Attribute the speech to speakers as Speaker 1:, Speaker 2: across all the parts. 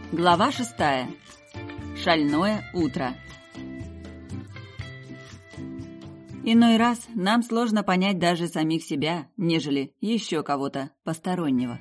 Speaker 1: Глава 6. Шальное утро. Иной раз нам сложно понять даже самих себя, нежели еще кого-то постороннего.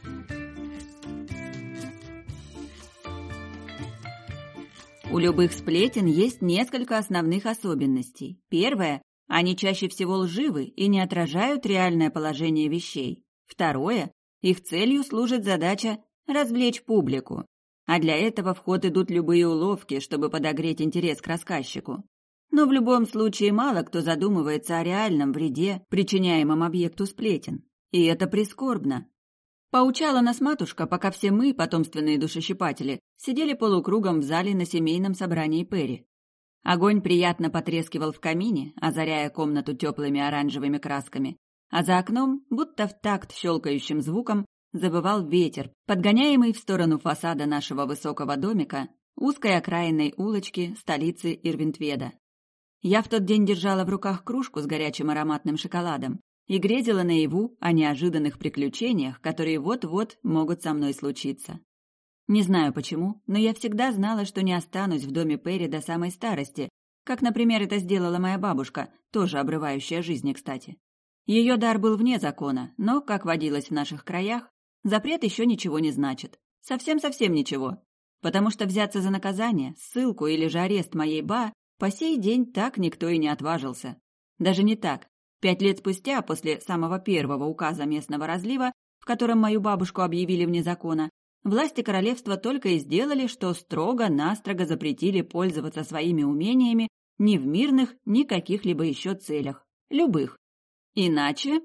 Speaker 1: У любых сплетен есть несколько основных особенностей. Первое – они чаще всего лживы и не отражают реальное положение вещей. Второе – их целью служит задача развлечь публику. А для этого в ход идут любые уловки, чтобы подогреть интерес к рассказчику. Но в любом случае мало кто задумывается о реальном вреде, причиняемом объекту сплетен. И это прискорбно. Поучала нас матушка, пока все мы, потомственные душещипатели, сидели полукругом в зале на семейном собрании Перри. Огонь приятно потрескивал в камине, озаряя комнату теплыми оранжевыми красками, а за окном, будто в такт щелкающим звуком, завывал ветер, подгоняемый в сторону фасада нашего высокого домика, узкой окраинной улочки столицы Ирвинтведа. Я в тот день держала в руках кружку с горячим ароматным шоколадом и грезила наяву о неожиданных приключениях, которые вот-вот могут со мной случиться. Не знаю почему, но я всегда знала, что не останусь в доме Перри до самой старости, как, например, это сделала моя бабушка, тоже обрывающая жизни, кстати. Ее дар был вне закона, но, как водилось в наших краях, запрет еще ничего не значит. Совсем-совсем ничего. Потому что взяться за наказание, ссылку или же арест моей ба по сей день так никто и не отважился. Даже не так. 5 лет спустя, после самого первого указа местного разлива, в котором мою бабушку объявили вне закона, власти королевства только и сделали, что строго-настрого запретили пользоваться своими умениями ни в мирных, ни каких-либо еще целях. Любых. Иначе...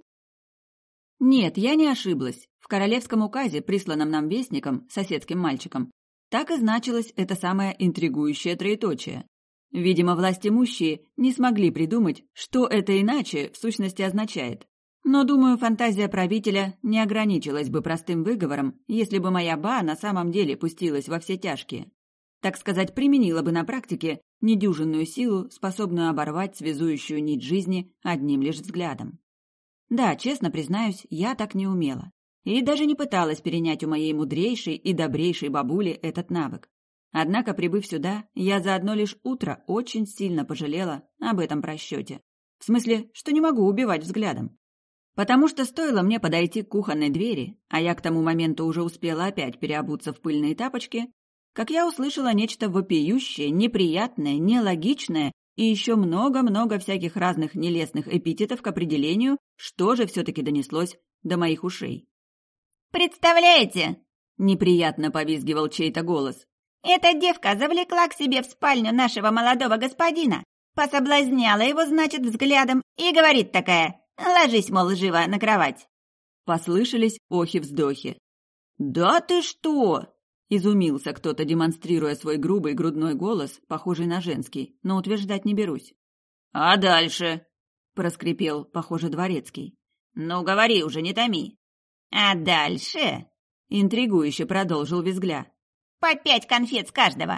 Speaker 1: Нет, я не ошиблась. В королевском указе, присланном нам вестником, соседским мальчиком, так и значилось это самое интригующее троеточие. Видимо, властимущие не смогли придумать, что это иначе в сущности означает. Но, думаю, фантазия правителя не ограничилась бы простым выговором, если бы моя ба на самом деле пустилась во все тяжкие. Так сказать, применила бы на практике недюжинную силу, способную оборвать связующую нить жизни одним лишь взглядом. Да, честно признаюсь, я так не умела. И даже не пыталась перенять у моей мудрейшей и добрейшей бабули этот навык. Однако, прибыв сюда, я за одно лишь утро очень сильно пожалела об этом просчете. В смысле, что не могу убивать взглядом. Потому что стоило мне подойти к кухонной двери, а я к тому моменту уже успела опять переобуться в пыльные тапочки, как я услышала нечто вопиющее, неприятное, нелогичное и еще много-много всяких разных нелестных эпитетов к определению, что же все-таки донеслось до моих ушей.
Speaker 2: «Представляете?» –
Speaker 1: неприятно повизгивал чей-то голос.
Speaker 2: «Эта девка завлекла к себе в спальню нашего молодого господина, пособлазняла его, значит, взглядом, и говорит такая: ложись, мол, живо на кровать».
Speaker 1: Послышались охи-вздохи. «Да ты что?» – изумился кто-то, демонстрируя свой грубый грудной голос, похожий на женский, но утверждать не берусь.
Speaker 3: «А дальше?»
Speaker 1: – проскрипел, похоже, дворецкий.
Speaker 3: «Ну, говори уже, не томи».
Speaker 2: «А дальше?»
Speaker 1: – интригующе продолжил Визгля.
Speaker 2: «По 5 конфет с каждого».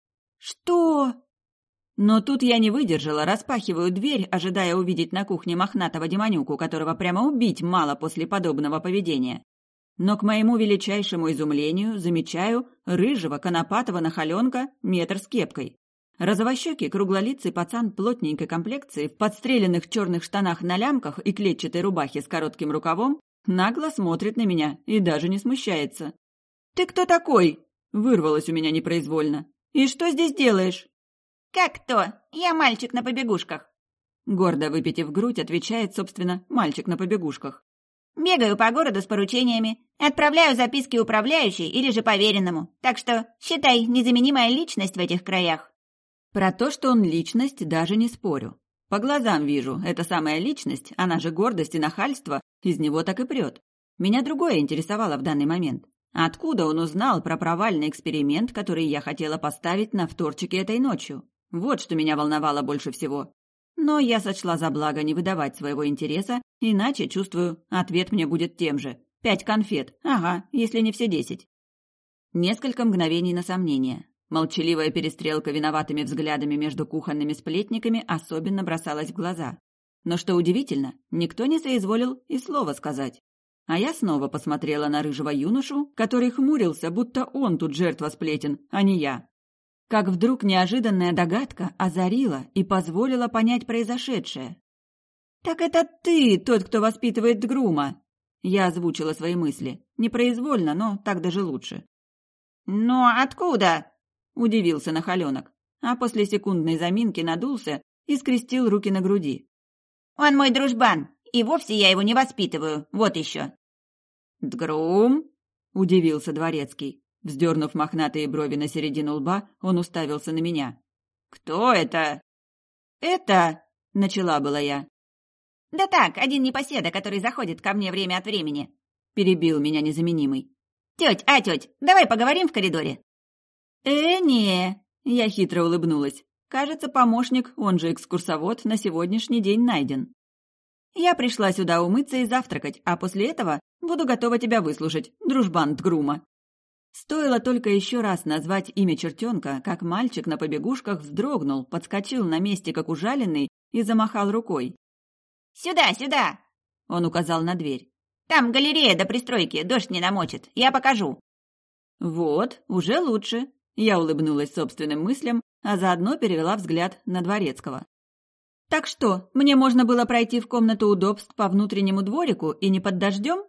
Speaker 1: «Что?» Но тут я не выдержала, распахиваю дверь, ожидая увидеть на кухне мохнатого демонюку, которого прямо убить мало после подобного поведения. Но к моему величайшему изумлению замечаю рыжего конопатого нахаленка метр с кепкой. Розовощекий круглолицый пацан плотненькой комплекции в подстреленных черных штанах на лямках и клетчатой рубахе с коротким рукавом нагло смотрит на меня и даже не смущается. «Ты кто такой?» – вырвалось у меня непроизвольно. «И что здесь делаешь?»
Speaker 2: «Как кто? Я мальчик на побегушках».
Speaker 1: Гордо выпитив грудь, отвечает, собственно, мальчик на побегушках.
Speaker 2: «Бегаю по городу с поручениями, отправляю записки управляющей или же поверенному, так что, считай, незаменимая личность в этих краях».
Speaker 1: Про то, что он личность, даже не спорю. По глазам вижу, эта самая личность, она же гордость и нахальство, из него так и прет. Меня другое интересовало в данный момент. Откуда он узнал про провальный эксперимент, который я хотела поставить на вторчике этой ночью? Вот что меня волновало больше всего. Но я сочла за благо не выдавать своего интереса, иначе, чувствую, ответ мне будет тем же. 5 конфет, ага, если не все 10. Несколько мгновений на сомнение. Молчаливая перестрелка виноватыми взглядами между кухонными сплетниками особенно бросалась в глаза. Но что удивительно, никто не соизволил и слова сказать. А я снова посмотрела на рыжего юношу, который хмурился, будто он тут жертва сплетен, а не я. Как вдруг неожиданная догадка озарила и позволила понять произошедшее. «Так это ты тот, кто воспитывает грума!» Я озвучила свои мысли. Непроизвольно, но так даже лучше.
Speaker 2: «Но откуда?»
Speaker 1: – удивился Нахаленок, а после секундной заминки надулся и скрестил руки на груди.
Speaker 2: «Он мой дружбан, и вовсе я его не воспитываю, вот еще».
Speaker 1: «Дгрум?» – удивился дворецкий. Вздернув мохнатые брови на середину лба, он уставился на меня. «Кто это?» «Это...» – начала была я.
Speaker 2: «Да так, один непоседа, который заходит ко мне время от времени», –
Speaker 1: перебил меня незаменимый.
Speaker 2: «Теть, давай поговорим в коридоре».
Speaker 1: Не, я хитро улыбнулась. Кажется, помощник, он же экскурсовод, на сегодняшний день найден. Я пришла сюда умыться и завтракать, а после этого буду готова тебя выслушать, дружбан Дгрума. Стоило только еще раз назвать имя чертенка, как мальчик на побегушках вздрогнул, подскочил на месте, как ужаленный, и замахал рукой.
Speaker 2: «Сюда!» –
Speaker 1: он указал на дверь.
Speaker 2: «Там галерея до пристройки, дождь не намочит, я покажу».
Speaker 1: «Вот, уже лучше», – я улыбнулась собственным мыслям, а заодно перевела взгляд на дворецкого. «Так что, мне можно было пройти в комнату удобств по внутреннему дворику и не под дождем?»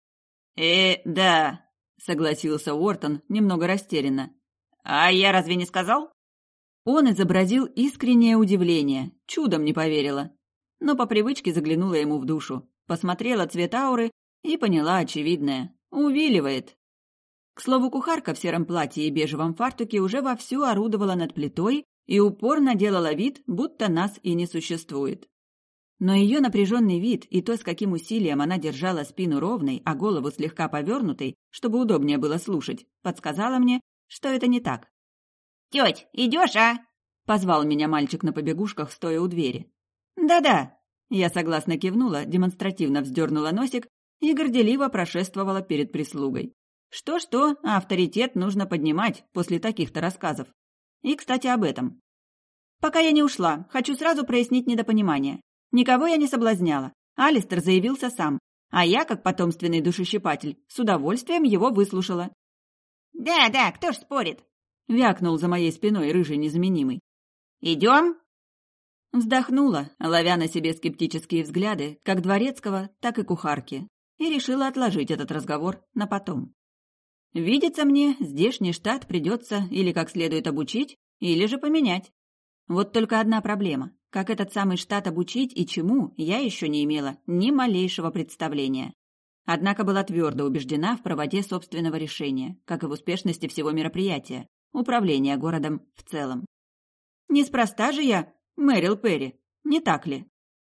Speaker 3: Да», —
Speaker 1: согласился Уортон, немного растерянно.
Speaker 3: «А я разве не сказал?»
Speaker 1: Он изобразил искреннее удивление, чудом не поверила. Но по привычке заглянула ему в душу, посмотрела цвет ауры и поняла очевидное. Увиливает. К слову, кухарка в сером платье и бежевом фартуке уже вовсю орудовала над плитой и упорно делала вид, будто нас и не существует. Но ее напряженный вид и то, с каким усилием она держала спину ровной, а голову слегка повернутой, чтобы удобнее было слушать, подсказала мне, что это не так.
Speaker 2: «Теть, идешь, а?»
Speaker 1: – позвал меня мальчик на побегушках, стоя у двери. «Да-да», – я согласно кивнула, демонстративно вздернула носик и горделиво прошествовала перед прислугой. Что-что, а авторитет нужно поднимать после таких-то рассказов. И, кстати, об этом. Пока я не ушла, хочу сразу прояснить недопонимание. Никого я не соблазняла. Алистер заявился сам, а я, как потомственный душещипатель, с удовольствием его выслушала.
Speaker 2: «Да, кто ж спорит?»
Speaker 1: — вякнул за моей спиной рыжий незаменимый.
Speaker 2: «Идем?»
Speaker 1: Вздохнула, ловя на себе скептические взгляды как дворецкого, так и кухарки, и решила отложить этот разговор на потом. Видится мне, здешний штат придется или как следует обучить, или же поменять. Вот только одна проблема. Как этот самый штат обучить и чему, я еще не имела ни малейшего представления. Однако была твердо убеждена в правоте собственного решения, как и в успешности всего мероприятия, управления городом в целом. Неспроста же я Мэрил Перри, не так ли?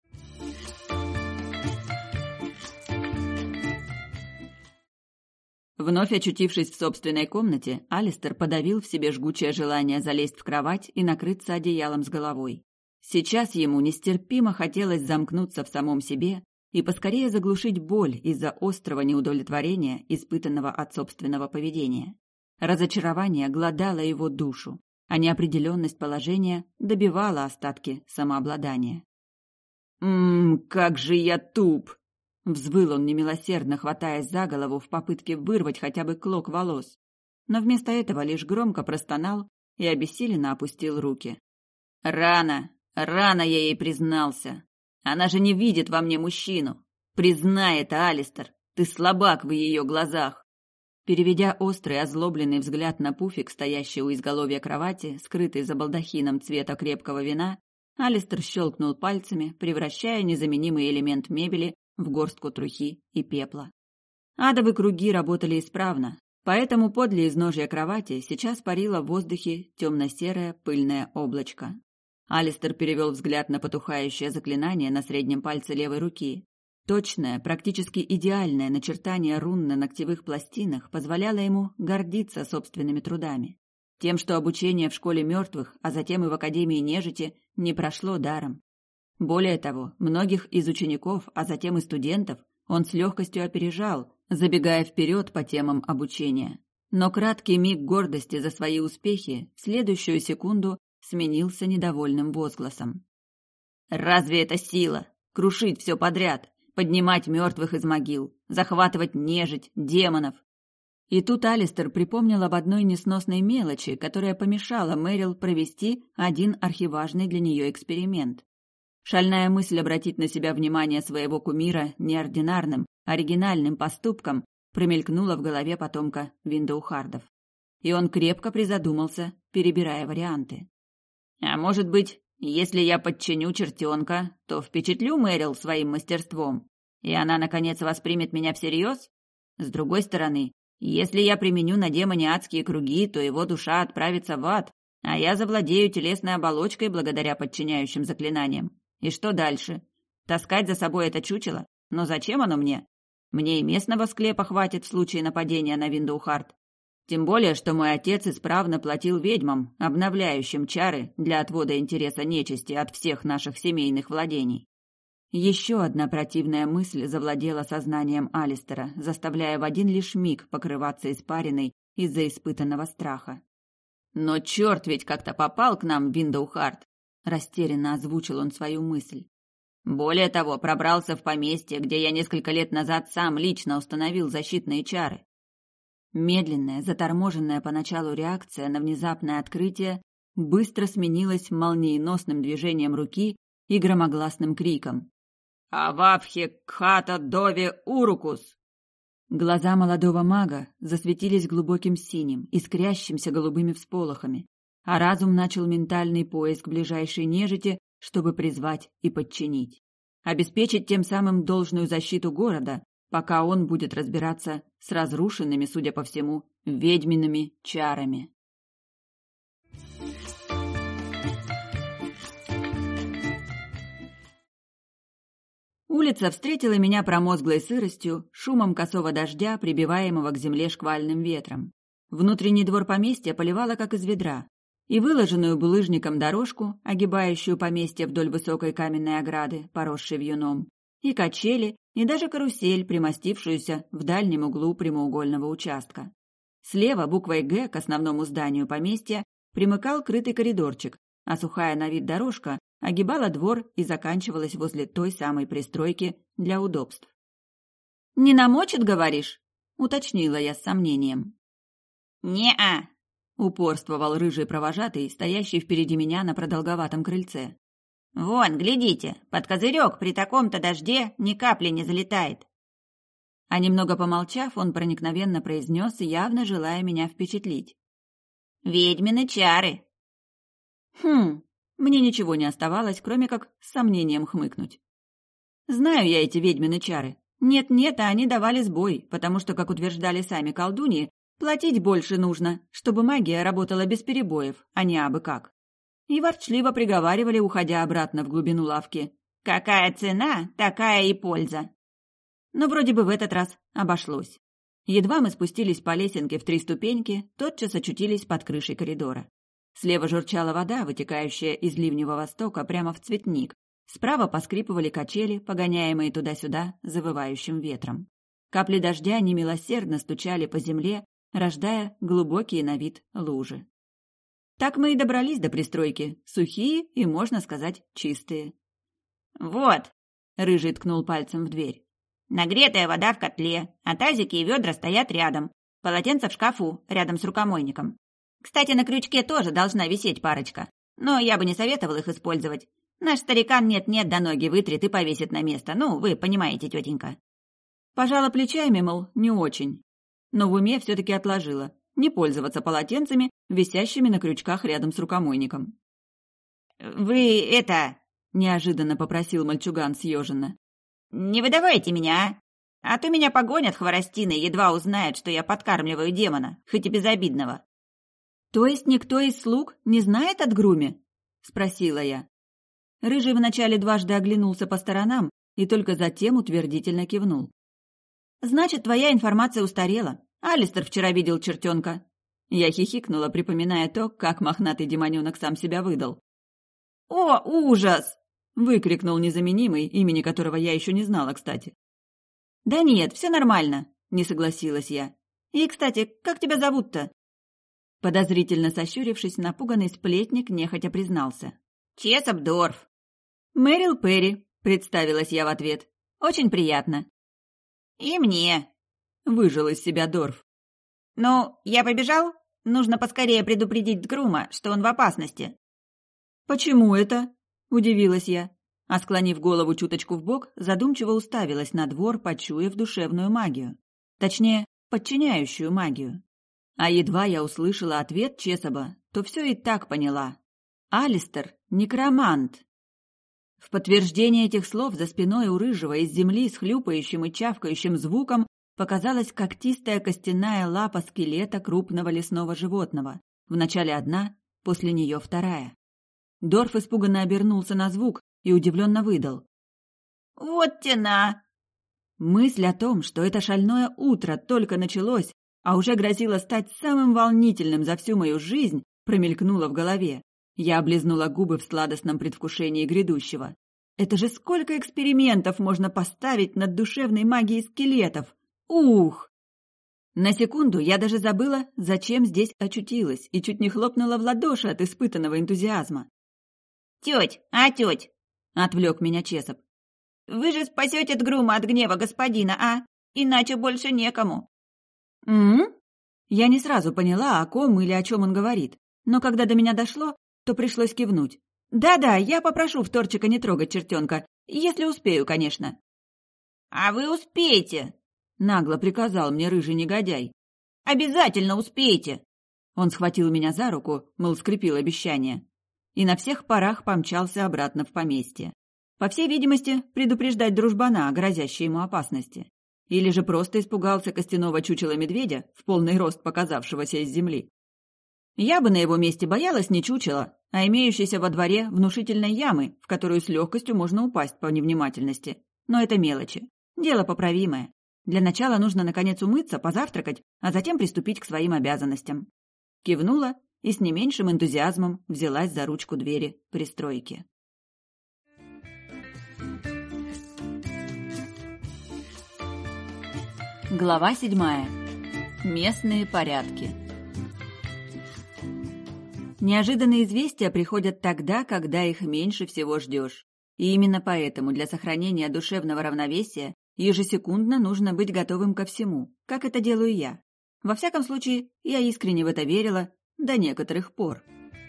Speaker 1: Вновь очутившись в собственной комнате, Алистер подавил в себе жгучее желание залезть в кровать и накрыться одеялом с головой. Сейчас ему нестерпимо хотелось замкнуться в самом себе и поскорее заглушить боль из-за острого неудовлетворения, испытанного от собственного поведения. Разочарование глодало его душу, а неопределенность положения добивала остатки самообладания. Как же я туп!» — взвыл он немилосердно, хватаясь за голову в попытке вырвать хотя бы клок волос. Но вместо этого лишь громко простонал и обессиленно опустил руки. Рано я ей признался. Она же не видит во мне мужчину. Признай это, Алистер, ты слабак в ее глазах. Переведя острый, озлобленный взгляд на пуфик, стоящий у изголовья кровати, скрытый за балдахином цвета крепкого вина, Алистер щелкнул пальцами, превращая незаменимый элемент мебели в горстку трухи и пепла. Адовые круги работали исправно, поэтому подле изножья кровати сейчас парило в воздухе темно-серое пыльное облачко. Алистер перевел взгляд на потухающее заклинание на среднем пальце левой руки. Точное, практически идеальное начертание рун на ногтевых пластинах позволяло ему гордиться собственными трудами. Тем, что обучение в школе мертвых, а затем и в Академии нежити, не прошло даром. Более того, многих из учеников, а затем и студентов, он с легкостью опережал, забегая вперед по темам обучения. Но краткий миг гордости за свои успехи в следующую секунду сменился недовольным возгласом. «Разве это сила? Крушить все подряд, поднимать мертвых из могил, захватывать нежить, демонов. И тут Алистер припомнил об одной несносной мелочи, которая помешала Мэрил провести один архиважный для нее эксперимент. Шальная мысль обратить на себя внимание своего кумира неординарным, оригинальным поступком промелькнула в голове потомка Виндоухардов. И он крепко призадумался, перебирая варианты. А может быть, если я подчиню чертенка, то впечатлю Мэрил своим мастерством, и она, наконец, воспримет меня всерьез? С другой стороны, если я применю на демоне адские круги, то его душа отправится в ад, а я завладею телесной оболочкой благодаря подчиняющим заклинаниям. И что дальше? Таскать за собой это чучело? Но зачем оно мне? Мне и местного склепа хватит в случае нападения на Виндоухард. Тем более, что мой отец исправно платил ведьмам, обновляющим чары для отвода интереса нечисти от всех наших семейных владений. Еще одна противная мысль завладела сознанием Алистера, заставляя в один лишь миг покрываться испариной из-за испытанного страха. «Но черт ведь как-то попал к нам в Виндоухард!» — растерянно озвучил он свою мысль. «Более того, пробрался в поместье, где я несколько лет назад сам лично установил защитные чары». Медленная, заторможенная поначалу реакция на внезапное открытие быстро сменилась молниеносным движением руки и громогласным криком. «Авапхе кхата дове урукус!» Глаза молодого мага засветились глубоким синим, искрящимся голубыми всполохами, а разум начал ментальный поиск ближайшей нежити, чтобы призвать и подчинить. Обеспечить тем самым должную защиту города, пока он будет разбираться с разрушенными, судя по всему, ведьмиными чарами. Улица встретила меня промозглой сыростью, шумом косого дождя, прибиваемого к земле шквальным ветром. Внутренний двор поместья поливало как из ведра, и выложенную булыжником дорожку, огибающую поместье вдоль высокой каменной ограды, поросшей вьюном, и качели, и даже карусель, примостившуюся в дальнем углу прямоугольного участка. Слева буквой «Г» к основному зданию поместья примыкал крытый коридорчик, а сухая на вид дорожка огибала двор и заканчивалась возле той самой пристройки для удобств. «Не намочит, говоришь?» — уточнила я с сомнением.
Speaker 2: «Не-а»,
Speaker 1: — упорствовал рыжий провожатый, стоящий впереди меня на продолговатом крыльце.
Speaker 2: «Вон, глядите, под козырек при таком-то дожде ни капли не залетает».
Speaker 1: А немного помолчав, он проникновенно произнес, явно желая меня впечатлить.
Speaker 2: «Ведьмины чары».
Speaker 1: Мне ничего не оставалось, кроме как с сомнением хмыкнуть. Знаю я эти ведьмины чары. Нет-нет, а они давали сбой, потому что, как утверждали сами колдуньи, платить больше нужно, чтобы магия работала без перебоев, а не абы как. И ворчливо приговаривали, уходя обратно в глубину лавки.
Speaker 2: «Какая цена, такая и польза».
Speaker 1: Но вроде бы в этот раз обошлось. Едва мы спустились по лесенке в 3 ступеньки, тотчас очутились под крышей коридора. Слева журчала вода, вытекающая из ливневого стока прямо в цветник. Справа поскрипывали качели, погоняемые туда-сюда завывающим ветром. Капли дождя немилосердно стучали по земле, рождая глубокие на вид лужи. Так мы и добрались до пристройки, сухие и, можно сказать, чистые.
Speaker 2: «Вот»,
Speaker 1: — рыжий ткнул пальцем в дверь.
Speaker 2: «Нагретая вода в котле, а тазики и ведра стоят рядом. Полотенце в шкафу, рядом с рукомойником. Кстати, на крючке тоже должна висеть парочка, но я бы не советовал их использовать. Наш старикан нет-нет до ноги вытрет и повесит на место. Ну, вы понимаете, тетенька».
Speaker 1: Пожала плечами, мол, не очень. Но в уме все-таки отложила не пользоваться полотенцами, висящими на крючках рядом с рукомойником.
Speaker 2: «Вы это...»
Speaker 1: — неожиданно попросил мальчуган съеженно.
Speaker 2: «Не выдавайте меня, а то меня погонят хворостиной, едва узнают, что я подкармливаю демона, хоть и безобидного».
Speaker 1: «То есть никто из слуг не знает от Груме?» — спросила я. Рыжий вначале дважды оглянулся по сторонам и только затем утвердительно кивнул. «Значит, твоя информация устарела. Алистер вчера видел чертенка». Я хихикнула, припоминая то, как мохнатый демоненок сам себя выдал. «О, ужас!» — выкрикнул незаменимый, имени которого я еще не знала, кстати. «Да нет, все нормально», — не согласилась я. «И, кстати, как тебя зовут-то?» Подозрительно сощурившись, напуганный сплетник нехотя признался.
Speaker 2: «Чесоп Дорф».
Speaker 1: «Мэрил Перри», — представилась я в ответ. «Очень приятно».
Speaker 2: «И мне»,
Speaker 1: — выжил из себя Дорф.
Speaker 2: «Ну, я побежал? Нужно поскорее предупредить Дгрума, что он в опасности».
Speaker 1: «Почему это?» — удивилась я, а, склонив голову чуточку вбок, задумчиво уставилась на двор, почуяв душевную магию. Точнее, подчиняющую магию. А едва я услышала ответ Чесоба, то все и так поняла. Алистер — некромант. В подтверждение этих слов за спиной у рыжего из земли с хлюпающим и чавкающим звуком показалась когтистая костяная лапа скелета крупного лесного животного. Вначале одна, после нее вторая. Дорф испуганно обернулся на звук и удивленно выдал:
Speaker 2: «Вот тена!»
Speaker 1: Мысль о том, что это шальное утро только началось, а уже грозило стать самым волнительным за всю мою жизнь, промелькнула в голове. Я облизнула губы в сладостном предвкушении грядущего. Это же сколько экспериментов можно поставить над душевной магией скелетов! Ух! На секунду я даже забыла, зачем здесь очутилась, и чуть не хлопнула в ладоши от испытанного энтузиазма.
Speaker 2: «Теть, теть!» — отвлек меня Чесоп. «Вы же спасете Дгрума от гнева господина, а? Иначе больше некому».
Speaker 1: Я не сразу поняла, о ком или о чем он говорит, но когда до меня дошло, то пришлось кивнуть. «Да-да, я попрошу вторчика не трогать чертенка, если успею, конечно».
Speaker 2: «А вы успеете!»
Speaker 1: — нагло приказал мне рыжий негодяй.
Speaker 2: «Обязательно успеете!»
Speaker 1: Он схватил меня за руку, мол, скрепил обещание, и на всех парах помчался обратно в поместье. По всей видимости, предупреждать дружбана о грозящей ему опасности. Или же просто испугался костяного чучела медведя, в полный рост показавшегося из земли. Я бы на его месте боялась не чучела, а имеющейся во дворе внушительной ямы, в которую с легкостью можно упасть по невнимательности. Но это мелочи. Дело поправимое. Для начала нужно, наконец, умыться, позавтракать, а затем приступить к своим обязанностям. Кивнула и с не меньшим энтузиазмом взялась за ручку двери пристройки. Глава 7. Местные порядки. Неожиданные известия приходят тогда, когда их меньше всего ждешь. И именно поэтому для сохранения душевного равновесия ежесекундно нужно быть готовым ко всему, как это делаю я. Во всяком случае, я искренне в это верила до некоторых пор.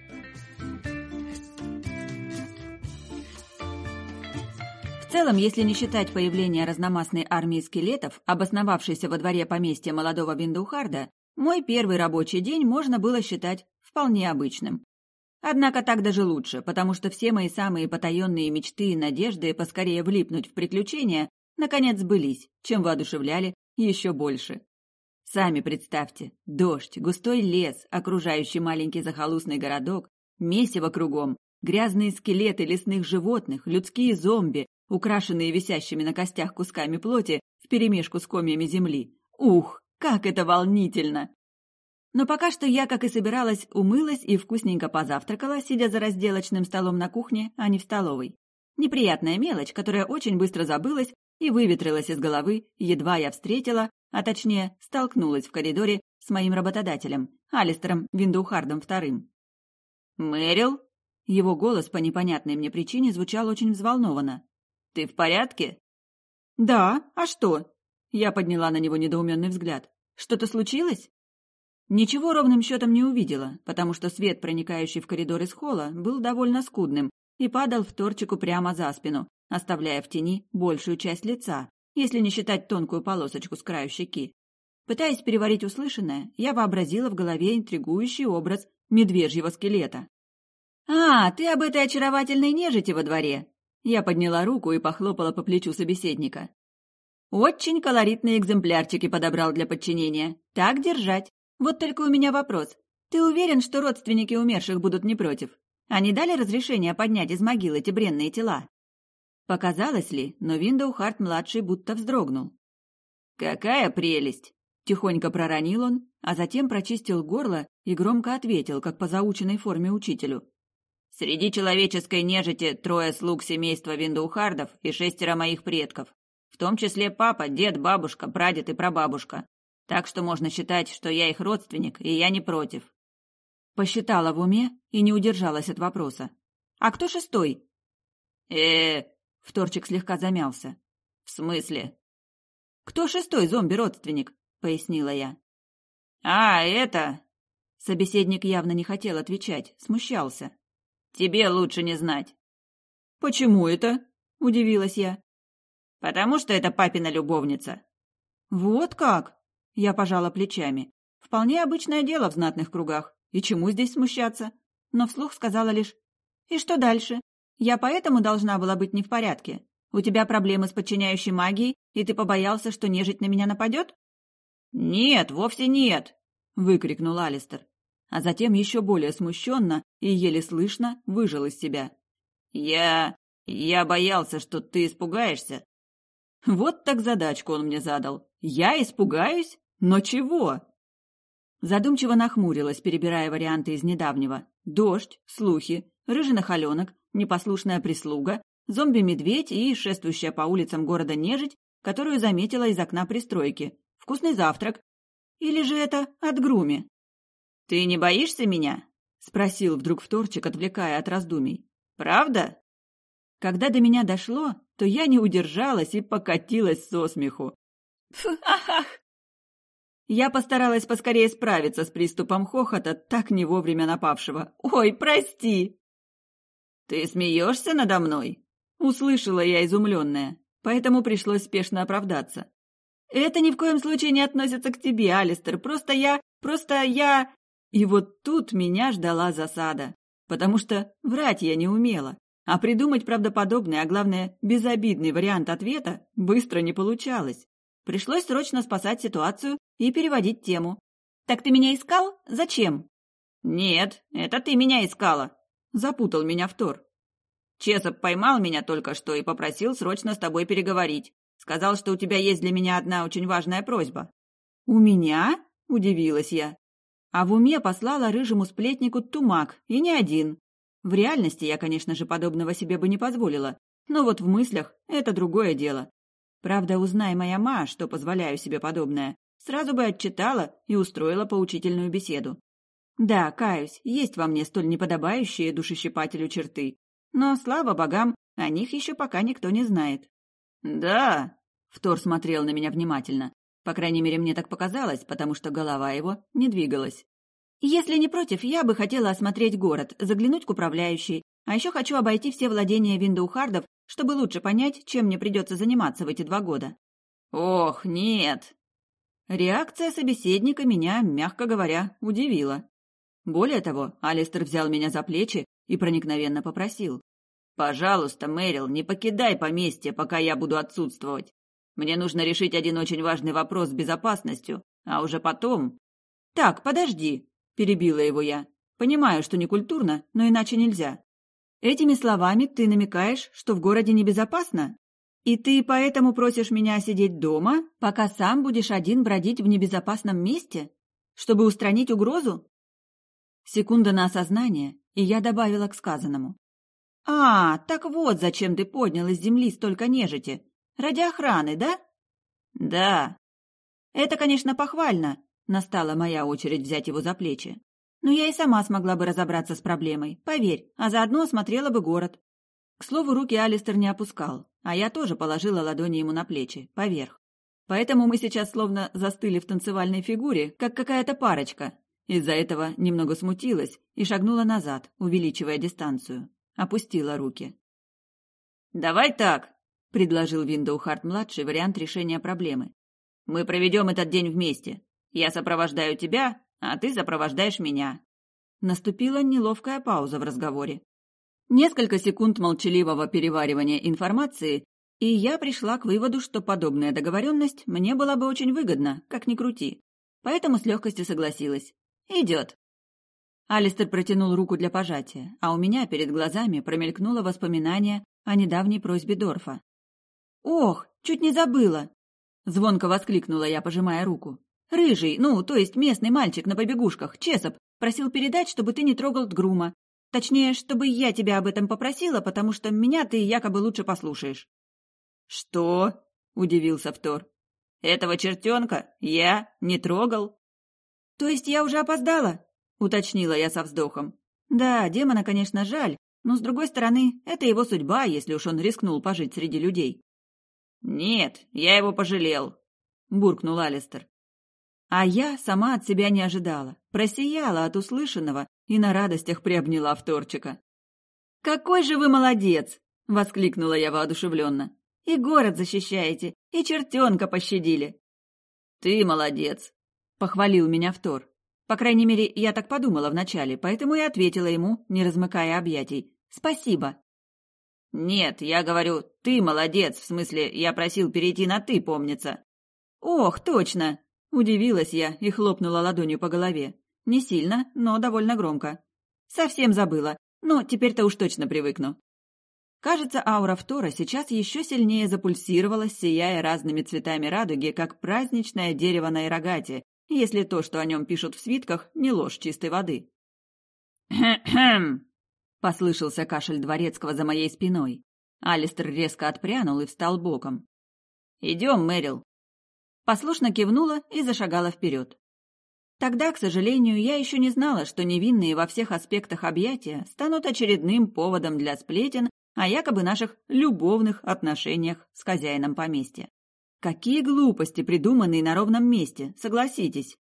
Speaker 1: В целом, если не считать появление разномастной армии скелетов, обосновавшейся во дворе поместья молодого Виндухарда, мой первый рабочий день можно было считать вполне обычным. Однако так даже лучше, потому что все мои самые потаенные мечты и надежды поскорее влипнуть в приключения наконец сбылись, чем воодушевляли еще больше. Сами представьте, дождь, густой лес, окружающий маленький захолустный городок, месиво кругом, грязные скелеты лесных животных, людские зомби, украшенные висящими на костях кусками плоти вперемешку с комьями земли. Ух, как это волнительно! Но пока что я, как и собиралась, умылась и вкусненько позавтракала, сидя за разделочным столом на кухне, а не в столовой. Неприятная мелочь, которая очень быстро забылась и выветрилась из головы, едва я встретила, а точнее столкнулась в коридоре с моим работодателем, Алистером Виндухардом II. «Мэрил?» Его голос по непонятной мне причине звучал очень взволнованно. «Ты в порядке?» «Да, а что?» Я подняла на него недоуменный взгляд. «Что-то случилось?» Ничего ровным счетом не увидела, потому что свет, проникающий в коридор из холла, был довольно скудным и падал вторчику прямо за спину, оставляя в тени большую часть лица, если не считать тонкую полосочку с краю щеки. Пытаясь переварить услышанное, я вообразила в голове интригующий образ медвежьего скелета. «А, ты об этой очаровательной нежити во дворе!» Я подняла руку и похлопала по плечу собеседника. «Очень колоритные экземплярчики подобрал для подчинения. Так держать. Вот только у меня вопрос. Ты уверен, что родственники умерших будут не против? Они дали разрешение поднять из могил эти бренные тела?» Показалось ли, но Виндухард-младший будто вздрогнул. «Какая прелесть!» – тихонько проронил он, а затем прочистил горло и громко ответил, как по заученной форме учителю. «Среди человеческой нежити 3 слуг семейства Виндухардов и 6 моих предков, в том числе папа, дед, бабушка, прадед и прабабушка. Так что можно считать, что я их родственник, и я не против». Посчитала в уме и не удержалась от вопроса. «А кто 6-й?» Вторчик слегка замялся. «В смысле?» «Кто шестой зомби-родственник?» — пояснила я.
Speaker 3: «А, это...»
Speaker 1: Собеседник явно не хотел отвечать, смущался.
Speaker 3: «Тебе лучше не знать».
Speaker 1: «Почему это?» — удивилась я.
Speaker 3: «Потому что это папина любовница».
Speaker 1: «Вот как?» — я пожала плечами. «Вполне обычное дело в знатных кругах. И чему здесь смущаться?» Но вслух сказала лишь: «И что дальше? Я поэтому должна была быть не в порядке? У тебя проблемы с подчиняющей магией, и ты побоялся, что нежить на меня нападет?»
Speaker 3: «Нет, вовсе нет!»
Speaker 1: — выкрикнул Алистер. А затем еще более смущенно и еле слышно выжил из себя.
Speaker 3: Я боялся, что ты испугаешься».
Speaker 1: Вот так задачку он мне задал. Я испугаюсь? Но чего? Задумчиво нахмурилась, перебирая варианты из недавнего. Дождь, слухи, рыжий нахаленок, непослушная прислуга, зомби-медведь и шествующая по улицам города нежить, которую заметила из окна пристройки. Вкусный завтрак. Или же это от Груми?
Speaker 3: «Ты не боишься меня?»
Speaker 1: — спросил вдруг вторчик, отвлекая от раздумий.
Speaker 3: «Правда?»
Speaker 1: Когда до меня дошло, то я не удержалась и покатилась со смеху.
Speaker 3: Ах!
Speaker 1: Я постаралась поскорее справиться с приступом хохота, так не вовремя напавшего. «Ой, прости!»
Speaker 3: «Ты смеешься надо мной?»
Speaker 1: — услышала я изумленная, поэтому пришлось спешно оправдаться. «Это ни в коем случае не относится к тебе, Алистер, просто я... И вот тут меня ждала засада, потому что врать я не умела, а придумать правдоподобный, а главное, безобидный вариант ответа быстро не получалось. Пришлось срочно спасать ситуацию и переводить тему. «Так ты меня искал? Зачем?»
Speaker 3: «Нет, это ты меня искала»,
Speaker 1: — запутал меня Втор.
Speaker 3: «Чесоп поймал меня только что и попросил срочно с тобой переговорить. Сказал, что у тебя есть для меня одна очень важная просьба».
Speaker 1: «У меня?» — удивилась я. А в уме послала рыжему сплетнику тумак, и не один. В реальности я, конечно же, подобного себе бы не позволила, но вот в мыслях это другое дело. Правда, узнай моя ма, что позволяю себе подобное, сразу бы отчитала и устроила поучительную беседу. Да, каюсь, есть во мне столь неподобающие душещипателю черты, но, слава богам, о них еще пока никто не знает.
Speaker 3: «Да»,
Speaker 1: — Втор смотрел на меня внимательно. По крайней мере, мне так показалось, потому что голова его не двигалась. «Если не против, я бы хотела осмотреть город, заглянуть к управляющей, а еще хочу обойти все владения Виндоухардов, чтобы лучше понять, чем мне придется заниматься в эти 2 года».
Speaker 3: «Ох, нет!»
Speaker 1: Реакция собеседника меня, мягко говоря, удивила. Более того, Алистер взял меня за плечи и проникновенно попросил:
Speaker 3: «Пожалуйста, Мэрил, не покидай поместье, пока я буду отсутствовать. Мне нужно решить один очень важный вопрос с безопасностью, а уже потом...»
Speaker 1: «Так, подожди», — перебила его я. «Понимаю, что некультурно, но иначе нельзя. Этими словами ты намекаешь, что в городе небезопасно? И ты поэтому просишь меня сидеть дома, пока сам будешь один бродить в небезопасном месте? Чтобы устранить угрозу?» Секунда на осознание, и я добавила к сказанному: «А, так вот зачем ты поднял из земли столько нежити. Ради охраны, да?»
Speaker 3: «Да».
Speaker 1: «Это, конечно, похвально», — настала моя очередь взять его за плечи. «Но я и сама смогла бы разобраться с проблемой, поверь, а заодно осмотрела бы город». К слову, руки Алистер не опускал, а я тоже положила ладони ему на плечи, поверх. Поэтому мы сейчас словно застыли в танцевальной фигуре, как какая-то парочка. Из-за этого немного смутилась и шагнула назад, увеличивая дистанцию. Опустила руки.
Speaker 3: «Давай так»,
Speaker 1: — предложил Виндоухард-младший вариант решения проблемы.
Speaker 3: «Мы проведем этот день вместе. Я сопровождаю тебя, а ты сопровождаешь меня».
Speaker 1: Наступила неловкая пауза в разговоре. Несколько секунд молчаливого переваривания информации, и я пришла к выводу, что подобная договоренность мне была бы очень выгодна, как ни крути. Поэтому с легкостью согласилась. «Идет». Алистер протянул руку для пожатия, а у меня перед глазами промелькнуло воспоминание о недавней просьбе Дорфа. «Ох, чуть не забыла!» — звонко воскликнула я, пожимая руку. «Рыжий, то есть местный мальчик на побегушках, Чесоп, просил передать, чтобы ты не трогал Тгрума. Точнее, чтобы я тебя об этом попросила, потому что меня ты якобы лучше послушаешь».
Speaker 3: «Что?» — удивился Втор. «Этого чертенка я не трогал?»
Speaker 1: «То есть я уже опоздала?» — уточнила я со вздохом. «Да, демона, конечно, жаль, но, с другой стороны, это его судьба, если уж он рискнул пожить среди людей».
Speaker 3: «Нет, я его пожалел»,
Speaker 1: буркнул Алистер. А я сама от себя не ожидала, просияла от услышанного и на радостях приобняла Вторчика. «Какой же вы молодец!» — воскликнула я воодушевленно. «И город защищаете, и чертенка пощадили!» «Ты молодец!» — похвалил меня Втор. По крайней мере, я так подумала вначале, поэтому и ответила ему, не размыкая объятий. «Спасибо!» «Нет, я говорю, ты молодец, в смысле, я просил перейти на «ты», помнится». «Ох, точно!» — удивилась я и хлопнула ладонью по голове. Не сильно, но довольно громко. «Совсем забыла. Ну, теперь-то уж точно привыкну». Кажется, аура Втора сейчас еще сильнее запульсировала, сияя разными цветами радуги, как праздничное дерево на Ирогате, если то, что о нем пишут в свитках, не ложь чистой воды. «Кхм-кхм!» — послышался кашель дворецкого за моей спиной. Алистер резко отпрянул и встал боком. «Идем, Мэрил». Послушно кивнула и зашагала вперед. Тогда, к сожалению, я еще не знала, что невинные во всех аспектах объятия станут очередным поводом для сплетен о якобы наших любовных отношениях с хозяином поместья. Какие глупости, придуманные на ровном месте, согласитесь.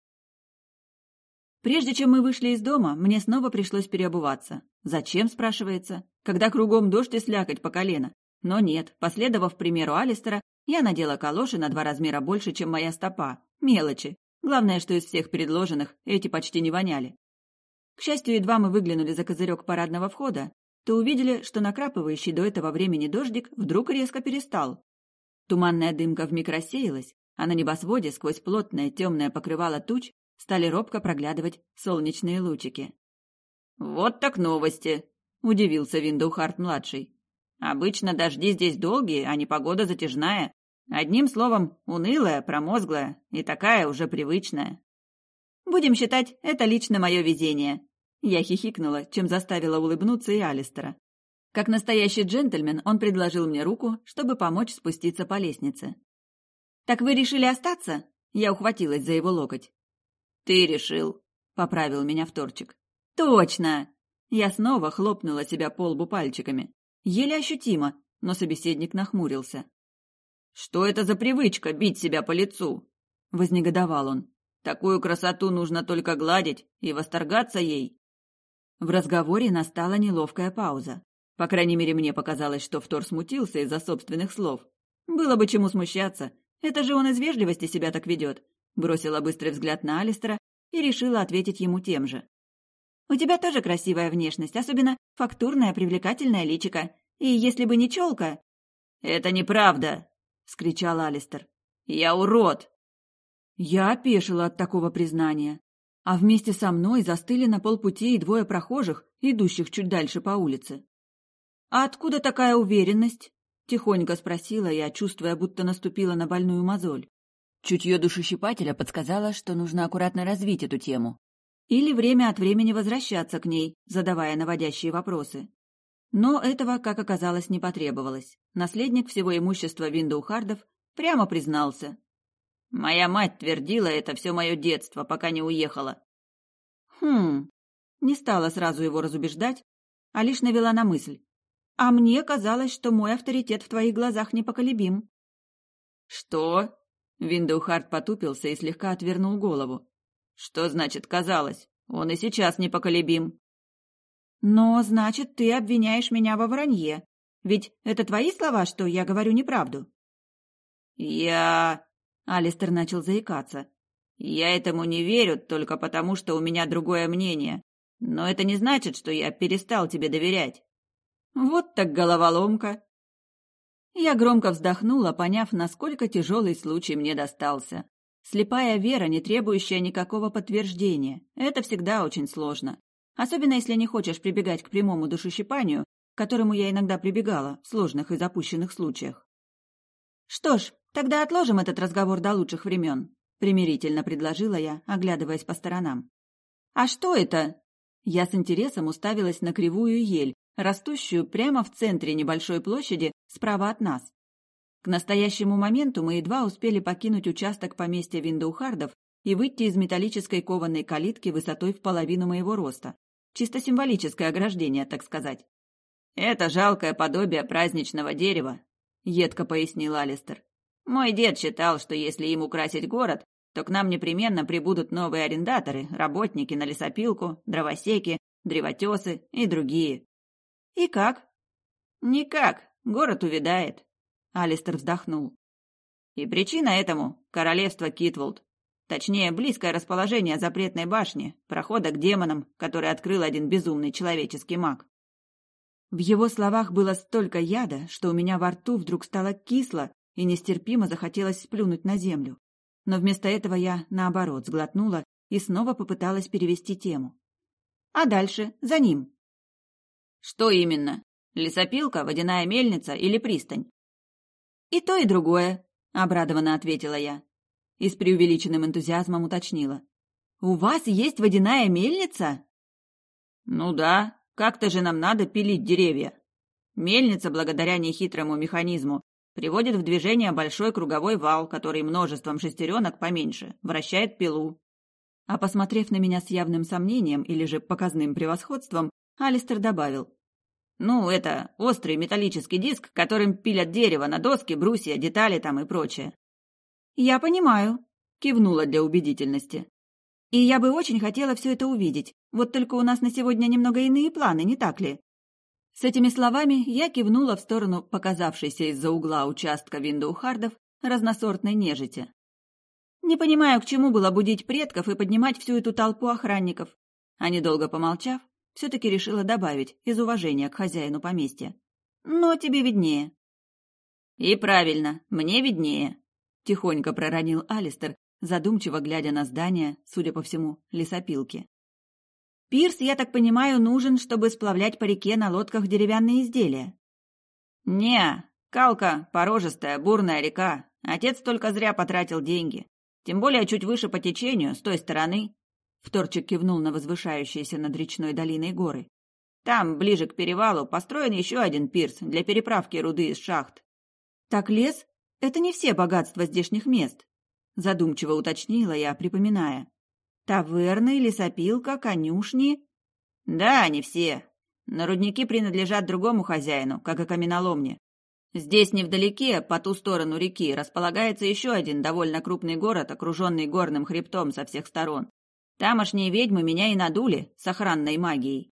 Speaker 1: Прежде чем мы вышли из дома, мне снова пришлось переобуваться. Зачем, спрашивается, когда кругом дождь и слякоть по колено? Но нет, последовав примеру Алистера, я надела калоши на 2 размера больше, чем моя стопа. Мелочи. Главное, что из всех предложенных эти почти не воняли. К счастью, едва мы выглянули за козырек парадного входа, то увидели, что накрапывающий до этого времени дождик вдруг резко перестал. Туманная дымка вмиг рассеялась, а на небосводе сквозь плотное темное покрывало туч стали робко проглядывать солнечные лучики. «Вот так новости!» — удивился Виндоухард-младший. «Обычно дожди здесь долгие, а непогода затяжная. Одним словом, унылая, промозглая и такая уже привычная». «Будем считать, это лично мое везение». Я хихикнула, чем заставила улыбнуться и Алистера. Как настоящий джентльмен, он предложил мне руку, чтобы помочь спуститься по лестнице. «Так вы решили остаться?» Я ухватилась за его локоть. «Ты решил», — поправил меня Вторчик. «Точно!» Я снова хлопнула себя по лбу пальчиками. Еле ощутимо, но собеседник нахмурился. «Что это за привычка бить себя по лицу?» — вознегодовал он. «Такую красоту нужно только гладить и восторгаться ей». В разговоре настала неловкая пауза. По крайней мере, мне показалось, что Втор смутился из-за собственных слов. Было бы чему смущаться. Это же он из вежливости себя так ведет. Бросила быстрый взгляд на Алистера и решила ответить ему тем же. «У тебя тоже красивая внешность, особенно фактурная, привлекательная личико. И если бы не челка...» «Это неправда!» — вскричал Алистер. «Я урод!» Я опешила от такого признания. А вместе со мной застыли на полпути и 2 прохожих, идущих чуть дальше по улице. «А откуда такая уверенность?» — тихонько спросила я, чувствуя, будто наступила на больную мозоль. Чутье душещипателя подсказало, что нужно аккуратно развить эту тему. Или время от времени возвращаться к ней, задавая наводящие вопросы. Но этого, как оказалось, не потребовалось. Наследник всего имущества Виндоухардов прямо признался. «Моя мать твердила это все мое детство, пока не уехала». Не стала сразу его разубеждать, а лишь навела на мысль. «А мне казалось, что мой авторитет в твоих глазах непоколебим». «Что?» Виндоухард потупился и слегка отвернул голову. «Что значит «казалось»? Он и сейчас непоколебим». «Но, значит, ты обвиняешь меня во вранье. Ведь это твои слова, что я говорю неправду?» Алистер начал заикаться. «Я этому не верю только потому, что у меня другое мнение. Но это не значит, что я перестал тебе доверять». «Вот так головоломка!» Я громко вздохнула, поняв, насколько тяжелый случай мне достался. Слепая вера, не требующая никакого подтверждения. Это всегда очень сложно. Особенно, если не хочешь прибегать к прямому душещипанию, к которому я иногда прибегала в сложных и запущенных случаях. «Что ж, тогда отложим этот разговор до лучших времен», — примирительно предложила я, оглядываясь по сторонам. «А что это?» Я с интересом уставилась на кривую ель, растущую прямо в центре небольшой площади справа от нас. К настоящему моменту мы едва успели покинуть участок поместья Виндоухардов и выйти из металлической кованой калитки высотой в половину моего роста. Чисто символическое ограждение, так сказать. «Это жалкое подобие праздничного дерева», — едко пояснил Алистер.
Speaker 3: Мой дед считал, что если им украсить город, то к нам непременно прибудут новые арендаторы, работники на лесопилку, дровосеки, древотесы и другие.
Speaker 1: И как?
Speaker 3: Никак, город увядает.
Speaker 1: Алистер вздохнул.
Speaker 3: И причина этому — королевство Китволд. Точнее, близкое расположение запретной башни, прохода к демонам, который открыл один безумный человеческий маг.
Speaker 1: В его словах было столько яда, что у меня во рту вдруг стало кисло и нестерпимо захотелось сплюнуть на землю. Но вместо этого я, наоборот, сглотнула и снова попыталась перевести тему. А дальше, за ним.
Speaker 3: Что именно? Лесопилка, водяная мельница или пристань?
Speaker 1: И то, и другое, обрадованно ответила я. И с преувеличенным энтузиазмом уточнила. У вас есть водяная мельница?
Speaker 3: Ну да, как-то же нам надо пилить деревья. Мельница, благодаря нехитрому механизму, приводит в движение большой круговой вал, который множеством шестеренок поменьше вращает пилу.
Speaker 1: А посмотрев на меня с явным сомнением или же показным превосходством, Алистер добавил.
Speaker 3: Ну, это острый металлический диск, которым пилят дерево на доски, брусья, детали там и прочее.
Speaker 1: «Я понимаю», — кивнула для убедительности. «И я бы очень хотела все это увидеть, вот только у нас на сегодня немного иные планы, не так ли?» С этими словами я кивнула в сторону показавшейся из-за угла участка Виндоухардов разносортной нежити. Не понимаю, к чему было будить предков и поднимать всю эту толпу охранников. А недолго помолчав, все-таки решила добавить из уважения к хозяину поместья. «Но тебе виднее».
Speaker 3: «И правильно, мне виднее», —
Speaker 1: тихонько проронил Алистер, задумчиво глядя на здание, судя по всему, лесопилки. «Пирс, я так понимаю, нужен, чтобы сплавлять по реке на лодках деревянные изделия?»
Speaker 3: «Не, Калка — порожистая, бурная река. Отец только зря потратил деньги. Тем более чуть выше по течению, с той стороны».
Speaker 1: Вторчик кивнул на возвышающиеся над речной долиной горы.
Speaker 3: «Там, ближе к перевалу, построен еще один пирс для переправки руды из шахт».
Speaker 1: «Так лес — это не все богатства здешних мест», — задумчиво уточнила я, припоминая. «Таверны, лесопилка, конюшни...»
Speaker 3: «Да, не все. Но рудники принадлежат другому хозяину, как и каменоломни. Здесь невдалеке, по ту сторону реки, располагается еще один довольно крупный город, окруженный горным хребтом со всех сторон. Тамошние ведьмы меня и надули с охранной магией».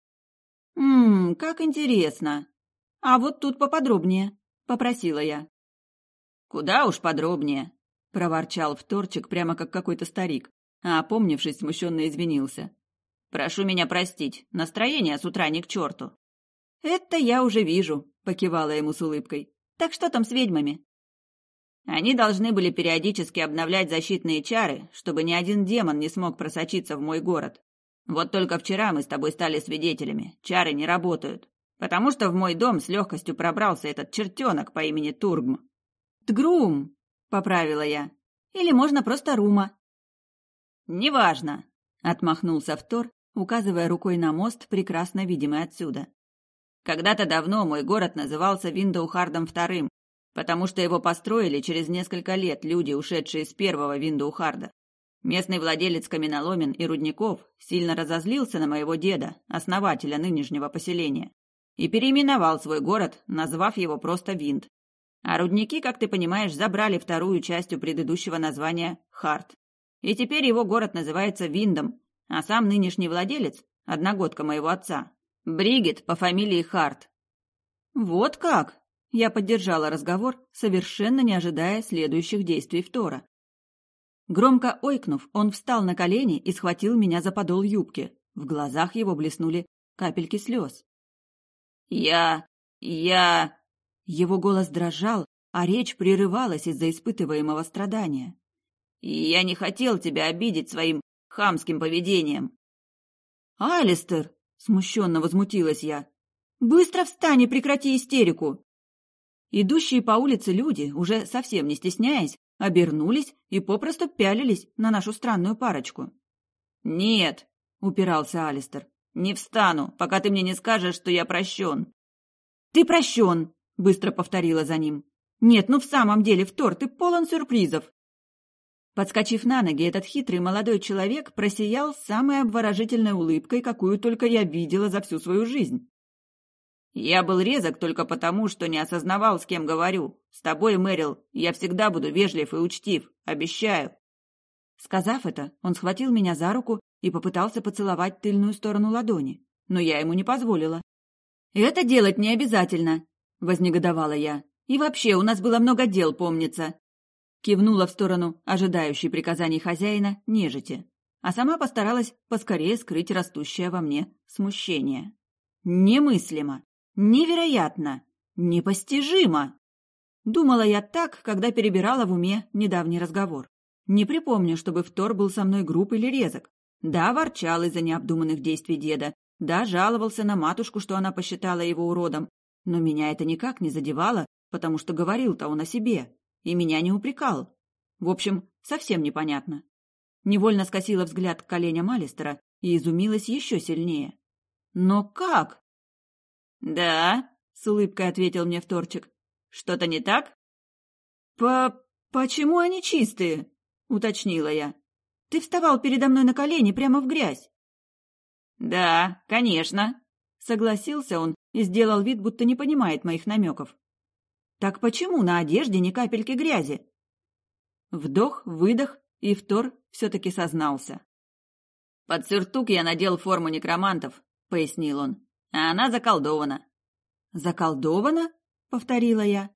Speaker 1: Как интересно. А вот тут поподробнее», — попросила я.
Speaker 3: «Куда уж подробнее»,
Speaker 1: — проворчал Вторчик прямо как какой-то старик, а, опомнившись, смущенно извинился.
Speaker 3: «Прошу меня простить, настроение с утра ни к черту».
Speaker 1: «Это я уже вижу», — покивала ему с улыбкой. «Так что там с ведьмами?»
Speaker 3: «Они должны были периодически обновлять защитные чары, чтобы ни один демон не смог просочиться в мой город. Вот только вчера мы с тобой стали свидетелями, чары не работают, потому что в мой дом с легкостью пробрался этот чертенок по имени Тургм».
Speaker 1: «Тгрум», — поправила я. «Или можно просто Рума».
Speaker 3: «Неважно», —
Speaker 1: отмахнулся Втор, указывая рукой на мост, прекрасно видимый отсюда.
Speaker 3: «Когда-то давно мой город назывался Виндоухардом II, потому что его построили через несколько лет люди, ушедшие с первого Виндоухарда. Местный владелец каменоломен и рудников сильно разозлился на моего деда, основателя нынешнего поселения, и переименовал свой город, назвав его просто Винд. А рудники, как ты понимаешь, забрали вторую часть у предыдущего названия Хард. И теперь его город называется Виндом, а сам нынешний владелец, одногодка моего отца, Бригит по фамилии Хард».
Speaker 1: «Вот как?» — я поддержала разговор, совершенно не ожидая следующих действий Втора. Громко ойкнув, он встал на колени и схватил меня за подол юбки. В глазах его блеснули капельки слез.
Speaker 3: Я...
Speaker 1: Его голос дрожал, а речь прерывалась из-за испытываемого страдания.
Speaker 3: «Я не хотел тебя обидеть своим хамским поведением».
Speaker 1: «Алистер!» — смущенно возмутилась я. «Быстро встань и прекрати истерику!» Идущие по улице люди, уже совсем не стесняясь, обернулись и попросту пялились на нашу странную парочку.
Speaker 3: «Нет!» —
Speaker 1: упирался Алистер.
Speaker 3: «Не встану, пока ты мне не скажешь, что я прощен».
Speaker 1: «Ты прощен!» — быстро повторила за ним. «Нет, ну в самом деле, Втор, ты полон сюрпризов!» Подскочив на ноги, этот хитрый молодой человек просиял самой обворожительной улыбкой, какую только я видела за всю свою жизнь.
Speaker 3: Я был резок только потому, что не осознавал, с кем говорю. С тобой, Мэрил, я всегда буду вежлив и учтив, обещаю».
Speaker 1: Сказав это, он схватил меня за руку и попытался поцеловать тыльную сторону ладони, но я ему не позволила. «Это делать не обязательно», — вознегодовала я. «И вообще, у нас было много дел, помнится». Кивнула в сторону ожидающей приказаний хозяина нежити, а сама постаралась поскорее скрыть растущее во мне смущение. Немыслимо, невероятно, непостижимо. Думала я так, когда перебирала в уме недавний разговор. Не припомню, чтобы Втор был со мной груб или резок. Да, ворчал из-за необдуманных действий деда, да, жаловался на матушку, что она посчитала его уродом, но меня это никак не задевало, потому что говорил-то он о себе, и меня не упрекал. В общем, совсем непонятно. Невольно скосила взгляд к коленям Алистера и изумилась еще сильнее. «Но как?»
Speaker 3: «Да», — с улыбкой ответил мне Вторчик. «Что-то не так?»
Speaker 1: «Почему они чистые?» — уточнила я. «Ты вставал передо мной на колени прямо в грязь».
Speaker 3: «Да, конечно», — согласился он и сделал вид, будто не понимает моих намеков.
Speaker 1: «Так почему на одежде ни капельки грязи?» Вдох, выдох, и Втор все-таки сознался.
Speaker 3: «Под сюртук я надел форму некромантов», — пояснил он, — «а она заколдована».
Speaker 1: «Заколдована?» — повторила я.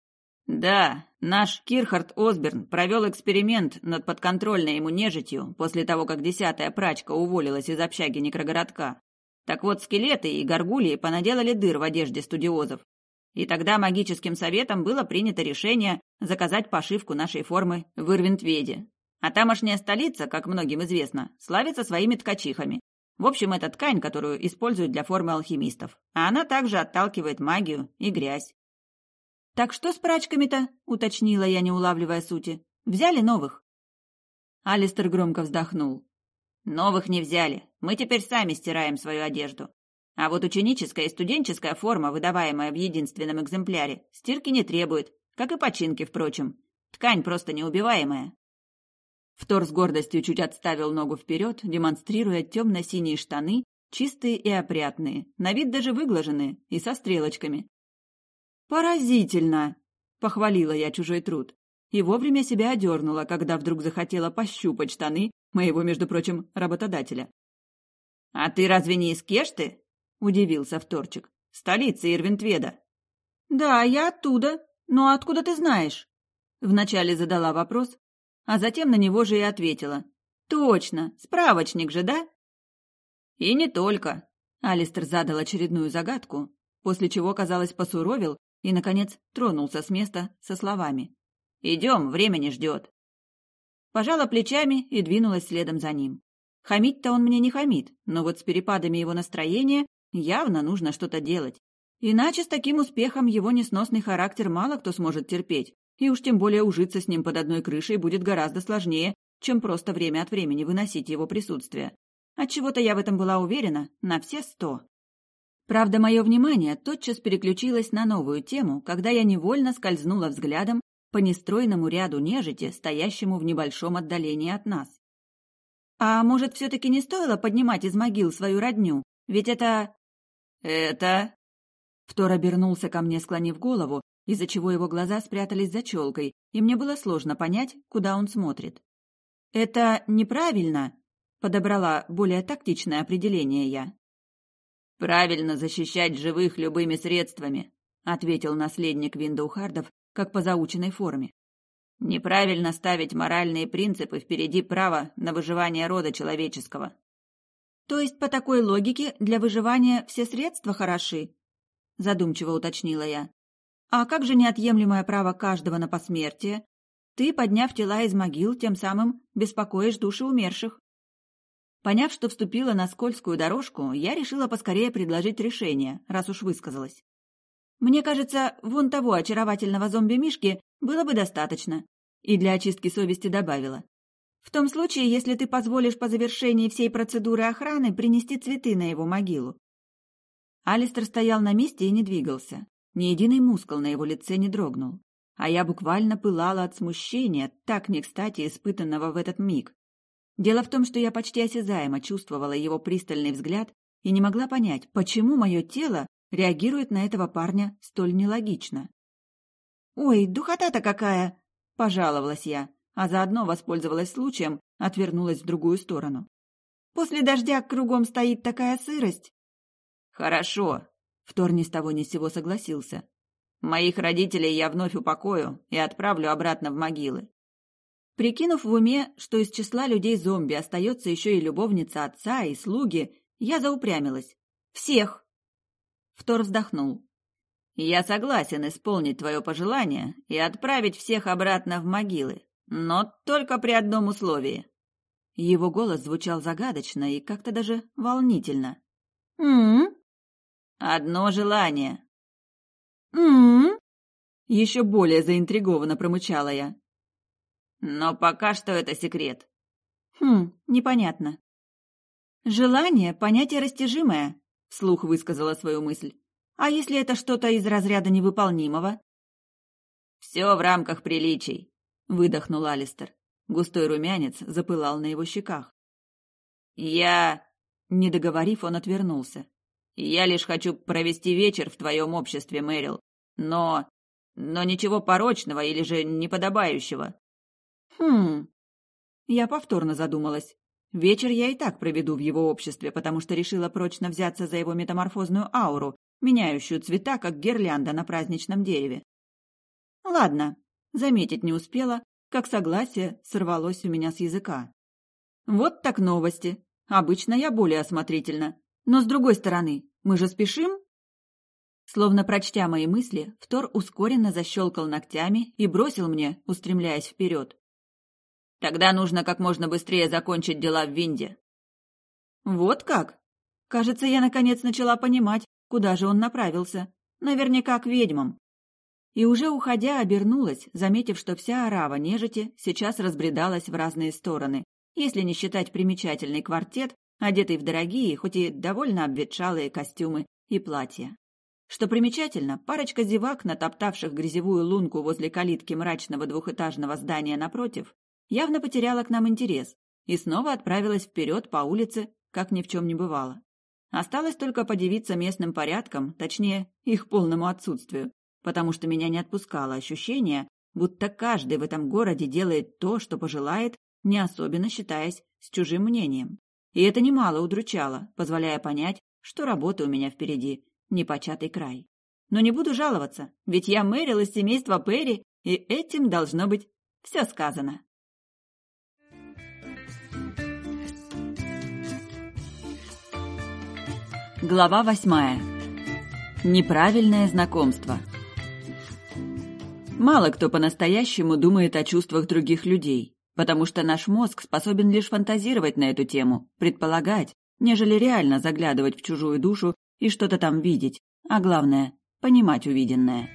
Speaker 3: «Да, наш Кирхард Осберн провел эксперимент над подконтрольной ему нежитью после того, как 10-я прачка уволилась из общаги некрогородка. Так вот, скелеты и горгульи понаделали дыр в одежде студиозов. И тогда магическим советом было принято решение заказать пошивку нашей формы в Ирвинтведе. А тамошняя столица, как многим известно, славится своими ткачихами. В общем, это ткань, которую используют для формы алхимистов. А она также отталкивает магию и грязь.
Speaker 1: «Так что с прачками-то?» — уточнила я, не улавливая сути. «Взяли новых?» Алистер громко вздохнул.
Speaker 3: «Новых не взяли. Мы теперь сами стираем свою одежду. А вот ученическая и студенческая форма, выдаваемая в единственном экземпляре, стирки не требует, как и починки, впрочем. Ткань просто неубиваемая».
Speaker 1: Втор с гордостью чуть отставил ногу вперед, демонстрируя темно-синие штаны, чистые и опрятные, на вид даже выглаженные и со стрелочками. «Поразительно!» — похвалила я чужой труд. И вовремя себя одернула, когда вдруг захотела пощупать штаны моего, между прочим, работодателя.
Speaker 3: «А ты разве не из Кешты?» — удивился Вторчик. «Столица Ирвинтведа».
Speaker 1: «Да, я оттуда. Но откуда ты знаешь?» Вначале задала вопрос, а затем на него же и ответила. «Точно, справочник же, да?»
Speaker 3: «И не только».
Speaker 1: Алистер задал очередную загадку, после чего, казалось, посуровил и, наконец, тронулся с места со словами.
Speaker 3: «Идем, время не ждет».
Speaker 1: Пожала плечами и двинулась следом за ним. Хамить-то он мне не хамит, но вот с перепадами его настроения явно нужно что-то делать. Иначе с таким успехом его несносный характер мало кто сможет терпеть, и уж тем более ужиться с ним под одной крышей будет гораздо сложнее, чем просто время от времени выносить его присутствие. Отчего-то я в этом была уверена на все 100. Правда, мое внимание тотчас переключилось на новую тему, когда я невольно скользнула взглядом по нестройному ряду нежити, стоящему в небольшом отдалении от нас. А может, все-таки не стоило поднимать из могил свою родню? Ведь это... Втор обернулся ко мне, склонив голову, из-за чего его глаза спрятались за челкой, и мне было сложно понять, куда он смотрит. «Это неправильно», — подобрала более тактичное определение я.
Speaker 3: «Правильно защищать живых любыми средствами», — ответил наследник Виндоухардов, как по заученной форме. «Неправильно ставить моральные принципы впереди права на выживание рода человеческого».
Speaker 1: «То есть по такой логике для выживания все средства хороши?» — задумчиво уточнила я. «А как же неотъемлемое право каждого на посмертие? Ты, подняв тела из могил, тем самым беспокоишь души умерших». Поняв, что вступила на скользкую дорожку, я решила поскорее предложить решение, раз уж высказалась. «Мне кажется, вон того очаровательного зомби-мишки было бы достаточно». И для очистки совести добавила. «В том случае, если ты позволишь по завершении всей процедуры охраны принести цветы на его могилу». Алистер стоял на месте и не двигался. Ни единый мускул на его лице не дрогнул. А я буквально пылала от смущения, так не кстати испытанного в этот миг. Дело в том, что я почти осязаемо чувствовала его пристальный взгляд и не могла понять, почему мое тело реагирует на этого парня столь нелогично. «Ой, духота-то какая!» – пожаловалась я, а заодно воспользовалась случаем, отвернулась в другую сторону. «После дождя кругом стоит такая сырость».
Speaker 3: «Хорошо», — Втор ни с того ни с сего согласился. «Моих родителей я вновь упокою и отправлю обратно в могилы».
Speaker 1: Прикинув в уме, что из числа людей-зомби остается еще и любовница отца и слуги, я заупрямилась. «Всех!» Втор вздохнул.
Speaker 3: «Я согласен исполнить твое пожелание и отправить всех обратно в могилы, но только при одном условии».
Speaker 1: Его голос звучал загадочно и как-то даже волнительно.
Speaker 3: «Одно желание».
Speaker 1: Еще более заинтригованно промычала я.
Speaker 3: «Но пока что это секрет».
Speaker 1: Непонятно. «Желание — понятие растяжимое», — вслух высказала свою мысль. «А если это что-то из разряда невыполнимого?»
Speaker 3: «Все в рамках приличий», —
Speaker 1: выдохнул Алистер. Густой румянец запылал на его щеках.
Speaker 3: Не договорив, он отвернулся. «Я лишь хочу провести вечер в твоем обществе, Мэрил, но ничего порочного или же неподобающего».
Speaker 1: Я повторно задумалась. Вечер я и так проведу в его обществе, потому что решила прочно взяться за его метаморфозную ауру, меняющую цвета, как гирлянда на праздничном дереве. Ладно, заметить не успела, как согласие сорвалось у меня с языка. Вот так новости. Обычно я более осмотрительна. Но с другой стороны, мы же спешим? Словно прочтя мои мысли, Втор ускоренно защелкал ногтями и бросил мне, устремляясь вперед.
Speaker 3: «Тогда нужно как можно быстрее закончить дела в Винде».
Speaker 1: Вот как? Кажется, я наконец начала понимать, куда же он направился. Наверняка к ведьмам. И уже уходя, обернулась, заметив, что вся орава нежити сейчас разбредалась в разные стороны, если не считать примечательный квартет, одетый в дорогие, хоть и довольно обветшалые костюмы и платья. Что примечательно, парочка зевак, натоптавших грязевую лунку возле калитки мрачного двухэтажного здания напротив, явно потеряла к нам интерес и снова отправилась вперед по улице, как ни в чем не бывало. Осталось только подивиться местным порядкам, точнее, их полному отсутствию, потому что меня не отпускало ощущение, будто каждый в этом городе делает то, что пожелает, не особенно считаясь с чужим мнением. И это немало удручало, позволяя понять, что работа у меня впереди непочатый край. Но не буду жаловаться, ведь я Мэрил из семейства Перри, и этим должно быть все сказано. Глава 8. Неправильное знакомство. Мало кто по-настоящему думает о чувствах других людей, потому что наш мозг способен лишь фантазировать на эту тему, предполагать, нежели реально заглядывать в чужую душу и что-то там видеть, а главное – понимать увиденное.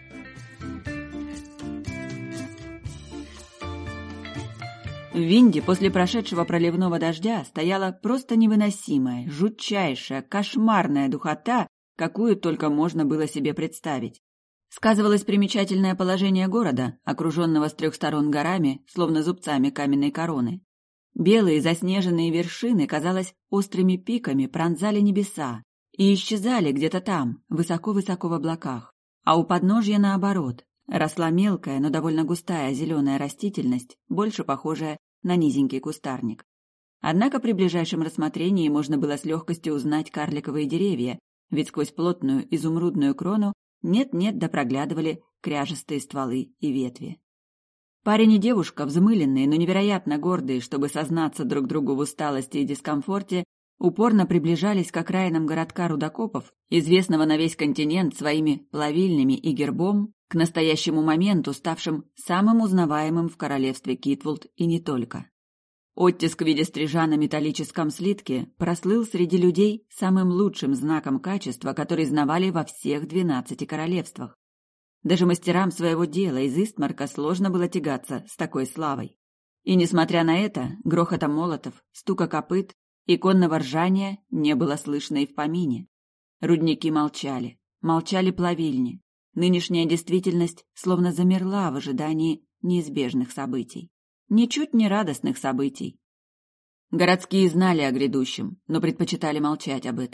Speaker 1: В Винде после прошедшего проливного дождя стояла просто невыносимая, жутчайшая, кошмарная духота, какую только можно было себе представить. Сказывалось примечательное положение города, окруженного с трех сторон горами, словно зубцами каменной короны. Белые заснеженные вершины, казалось, острыми пиками пронзали небеса и исчезали где-то там, высоко-высоко в облаках. А у подножья, наоборот, росла мелкая, но довольно густая зеленая растительность, больше похожая на низенький кустарник. Однако при ближайшем рассмотрении можно было с легкостью узнать карликовые деревья, ведь сквозь плотную изумрудную крону нет-нет да проглядывали кряжестые стволы и ветви. Парень и девушка, взмыленные, но невероятно гордые, чтобы сознаться друг другу в усталости и дискомфорте, упорно приближались к окраинам городка рудокопов, известного на весь континент своими плавильнями и гербом, к настоящему моменту ставшим самым узнаваемым в королевстве Китвулд и не только. Оттиск в виде стрижа на металлическом слитке прослыл среди людей самым лучшим знаком качества, который знавали во всех 12 королевствах. Даже мастерам своего дела из Истмарка сложно было тягаться с такой славой. И несмотря на это, грохота молотов, стука копыт и конного ржания не было слышно и в помине. Рудники молчали, молчали плавильни. Нынешняя действительность словно замерла в ожидании неизбежных событий. Ничуть не радостных событий. Городские знали о грядущем, но предпочитали молчать об этом.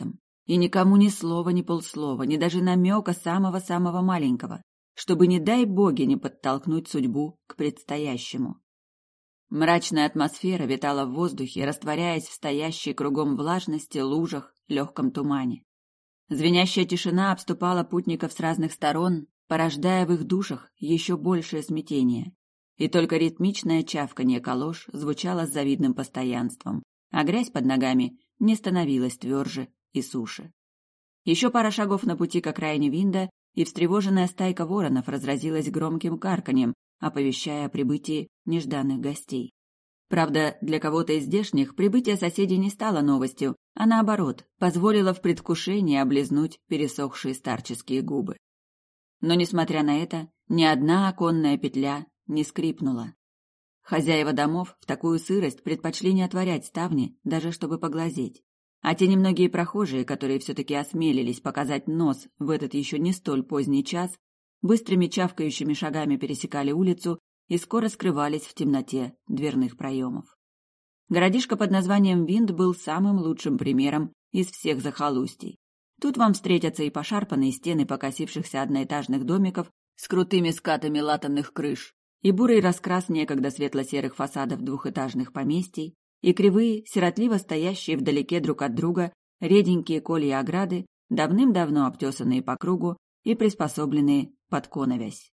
Speaker 1: И никому ни слова, ни полслова, ни даже намека самого-самого маленького, чтобы, не дай боги, не подтолкнуть судьбу к предстоящему. Мрачная атмосфера витала в воздухе, растворяясь в стоящей кругом влажности, лужах, легком тумане. Звенящая тишина обступала путников с разных сторон, порождая в их душах еще большее смятение. И только ритмичное чавканье калош звучало с завидным постоянством, а грязь под ногами не становилась тверже и суше. Еще пара шагов на пути к окраине Винда, и встревоженная стайка воронов разразилась громким карканьем, оповещая о прибытии нежданных гостей. Правда, для кого-то из здешних прибытие соседей не стало новостью, а наоборот, позволило в предвкушении облизнуть пересохшие старческие губы. Но, несмотря на это, ни одна оконная петля не скрипнула. Хозяева домов в такую сырость предпочли не отворять ставни, даже чтобы поглазеть. А те немногие прохожие, которые все-таки осмелились показать нос в этот еще не столь поздний час, быстрыми чавкающими шагами пересекали улицу и скоро скрывались в темноте дверных проемов. Городишко под названием Винд был самым лучшим примером из всех захолустий. Тут вам встретятся и пошарпанные стены покосившихся одноэтажных домиков с крутыми скатами латанных крыш, и бурый раскрас некогда светло-серых фасадов двухэтажных поместий, и кривые, сиротливо стоящие вдалеке друг от друга реденькие колья ограды, давным-давно обтесанные по кругу и приспособленные под коновязь.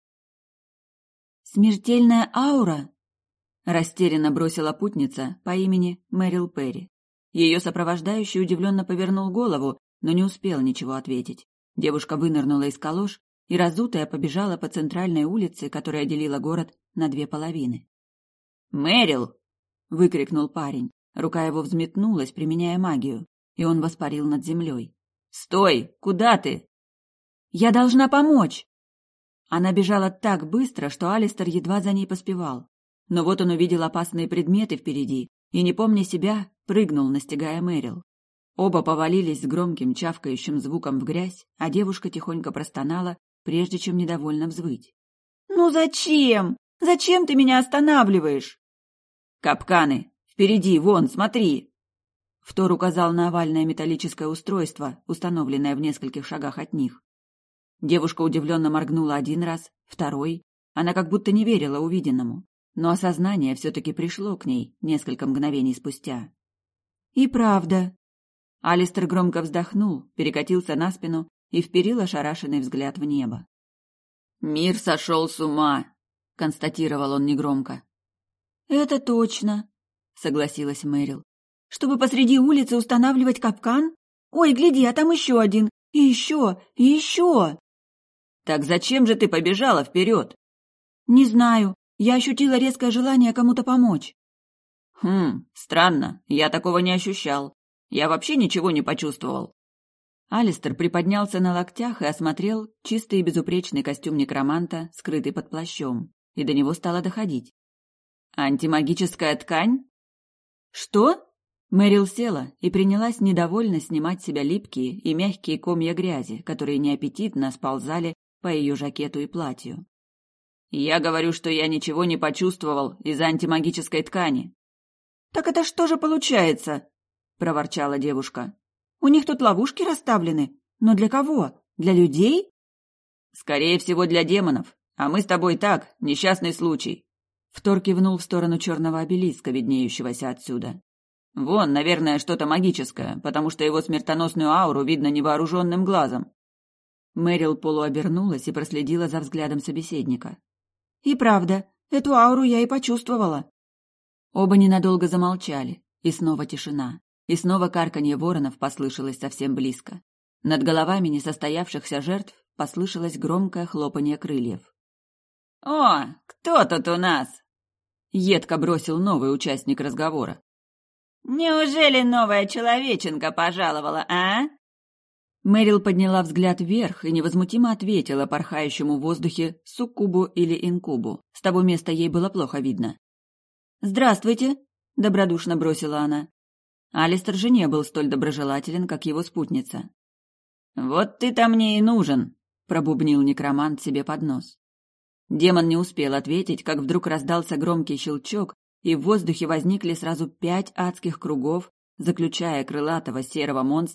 Speaker 1: «Смертельная аура!» — растерянно бросила путница по имени Мэрил Перри. Ее сопровождающий удивленно повернул голову, но не успел ничего ответить. Девушка вынырнула из калош и, разутая, побежала по центральной улице, которая делила город на две половины. «Мэрил!» — выкрикнул парень. Рука его взметнулась, применяя магию, и он воспарил над землей. «Стой! Куда ты?» «Я должна помочь!» Она бежала так быстро, что Алистер едва за ней поспевал. Но вот он увидел опасные предметы впереди и, не помня себя, прыгнул, настигая Мэрил. Оба повалились с громким чавкающим звуком в грязь, а девушка тихонько простонала, прежде чем недовольно взвыть. «Ну зачем? Зачем ты меня останавливаешь?» «Капканы! Впереди, вон, смотри!» Втор указал на овальное металлическое устройство, установленное в нескольких шагах от них. Девушка удивленно моргнула один раз, второй. Она как будто не верила увиденному, но осознание все-таки пришло к ней несколько мгновений спустя. «И правда». Алистер громко вздохнул, перекатился на спину и вперил ошарашенный взгляд в небо. «Мир сошел с ума», — констатировал он негромко. «Это точно», — согласилась Мэрил. «Чтобы посреди улицы устанавливать капкан? Ой, гляди, а там еще один, и еще, и еще!» «Так зачем же ты побежала вперед?» «Не знаю. Я ощутила резкое желание кому-то помочь». Странно. Я такого не ощущал. Я вообще ничего не почувствовал». Алистер приподнялся на локтях и осмотрел чистый и безупречный костюм некроманта, скрытый под плащом, и до него стало доходить. «Антимагическая ткань?» «Что?» Мэрил села и принялась недовольно снимать с себя липкие и мягкие комья грязи, которые неаппетитно сползали по ее жакету и платью. «Я говорю, что я ничего не почувствовал из-за антимагической ткани». «Так это что же получается?» – проворчала девушка. «У них тут ловушки расставлены. Но для кого? Для людей?» «Скорее всего, для демонов. А мы с тобой так, несчастный случай». Втор кивнул в сторону черного обелиска, виднеющегося отсюда. «Вон, наверное, что-то магическое, потому что его смертоносную ауру видно невооруженным глазом». Мэрил полуобернулась и проследила за взглядом собеседника. «И правда, эту ауру я и почувствовала». Оба ненадолго замолчали, и снова тишина, и снова карканье воронов послышалось совсем близко. Над головами несостоявшихся жертв послышалось громкое хлопанье крыльев. «О, кто тут у нас?» — едко бросил новый участник разговора. «Неужели новая человеченка пожаловала, а?» Мэрил подняла взгляд вверх и невозмутимо ответила порхающему в воздухе суккубу или инкубу. С того места ей было плохо видно. «Здравствуйте», — добродушно бросила она. Алистер же не был столь доброжелателен, как его спутница. «Вот ты-то мне и нужен», — пробубнил некромант себе под нос. Демон не успел ответить, как вдруг раздался громкий щелчок, и в воздухе возникли сразу 5 адских кругов, заключая крылатого серого монстра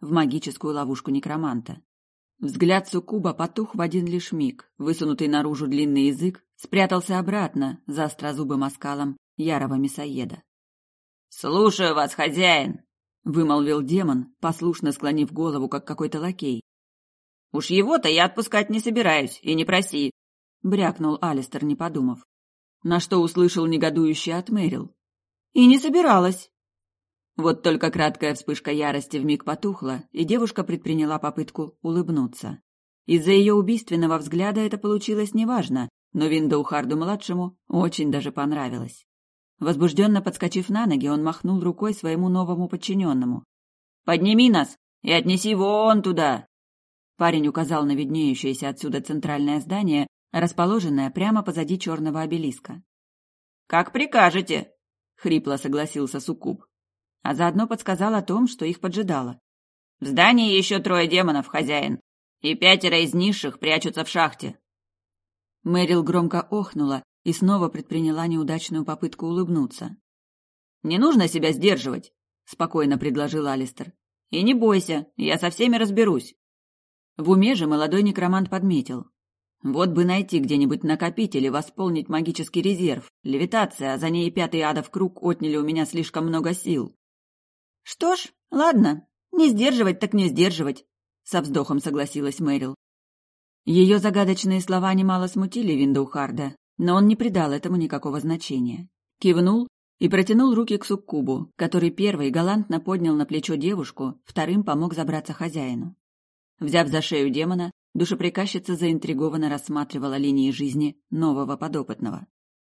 Speaker 1: в магическую ловушку некроманта. Взгляд суккуба потух в один лишь миг, высунутый наружу длинный язык спрятался обратно за острозубым оскалом ярого мясоеда.
Speaker 3: «Слушаю вас, хозяин!»
Speaker 1: — вымолвил демон, послушно склонив голову, как какой-то лакей.
Speaker 3: «Уж его-то я отпускать не собираюсь, и не проси!»
Speaker 1: — брякнул Алистер, не подумав. На что услышал негодующий от Мэрил. «И не собиралась!» Вот только краткая вспышка ярости вмиг потухла, и девушка предприняла попытку улыбнуться. Из-за ее убийственного взгляда это получилось неважно, но Виндоухарду-младшему очень даже понравилось. Возбужденно подскочив на ноги, он махнул рукой своему новому подчиненному.
Speaker 3: «Подними нас и отнеси вон туда!»
Speaker 1: Парень указал на виднеющееся отсюда центральное здание, расположенное прямо позади черного обелиска.
Speaker 3: «Как прикажете!»
Speaker 1: — хрипло согласился суккуб, а заодно подсказал о том, что их поджидало.
Speaker 3: «В здании еще 3 демонов, хозяин, и 5 из низших прячутся в шахте».
Speaker 1: Мэрил громко охнула и снова предприняла неудачную попытку улыбнуться.
Speaker 3: «Не нужно себя сдерживать», — спокойно предложил Алистер. «И не бойся, я со всеми разберусь».
Speaker 1: В уме же молодой некромант подметил. Вот бы найти где-нибудь накопитель и восполнить магический резерв. Левитация, а за ней и 5-й адов круг отняли у меня слишком много сил.
Speaker 2: «Что ж, ладно, не сдерживать так не сдерживать», — со вздохом согласилась Мэрил.
Speaker 1: Ее загадочные слова немало смутили Виндоухарда, но он не придал этому никакого значения. Кивнул и протянул руки к суккубу, который первый галантно поднял на плечо девушку, вторым помог забраться хозяину. Взяв за шею демона, душеприказчица заинтригованно рассматривала линии жизни нового подопытного.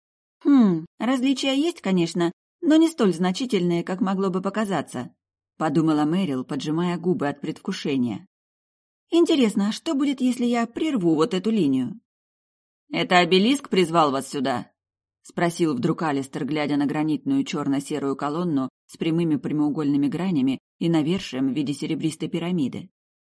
Speaker 2: Различия есть, конечно, но не столь значительные, как могло бы показаться»,
Speaker 1: — подумала Мэрил, поджимая губы от предвкушения.
Speaker 2: «Интересно, а что будет, если я прерву вот эту линию?»
Speaker 3: «Это обелиск призвал вас сюда?»
Speaker 1: — спросил вдруг Алистер, глядя на гранитную черно-серую колонну с прямыми прямоугольными гранями и навершием в виде серебристой пирамиды.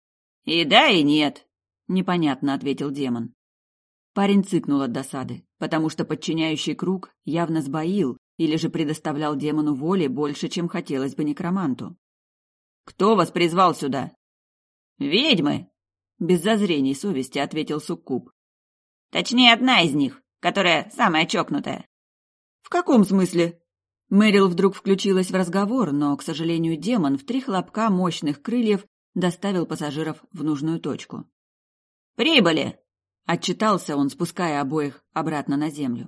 Speaker 3: «И да, и нет»,
Speaker 1: — непонятно ответил демон. Парень цыкнул от досады, потому что подчиняющий круг явно сбоил или же предоставлял демону воли больше, чем хотелось бы некроманту.
Speaker 3: «Кто вас призвал сюда?» «Ведьмы»,
Speaker 1: — без зазрений совести ответил суккуб.
Speaker 3: «Точнее, одна из них, которая самая чокнутая».
Speaker 1: «В каком смысле?» Мэрил вдруг включилась в разговор, но, к сожалению, демон в 3 хлопка мощных крыльев доставил пассажиров в нужную точку.
Speaker 3: «Прибыли!»
Speaker 1: — отчитался он, спуская обоих обратно на землю.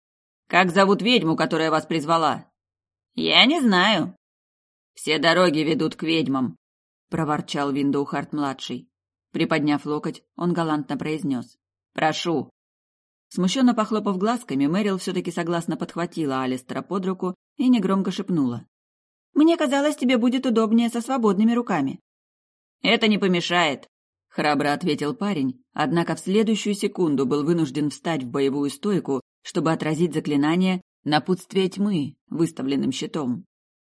Speaker 3: «Как зовут ведьму, которая вас призвала?» «Я не знаю».
Speaker 1: «Все дороги ведут к ведьмам», — проворчал Виндоухард-младший. Приподняв локоть, он галантно произнес. «Прошу». Смущенно похлопав глазками, Мэрил все-таки согласно подхватила Алистера под руку и негромко шепнула.
Speaker 2: «Мне казалось, тебе будет удобнее со свободными руками».
Speaker 3: «Это не помешает»,
Speaker 1: — храбро ответил парень, однако в следующую секунду был вынужден встать в боевую стойку, чтобы отразить заклинание «Напутствие тьмы» выставленным щитом.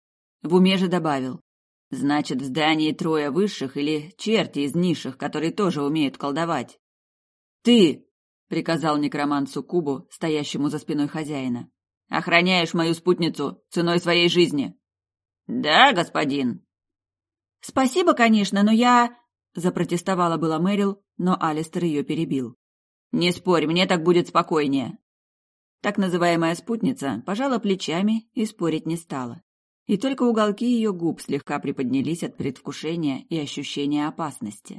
Speaker 1: В уме же добавил: «Значит, в здании 3 высших или черти из низших, которые тоже умеют колдовать». «Ты!» — приказал некромант суккубу, стоящему за спиной хозяина. «Охраняешь мою спутницу ценой своей жизни».
Speaker 3: «Да, господин».
Speaker 2: «Спасибо, конечно, но я...»
Speaker 1: — запротестовала была Мэрил, но Алистер ее перебил.
Speaker 3: «Не спорь, мне так будет спокойнее».
Speaker 1: Так называемая спутница пожала плечами и спорить не стала. И только уголки ее губ слегка приподнялись от предвкушения и ощущения опасности.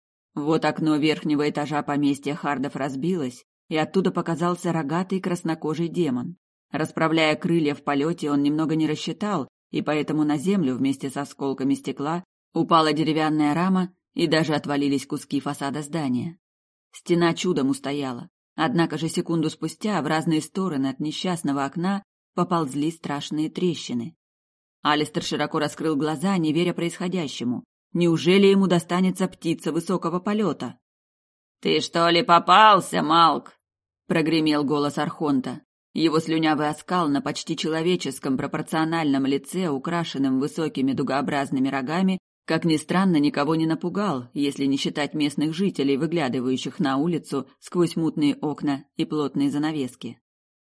Speaker 1: Вот окно верхнего этажа поместья Хардов разбилось, и оттуда показался рогатый краснокожий демон. Расправляя крылья в полете, он немного не рассчитал, и поэтому на землю вместе с осколками стекла упала деревянная рама, и даже отвалились куски фасада здания. Стена чудом устояла, однако же секунду спустя в разные стороны от несчастного окна поползли страшные трещины. Алистер широко раскрыл глаза, не веря происходящему. Неужели ему достанется птица высокого полета?
Speaker 3: «Ты что ли попался, Малк?»
Speaker 1: — прогремел голос Архонта. Его слюнявый оскал на почти человеческом пропорциональном лице, украшенном высокими дугообразными рогами, как ни странно, никого не напугал, если не считать местных жителей, выглядывающих на улицу сквозь мутные окна и плотные занавески.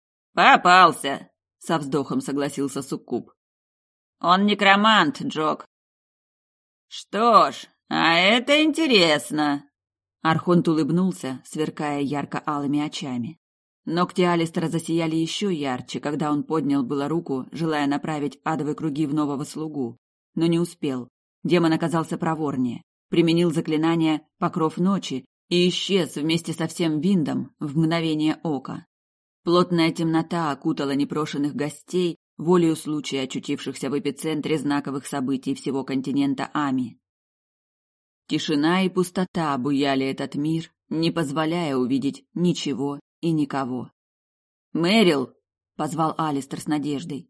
Speaker 3: «Попался!»
Speaker 1: — со вздохом согласился суккуб.
Speaker 3: «Он некромант, Джок». «Что ж, а это интересно!» Архонт улыбнулся, сверкая ярко-алыми очами. Ногти Алистера засияли еще ярче, когда он поднял было руку, желая направить адовые круги в нового слугу, но не успел. Демон оказался проворнее, применил заклинание «Покров ночи» и исчез вместе со всем Виндом в мгновение ока. Плотная темнота окутала непрошенных гостей, волею случая очутившихся в эпицентре знаковых событий всего континента Ами. Тишина и пустота обуяли этот мир, не позволяя увидеть ничего и никого. «Мэрил!» — позвал Алистер с надеждой.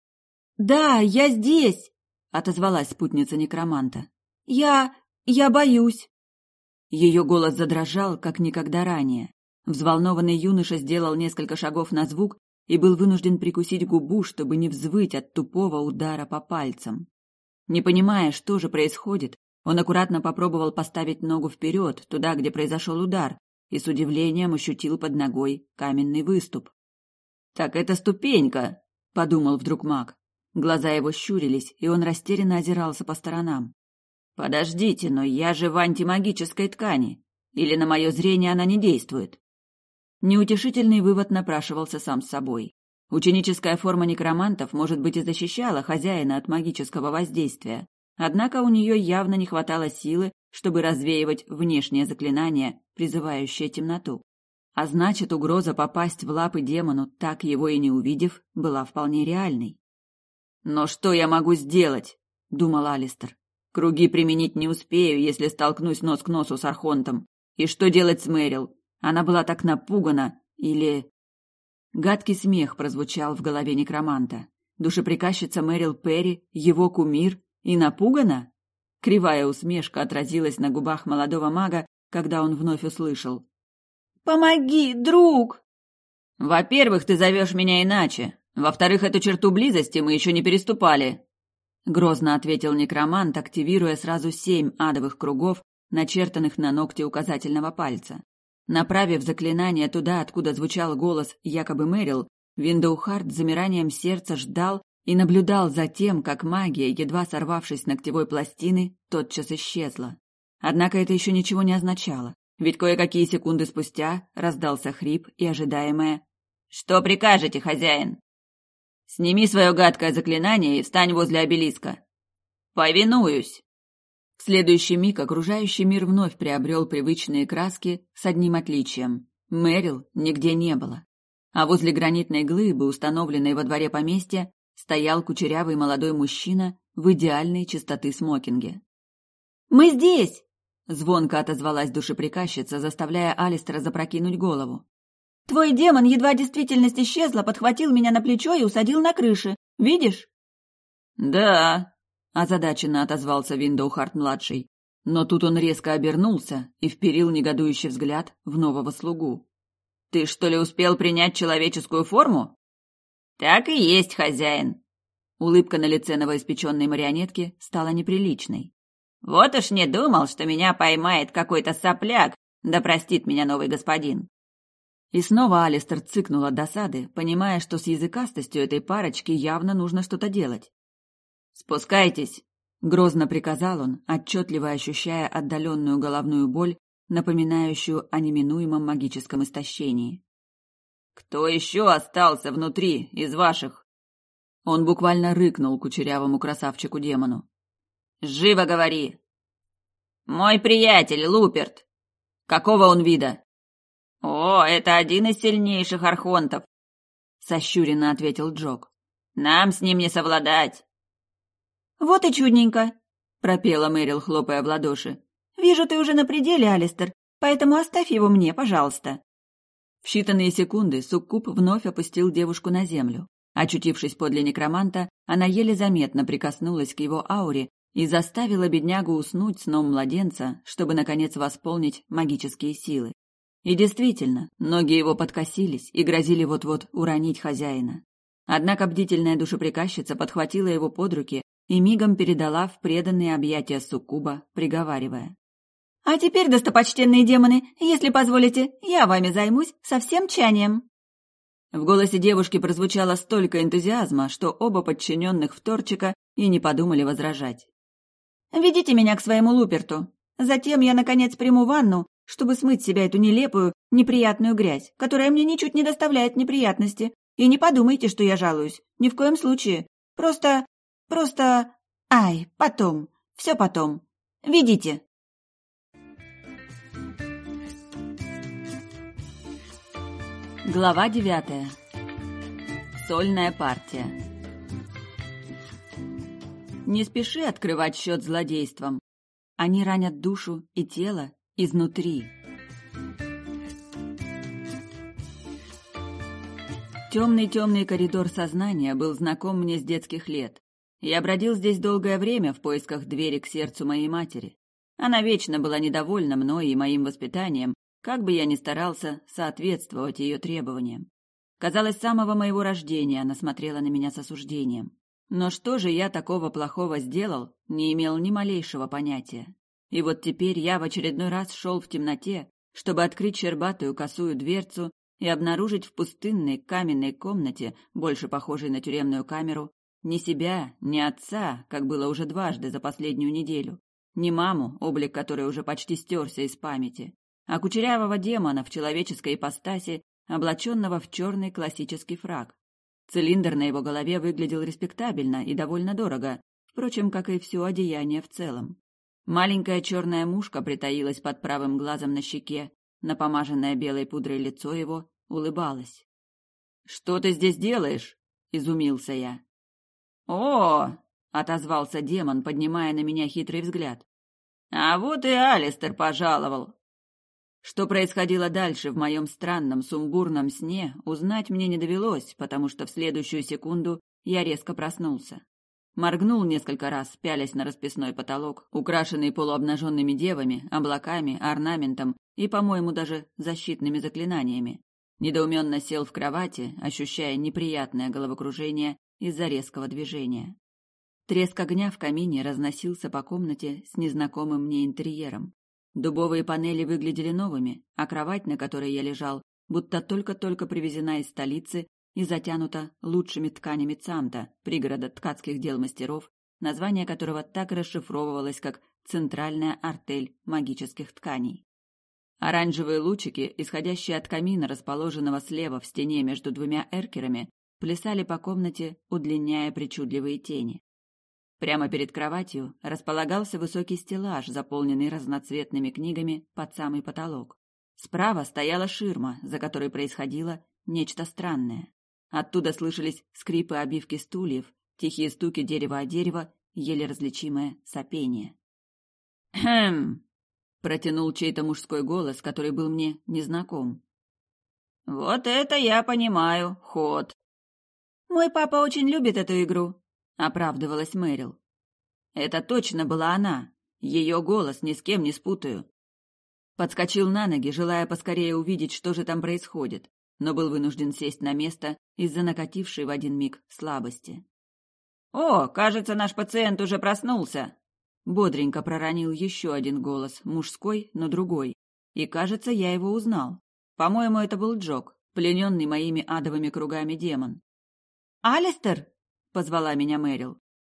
Speaker 1: «Да, я здесь!» — отозвалась спутница некроманта. Я боюсь!» Ее голос задрожал, как никогда ранее. Взволнованный юноша сделал несколько шагов на звук и был вынужден прикусить губу, чтобы не взвыть от тупого удара по пальцам. Не понимая, что же происходит, он аккуратно попробовал поставить ногу вперед, туда, где произошел удар, и с удивлением ощутил под ногой каменный выступ. «Так это ступенька!» — подумал вдруг маг. Глаза его щурились, и он растерянно озирался по сторонам. «Подождите, но я же в антимагической ткани. Или на мое зрение она не действует?» Неутешительный вывод напрашивался сам с собой. Ученическая форма некромантов, может быть, и защищала хозяина от магического воздействия, однако у нее явно не хватало силы, чтобы развеивать внешнее заклинание, призывающее темноту. А значит, угроза попасть в лапы демону, так его и не увидев, была вполне реальной. «Но что я могу сделать?» — думал Алистер. «Круги применить не успею, если столкнусь нос к носу с Архонтом. И что делать с Мэрил? Она была так напугана. Или...» Гадкий смех прозвучал в голове некроманта. Душеприказчица Мэрил Перри, его кумир, и напугана? Кривая усмешка отразилась на губах молодого мага, когда он вновь услышал: «Помоги, друг!»
Speaker 3: «Во-первых, ты зовешь меня иначе. Во-вторых, эту черту близости мы еще не переступали», — грозно ответил некромант, активируя сразу 7 адовых кругов, начертанных на ногте указательного пальца. Направив заклинание туда, откуда звучал голос якобы Мэрил, Виндоухард с замиранием сердца ждал и наблюдал за тем, как магия, едва сорвавшись с ногтевой пластины, тотчас исчезла. Однако это еще ничего не означало, ведь кое-какие секунды спустя раздался хрип и ожидаемое: «Что прикажете, хозяин?» «Сними свое гадкое заклинание и встань возле обелиска». «Повинуюсь». В следующий миг окружающий мир вновь приобрел привычные краски с одним отличием: Мэрил нигде не было. А возле гранитной глыбы, установленной во дворе поместья, стоял кучерявый молодой мужчина в идеальной чистоты смокинге.
Speaker 1: «Мы здесь!»
Speaker 3: — звонко отозвалась душеприказчица, заставляя Алистера запрокинуть голову.
Speaker 1: «Твой демон, едва действительность исчезла, подхватил меня на плечо и усадил на крыше. Видишь?»
Speaker 3: «Да», — озадаченно отозвался Виндоухард-младший. Но тут он резко обернулся и вперил негодующий взгляд в нового слугу. «Ты что ли успел принять человеческую форму?» «Так и есть, хозяин». Улыбка на лице новоиспеченной марионетки стала неприличной. «Вот уж не думал, что меня поймает какой-то сопляк, да простит меня новый господин». И снова Алистер цыкнул от досады, понимая, что с языкастостью этой парочки явно нужно что-то делать. «Спускайтесь», — грозно приказал он, отчетливо ощущая отдаленную головную боль, напоминающую о неминуемом магическом истощении. «Кто еще остался внутри из ваших?» Он буквально рыкнул кучерявому красавчику-демону. «Живо говори!» «Мой приятель, Луперт!» «Какого он вида?» «О, это один из сильнейших архонтов!» Сощуренно ответил Джок. «Нам с ним не совладать!»
Speaker 1: «Вот и чудненько!» — пропела Мэрил, хлопая в ладоши. «Вижу, ты уже на пределе, Алистер, поэтому оставь его мне, пожалуйста!» В считанные секунды суккуб вновь опустил девушку на землю. Очутившись подле некроманта, она еле заметно прикоснулась к его ауре и заставила беднягу уснуть сном младенца, чтобы, наконец, восполнить магические силы. И действительно, ноги его подкосились и грозили вот-вот уронить хозяина. Однако бдительная душеприказчица подхватила его под руки и мигом передала в преданные объятия суккуба, приговаривая: «А теперь, достопочтенные демоны, если позволите, я вами займусь со всем тщанием». В голосе девушки прозвучало столько энтузиазма, что оба подчиненных вторчика и не подумали возражать. Ведите меня к своему Луперту. Затем я, наконец, приму ванну, чтобы смыть с себя эту нелепую, неприятную грязь, которая мне ничуть не доставляет неприятности. И не подумайте, что я жалуюсь. Ни в коем случае. Просто... Ай, потом. Все потом. Ведите.
Speaker 3: Глава 9. Сольная партия. Не спеши открывать счет злодействам. Они ранят душу и тело изнутри. Темный коридор сознания был знаком мне с детских лет. Я бродил здесь долгое время в поисках двери к сердцу моей матери. Она вечно была недовольна мной и моим воспитанием, как бы я ни старался соответствовать ее требованиям. Казалось, с самого моего рождения она смотрела на меня с осуждением. Но что же я такого плохого сделал, не имел ни малейшего понятия. И вот теперь я в очередной раз шел в темноте, чтобы открыть щербатую косую дверцу и обнаружить в пустынной каменной комнате, больше похожей на тюремную камеру, ни себя, ни отца, как было уже дважды за последнюю неделю, ни маму, облик которой уже почти стерся из памяти, а кучерявого демона в человеческой ипостаси, облаченного в черный классический фрак. Цилиндр на его голове выглядел респектабельно и довольно дорого, впрочем, как и все одеяние в целом. Маленькая черная мушка притаилась под правым глазом на щеке, напомаженное белой пудрой лицо его улыбалось. «Что ты здесь делаешь?» — изумился я. «О!» — отозвался демон, поднимая на меня хитрый взгляд. «А вот и Алистер пожаловал!» Что происходило дальше в моем странном сумбурном сне, узнать мне не довелось, потому что в следующую секунду я резко проснулся. Моргнул несколько раз, пялясь на расписной потолок, украшенный полуобнаженными девами, облаками, орнаментом и, по-моему, даже защитными заклинаниями. Недоуменно сел в кровати, ощущая неприятное головокружение из-за резкого движения. Треск огня в камине разносился по комнате с незнакомым мне интерьером. Дубовые панели выглядели новыми, а кровать, на которой я лежал, будто только-только привезена из столицы и затянута лучшими тканями Цамта, пригорода ткацких дел мастеров, название которого так и расшифровывалось как «Центральная артель магических тканей». Оранжевые лучики, исходящие от камина, расположенного слева в стене между двумя эркерами, плясали по комнате, удлиняя причудливые тени. Прямо перед кроватью располагался высокий стеллаж, заполненный разноцветными книгами под самый потолок. Справа стояла ширма, за которой происходило нечто странное. Оттуда слышались скрипы обивки стульев, тихие стуки дерева о дерево, еле различимое сопение. «Хм!» — протянул чей-то мужской голос, который был мне незнаком. «Вот это я понимаю, ход!»
Speaker 1: «Мой папа очень любит эту игру», — оправдывалась Мэрил.
Speaker 3: Это точно была она. Ее голос ни с кем не спутаю. Подскочил на ноги, желая поскорее увидеть, что же там происходит, но был вынужден сесть на место из-за накатившей в один миг слабости. «О, кажется, наш пациент уже проснулся!» Бодренько проронил еще один голос, мужской, но другой. И, кажется, я его узнал. По-моему, это был Джок, плененный моими адовыми кругами демон.
Speaker 1: «Алистер?» — позвала меня Мэрил.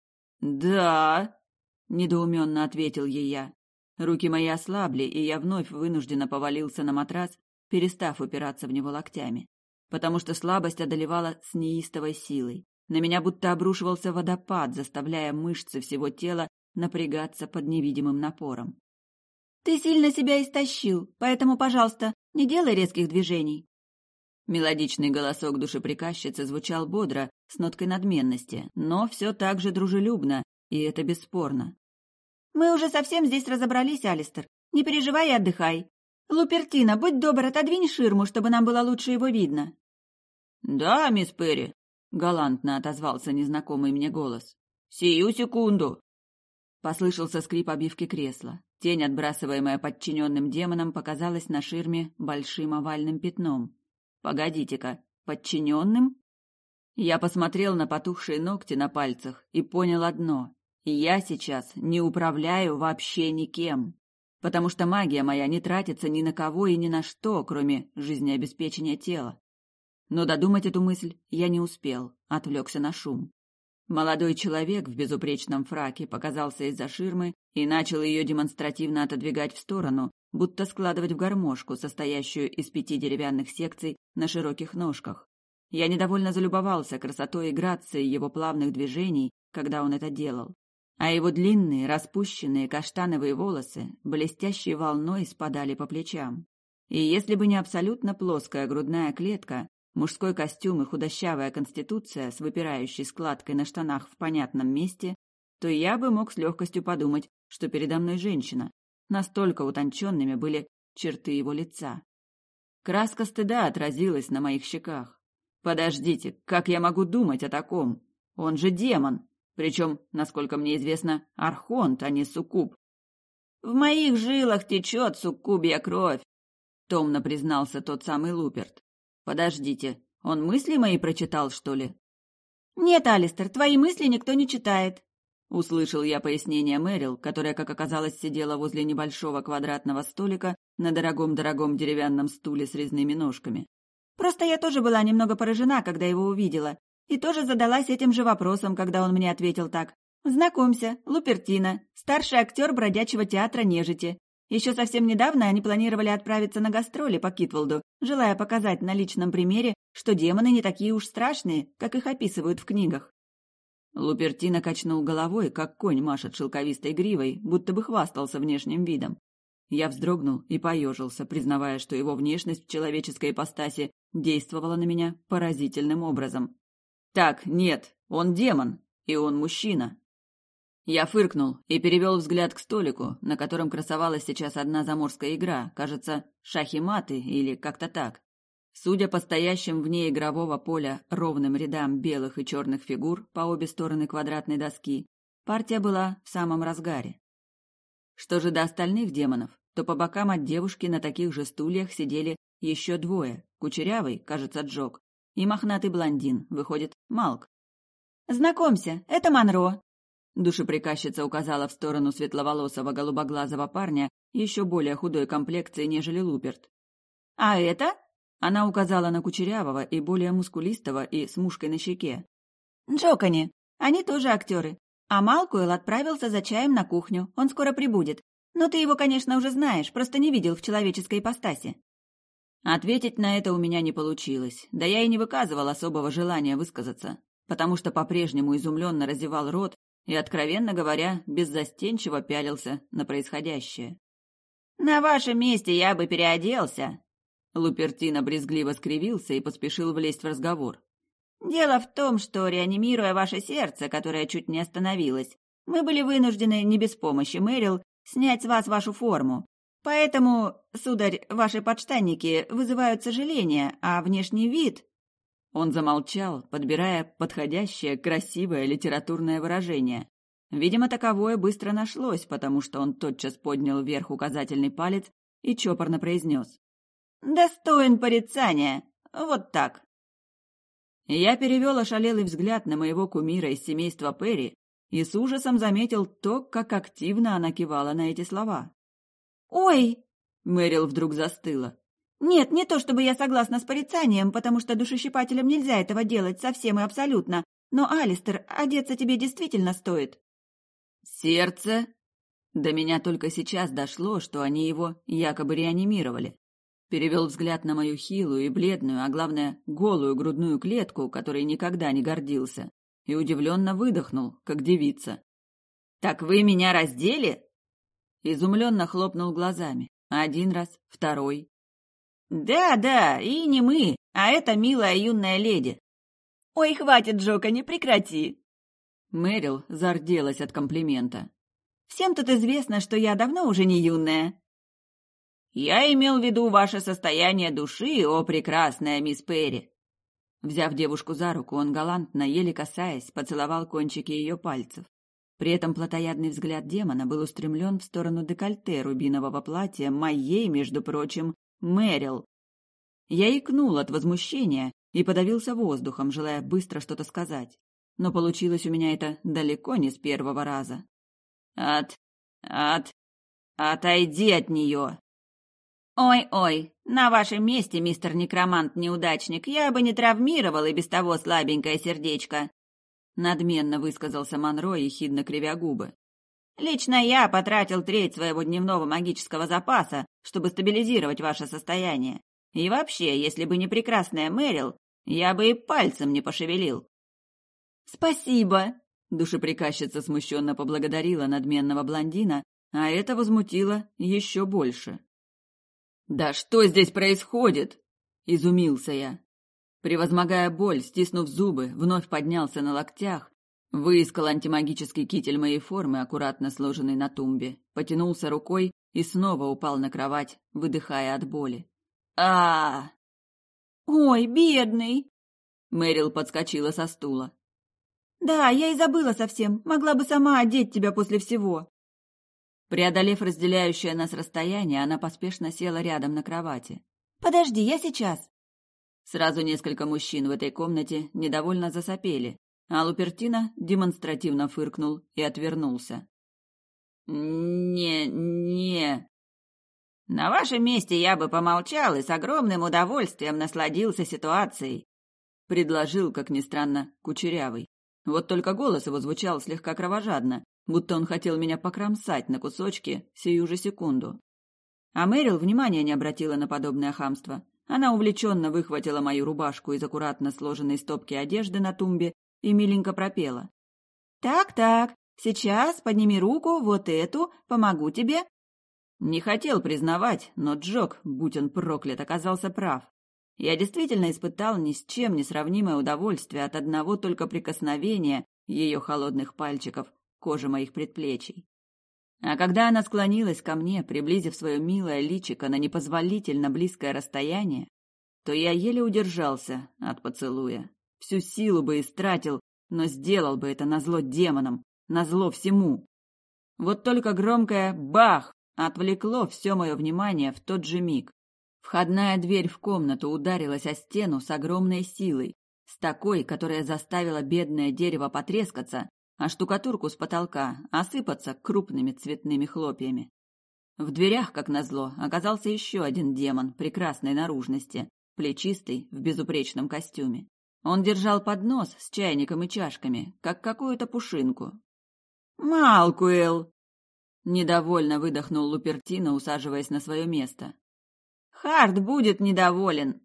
Speaker 3: «Да», — недоуменно ответил ей я. Руки мои ослабли, и я вновь вынужденно повалился на матрас, перестав упираться в него локтями, потому что слабость одолевала с неистовой силой. На меня будто обрушивался водопад, заставляя мышцы всего тела напрягаться под невидимым напором.
Speaker 1: «Ты сильно себя истощил, поэтому, пожалуйста, не делай резких движений».
Speaker 3: Мелодичный голосок душеприказчицы звучал бодро, с ноткой надменности, но все так же дружелюбно, и это бесспорно.
Speaker 1: «Мы уже совсем здесь разобрались, Алистер. Не переживай и отдыхай. Лупертина, будь добр, отодвинь ширму, чтобы нам было лучше его видно».
Speaker 3: «Да, мисс Перри», — галантно отозвался незнакомый мне голос. «Сию секунду». Послышался скрип обивки кресла. Тень, отбрасываемая подчиненным демоном, показалась на ширме большим овальным пятном. Погодите-ка, подчиненным? Я посмотрел на потухшие ногти на пальцах и понял одно. Я сейчас не управляю вообще никем, потому что магия моя не тратится ни на кого и ни на что, кроме жизнеобеспечения тела. Но додумать эту мысль я не успел, отвлекся на шум. Молодой человек в безупречном фраке показался из-за ширмы и начал ее демонстративно отодвигать в сторону, будто складывать в гармошку, состоящую из 5 деревянных секций на широких ножках. Я недовольно залюбовался красотой и грацией его плавных движений, когда он это делал. А его длинные, распущенные каштановые волосы блестящей волной спадали по плечам. И если бы не абсолютно плоская грудная клетка, мужской костюм и худощавая конституция с выпирающей складкой на штанах в понятном месте, то я бы мог с легкостью подумать, что передо мной женщина. Настолько утонченными были черты его лица. Краска стыда отразилась на моих щеках. Подождите, как я могу думать о таком? Он же демон, причем, насколько мне известно, архонт, а не суккуб.
Speaker 2: В моих жилах течет суккубья кровь,
Speaker 3: томно признался тот самый Луперт. Подождите, он мысли мои прочитал, что ли?
Speaker 2: Нет, Алистер, твои мысли никто не читает.
Speaker 3: Услышал я пояснение Мэрил, которая, как оказалось, сидела возле небольшого квадратного столика на дорогом-дорогом деревянном стуле с резными ножками.
Speaker 2: Просто я тоже была немного поражена, когда его увидела, и тоже задалась этим же вопросом, когда он мне ответил так. Знакомься, Лупертина, старший актер бродячего театра нежити. Еще совсем недавно они планировали отправиться на гастроли по Китволду, желая показать на личном примере, что демоны не такие уж страшные, как их описывают в книгах.
Speaker 3: Лупертина качнул головой, как конь машет шелковистой гривой, будто бы хвастался внешним видом. Я вздрогнул и поежился, признавая, что его внешность в человеческой ипостаси действовала на меня поразительным образом. Так, нет, он демон, и он мужчина. Я фыркнул и перевел взгляд к столику, на котором красовалась сейчас одна заморская игра, кажется, шахи-маты или как-то так. Судя по стоящим вне игрового поля ровным рядам белых и черных фигур по обе стороны квадратной доски, партия была в самом разгаре. Что же до остальных демонов, то по бокам от девушки на таких же стульях сидели еще двое: кучерявый, кажется, Джок, и мохнатый блондин, выходит, Малк.
Speaker 2: «Знакомься, это Монро», —
Speaker 3: душеприказчица указала в сторону светловолосого голубоглазого парня еще более худой комплекции, нежели Луперт.
Speaker 2: «А это?»
Speaker 3: — она указала на кучерявого и более мускулистого и с мушкой на щеке.
Speaker 2: «Джокани, они тоже актеры. А Малкуэлл отправился за чаем на кухню, он скоро прибудет. Но ты его, конечно, уже знаешь, просто не видел в человеческой ипостаси».
Speaker 3: Ответить на это у меня не получилось, да я и не выказывал особого желания высказаться, потому что по-прежнему изумленно разевал рот и, откровенно говоря, беззастенчиво пялился на происходящее.
Speaker 2: «На вашем месте я бы переоделся», —
Speaker 3: Лупертино брезгливо скривился и поспешил влезть в разговор.
Speaker 2: «Дело в том, что, реанимируя ваше сердце, которое чуть не остановилось, мы были вынуждены, не без помощи Мэрил, снять с вас вашу форму. Поэтому, сударь, ваши подштанники вызывают сожаление, а внешний вид...»
Speaker 3: Он замолчал, подбирая подходящее, красивое литературное выражение. Видимо, таковое быстро нашлось, потому что он тотчас поднял вверх указательный палец и чопорно произнес:
Speaker 2: «Достоин порицания. Вот так».
Speaker 3: Я перевел ошалелый взгляд на моего кумира из семейства Перри и с ужасом заметил то, как активно она кивала на эти слова.
Speaker 2: «Ой!» —
Speaker 3: Мэрил вдруг застыла.
Speaker 2: «Нет, не то чтобы я согласна с порицанием, потому что душещипателям нельзя этого делать совсем и абсолютно, но, Алистер, одеться тебе действительно стоит».
Speaker 3: «Сердце?» До меня только сейчас дошло, что они его якобы реанимировали. Перевел взгляд на мою хилую и бледную, а главное, голую грудную клетку, которой никогда не гордился, и удивленно выдохнул, как девица.
Speaker 2: «Так вы меня раздели?»
Speaker 3: Изумленно хлопнул глазами. Один раз, второй.
Speaker 2: «Да, и не мы, а эта милая юная леди». «Ой, хватит, Джока, не прекрати!»
Speaker 3: Мэрил зарделась от комплимента.
Speaker 2: «Всем тут известно, что я давно уже не юная». «Я имел в виду ваше состояние души, о прекрасная мисс Перри».
Speaker 3: Взяв девушку за руку, он галантно, еле касаясь, поцеловал кончики ее пальцев. При этом плотоядный взгляд демона был устремлен в сторону декольте рубинового платья моей, между прочим, Мэрил. Я икнул от возмущения и подавился воздухом, желая быстро что-то сказать. Но получилось у меня это далеко не с первого раза.
Speaker 2: Отойди от нее!» «Ой, на вашем месте, мистер некромант-неудачник, я бы не травмировал и без того слабенькое сердечко».
Speaker 1: надменно высказался Монро, ехидно кривя губы.
Speaker 2: Лично я потратил треть своего дневного магического запаса, чтобы стабилизировать ваше состояние. И вообще, если бы не прекрасная Мэрил, я бы и пальцем не пошевелил.
Speaker 1: Спасибо, душеприказчица смущенно поблагодарила надменного блондина, а это возмутило еще больше. Да что здесь происходит? Изумился я. Превозмогая боль, стиснув зубы, вновь поднялся на локтях, выискал антимагический китель моей формы, аккуратно сложенный на тумбе, потянулся рукой и снова упал на кровать, выдыхая от боли.
Speaker 2: Ой, бедный!
Speaker 1: Мэрил подскочила со стула.
Speaker 2: Да, я и забыла совсем. Могла бы сама одеть тебя после всего.
Speaker 1: Преодолев разделяющее нас расстояние, она поспешно села рядом на кровати.
Speaker 2: Подожди, я сейчас.
Speaker 1: Сразу несколько мужчин в этой комнате недовольно засопели, а Лупертино демонстративно фыркнул и отвернулся. Не.
Speaker 2: На вашем месте я бы помолчал и с огромным удовольствием насладился ситуацией,
Speaker 1: предложил, как ни странно, Кучерявый. Вот только голос его звучал слегка кровожадно, будто он хотел меня покромсать на кусочки сию же секунду. А Мэрил внимания не обратила на подобное хамство. Она увлеченно выхватила мою рубашку из аккуратно сложенной стопки одежды на тумбе и миленько пропела.
Speaker 2: Так, сейчас подними руку, вот эту, помогу тебе.
Speaker 1: Не хотел признавать, но Джок, будь он проклят, оказался прав. Я действительно испытал ни с чем не сравнимое удовольствие от одного только прикосновения ее холодных пальчиков к коже моих предплечий. А когда она склонилась ко мне, приблизив свое милое личико на непозволительно близкое расстояние, то я еле удержался от поцелуя. Всю силу бы истратил, но сделал бы это назло демонам, назло всему. Вот только громкое «бах» отвлекло все мое внимание в тот же миг. Входная дверь в комнату ударилась о стену с огромной силой, с такой, которая заставила бедное дерево потрескаться, а штукатурку с потолка осыпаться крупными цветными хлопьями. В дверях, как назло, оказался еще один демон прекрасной наружности, плечистый, в безупречном костюме. Он держал поднос с чайником и чашками, как какую-то пушинку.
Speaker 2: «Малкуэлл!»
Speaker 1: — недовольно выдохнул Лупертино, усаживаясь на свое место.
Speaker 2: «Харт будет недоволен.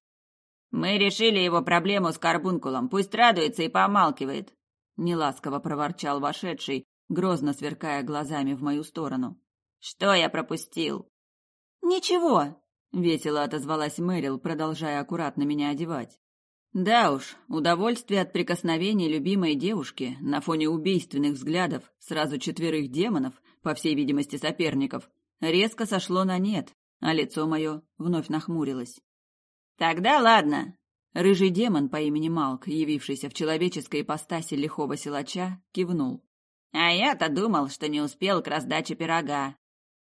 Speaker 2: Мы решили его проблему с карбункулом, пусть радуется и помалкивает», — неласково проворчал вошедший, грозно сверкая глазами в мою сторону. «Что я пропустил?»
Speaker 1: «Ничего», — весело отозвалась Мэрил, продолжая аккуратно меня одевать. Да уж, удовольствие от прикосновений любимой девушки на фоне убийственных взглядов сразу 4 демонов, по всей видимости соперников, резко сошло на нет, а лицо мое вновь нахмурилось.
Speaker 2: «Тогда ладно».
Speaker 1: Рыжий демон по имени Малк, явившийся в человеческой ипостаси лихого силача, кивнул.
Speaker 2: «А я-то думал, что не успел к раздаче пирога».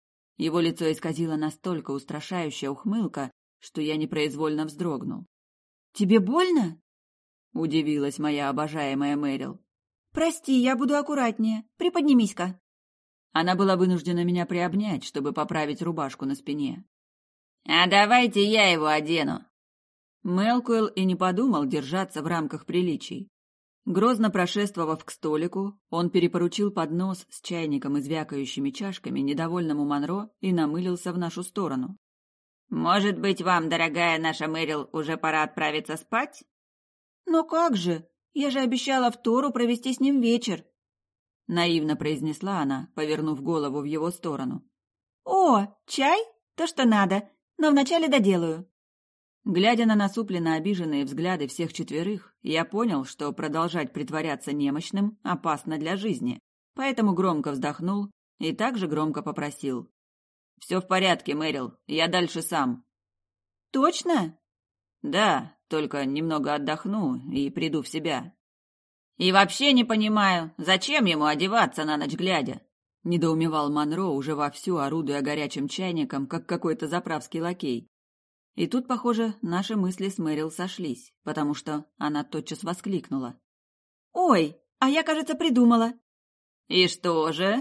Speaker 1: Его лицо исказило настолько устрашающая ухмылка, что я непроизвольно вздрогнул. «Тебе больно?» — удивилась моя обожаемая Мэрил.
Speaker 2: «Прости, я буду аккуратнее. Приподнимись-ка».
Speaker 1: Она была вынуждена меня приобнять, чтобы поправить рубашку на спине.
Speaker 2: «А давайте я его одену».
Speaker 1: Мэлкуэлл и не подумал держаться в рамках приличий. Грозно прошествовав к столику, он перепоручил поднос с чайником и звякающими чашками недовольному Монро и намылился в нашу сторону.
Speaker 2: «Может быть, вам, дорогая наша Мэрил, уже пора отправиться спать?»
Speaker 1: «Но как же? Я же обещала в Тору провести с ним вечер», — наивно произнесла она, повернув голову в его сторону.
Speaker 2: «О, чай? То, что надо, но вначале доделаю».
Speaker 1: Глядя на насупленно обиженные взгляды всех 4, я понял, что продолжать притворяться немощным опасно для жизни, поэтому громко вздохнул и также громко попросил. «Все в порядке, Мэрил, я дальше сам».
Speaker 2: «Точно?»
Speaker 1: «Да, только немного отдохну и приду в себя».
Speaker 2: «И вообще не понимаю, зачем ему одеваться на ночь глядя?»
Speaker 1: — недоумевал Монро, уже вовсю орудуя горячим чайником, как какой-то заправский лакей. И тут, похоже, наши мысли с Мэрил сошлись, потому что она тотчас воскликнула.
Speaker 2: «Ой, а я, кажется, придумала».
Speaker 1: «И что же?»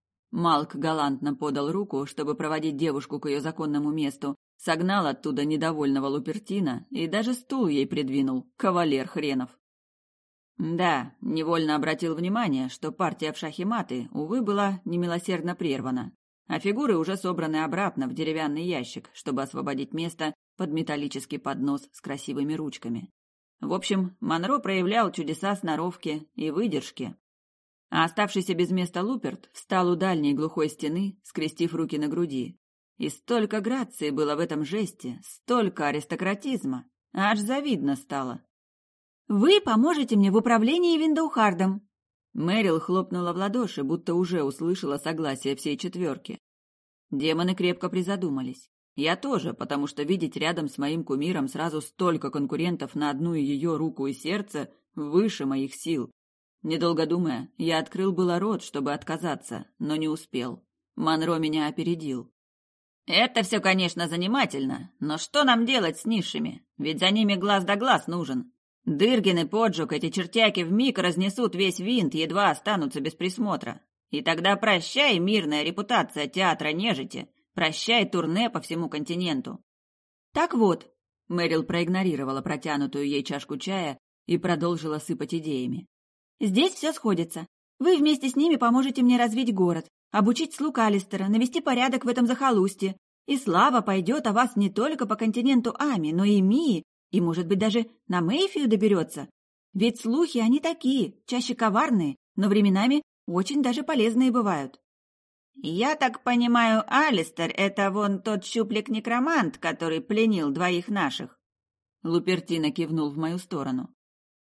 Speaker 1: Малк галантно подал руку, чтобы проводить девушку к ее законному месту, согнал оттуда недовольного Лупертино и даже стул ей придвинул, кавалер хренов.
Speaker 3: Да, невольно обратил внимание, что партия в шахи-маты, увы, была немилосердно прервана, а фигуры уже собраны обратно в деревянный ящик, чтобы освободить место под металлический поднос с красивыми ручками. В общем, Монро проявлял чудеса сноровки и выдержки. А оставшийся без места Луперт встал у дальней глухой стены, скрестив руки на груди. И столько грации было в этом жесте, столько аристократизма. Аж завидно стало.
Speaker 1: «Вы поможете мне в управлении Виндоухардом!»
Speaker 3: Мэрил хлопнула в ладоши, будто уже услышала согласие всей четверки. Демоны крепко призадумались. Я тоже, потому что видеть рядом с моим кумиром сразу столько конкурентов на одну ее руку и сердце выше моих сил. Недолго думая, я открыл было рот, чтобы отказаться, но не успел. Монро меня опередил. «Это все, конечно, занимательно, но что нам делать с низшими? Ведь за ними глаз да глаз нужен. Дыргин и Поджук, эти чертяки вмиг разнесут весь винт, едва останутся без присмотра. И тогда прощай мирная репутация театра нежити, прощай турне по всему континенту».
Speaker 1: «Так вот»,
Speaker 3: — Мэрил проигнорировала протянутую ей чашку чая и продолжила сыпать идеями.
Speaker 1: «Здесь все сходится. Вы вместе с ними поможете мне развить город, обучить слуг Алистера, навести порядок в этом захолустье. И слава пойдет о вас не только по континенту Ами, но и Мии, и, может быть, даже на Мэйфию доберется. Ведь слухи, они такие, чаще коварные, но временами очень даже полезные бывают».
Speaker 2: «Я так понимаю, Алистер — это вон тот щуплик-некромант, который пленил двоих наших?»
Speaker 3: Лупертино кивнул в мою сторону.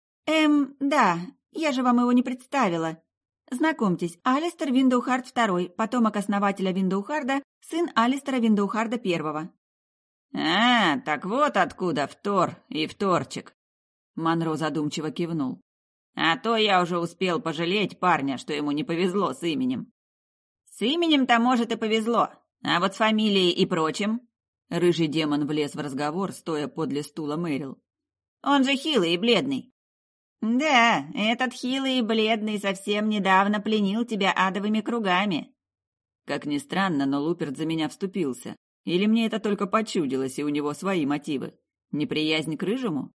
Speaker 1: Да, я же вам его не представила. Знакомьтесь, Алистер Виндоухард II, потомок основателя Виндоухарда, сын Алистера Виндоухарда I».
Speaker 2: Так вот откуда Втор и Вторчик.
Speaker 3: Монро задумчиво кивнул.
Speaker 2: А то я уже успел пожалеть парня, что ему не повезло с именем. С именем-то, может, и повезло, а вот с фамилией и прочим...
Speaker 3: Рыжий демон влез в разговор, стоя подле стула Мэрил.
Speaker 2: Он же хилый и бледный. Да, этот хилый и бледный совсем недавно пленил тебя адовыми кругами.
Speaker 3: Как ни странно, но Луперт за меня вступился. Или мне это только почудилось, и у него свои мотивы? Неприязнь к рыжему?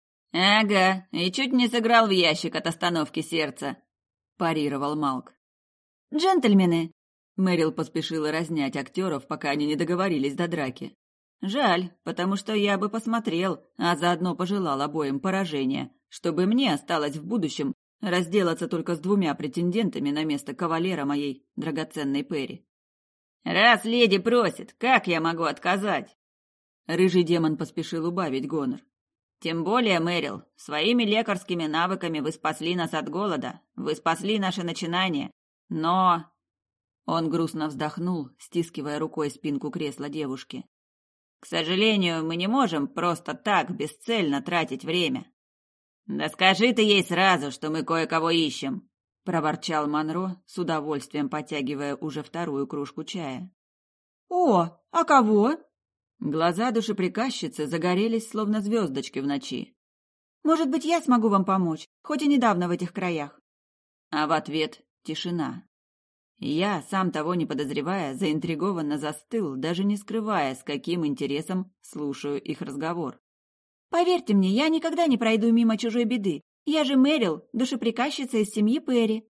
Speaker 2: Ага, и чуть не сыграл в ящик от остановки сердца, парировал Малк.
Speaker 1: «Джентльмены!»
Speaker 3: Мэрил поспешила разнять актеров, пока они не договорились до драки. Жаль, потому что я бы посмотрел, а заодно пожелал обоим поражения, чтобы мне осталось в будущем разделаться только с 2 претендентами на место кавалера моей драгоценной Перри.
Speaker 2: «Раз леди просит, как я могу отказать?»
Speaker 3: Рыжий демон поспешил убавить гонор.
Speaker 2: «Тем более, Мэрил, своими лекарскими навыками вы спасли нас от голода, вы спасли наше начинание, но...»
Speaker 3: Он грустно вздохнул, стискивая рукой спинку кресла девушки.
Speaker 2: «К сожалению, мы не можем просто так бесцельно тратить время». «Да скажи ты ей сразу, что мы кое-кого ищем», —
Speaker 3: проворчал Монро, с удовольствием потягивая уже 2-ю кружку чая.
Speaker 1: «О, а кого?»
Speaker 3: Глаза душеприказчицы загорелись, словно звездочки в ночи.
Speaker 1: «Может быть, я смогу вам помочь, хоть и недавно в этих краях».
Speaker 3: А в ответ тишина. Я, сам того не подозревая, заинтригованно застыл, даже не скрывая, с каким интересом слушаю их разговор.
Speaker 1: «Поверьте мне, я никогда не пройду мимо чужой беды. Я же Мэрил, душеприказчица из семьи Перри».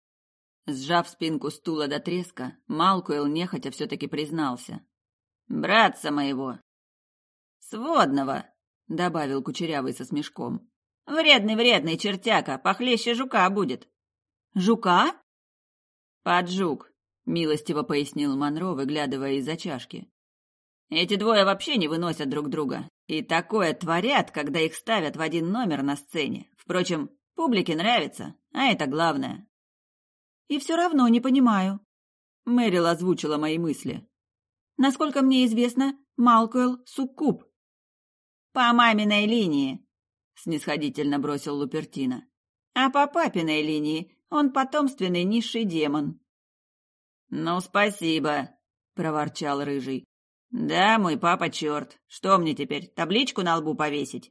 Speaker 3: Сжав спинку стула до треска, Малкуэлл нехотя все-таки признался.
Speaker 2: «Братца моего». «Сводного»,
Speaker 3: — добавил кучерявый со смешком.
Speaker 2: «Вредный чертяка, похлеще жука будет».
Speaker 1: «Жука?»
Speaker 3: «Поджук», — милостиво пояснил Монро, выглядывая из-за чашки.
Speaker 2: «Эти двое вообще не выносят друг друга. И такое творят, когда их ставят в один номер на сцене. Впрочем, публике нравится, а это главное».
Speaker 1: «И все равно не понимаю».
Speaker 3: Мэрил озвучила мои мысли.
Speaker 1: «Насколько мне известно, Малкуэлл — суккуб».
Speaker 2: «По маминой линии»,
Speaker 3: — снисходительно бросил Лупертино.
Speaker 2: «А по папиной линии он потомственный низший демон». «Ну, спасибо», — проворчал Рыжий. «Да, мой папа черт. Что мне теперь, табличку на лбу повесить?»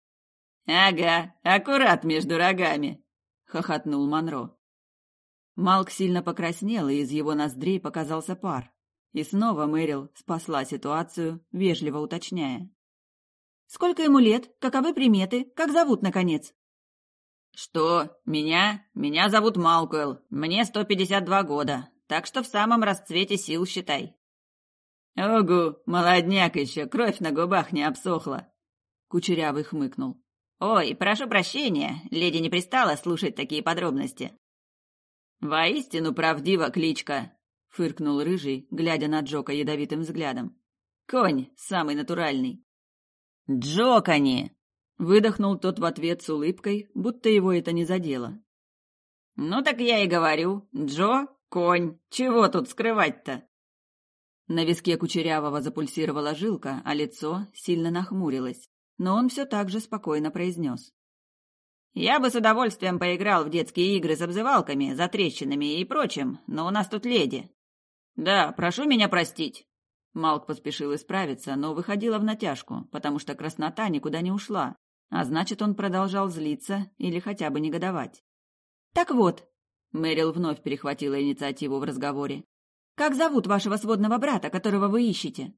Speaker 2: «Ага, аккурат между рогами», — хохотнул Монро.
Speaker 3: Малк сильно покраснел, и из его ноздрей показался пар. И снова Мэрил спасла ситуацию, вежливо уточняя.
Speaker 1: «Сколько ему лет? Каковы приметы? Как зовут, наконец?»
Speaker 3: «Что? Меня? Меня зовут Малкуэлл. Мне 152 года, так что в самом расцвете сил, считай». «Огу, молодняк еще, кровь на губах не обсохла», — Кучерявый хмыкнул.
Speaker 2: «Ой, прошу прощения, леди не пристала слушать такие подробности».
Speaker 3: «Воистину правдива кличка», — фыркнул Рыжий, глядя на Джока ядовитым взглядом. «Конь самый натуральный».
Speaker 2: «Джокани!»
Speaker 3: — выдохнул тот в ответ с улыбкой, будто его это не задело.
Speaker 2: «Ну так я и говорю, Джо — конь, чего тут скрывать-то?»
Speaker 3: На виске Кучерявого запульсировала жилка, а лицо сильно нахмурилось, но он все так же спокойно произнес.
Speaker 2: «Я бы с удовольствием поиграл в детские игры с обзывалками, затрещинами и прочим, но у нас тут леди».
Speaker 3: «Да, прошу меня простить». Малк поспешил исправиться, но выходила в натяжку, потому что краснота никуда не ушла, а значит, он продолжал злиться или хотя бы негодовать.
Speaker 1: Так вот,
Speaker 3: Мэрил вновь перехватила инициативу в разговоре.
Speaker 1: как зовут вашего сводного брата, которого вы ищете?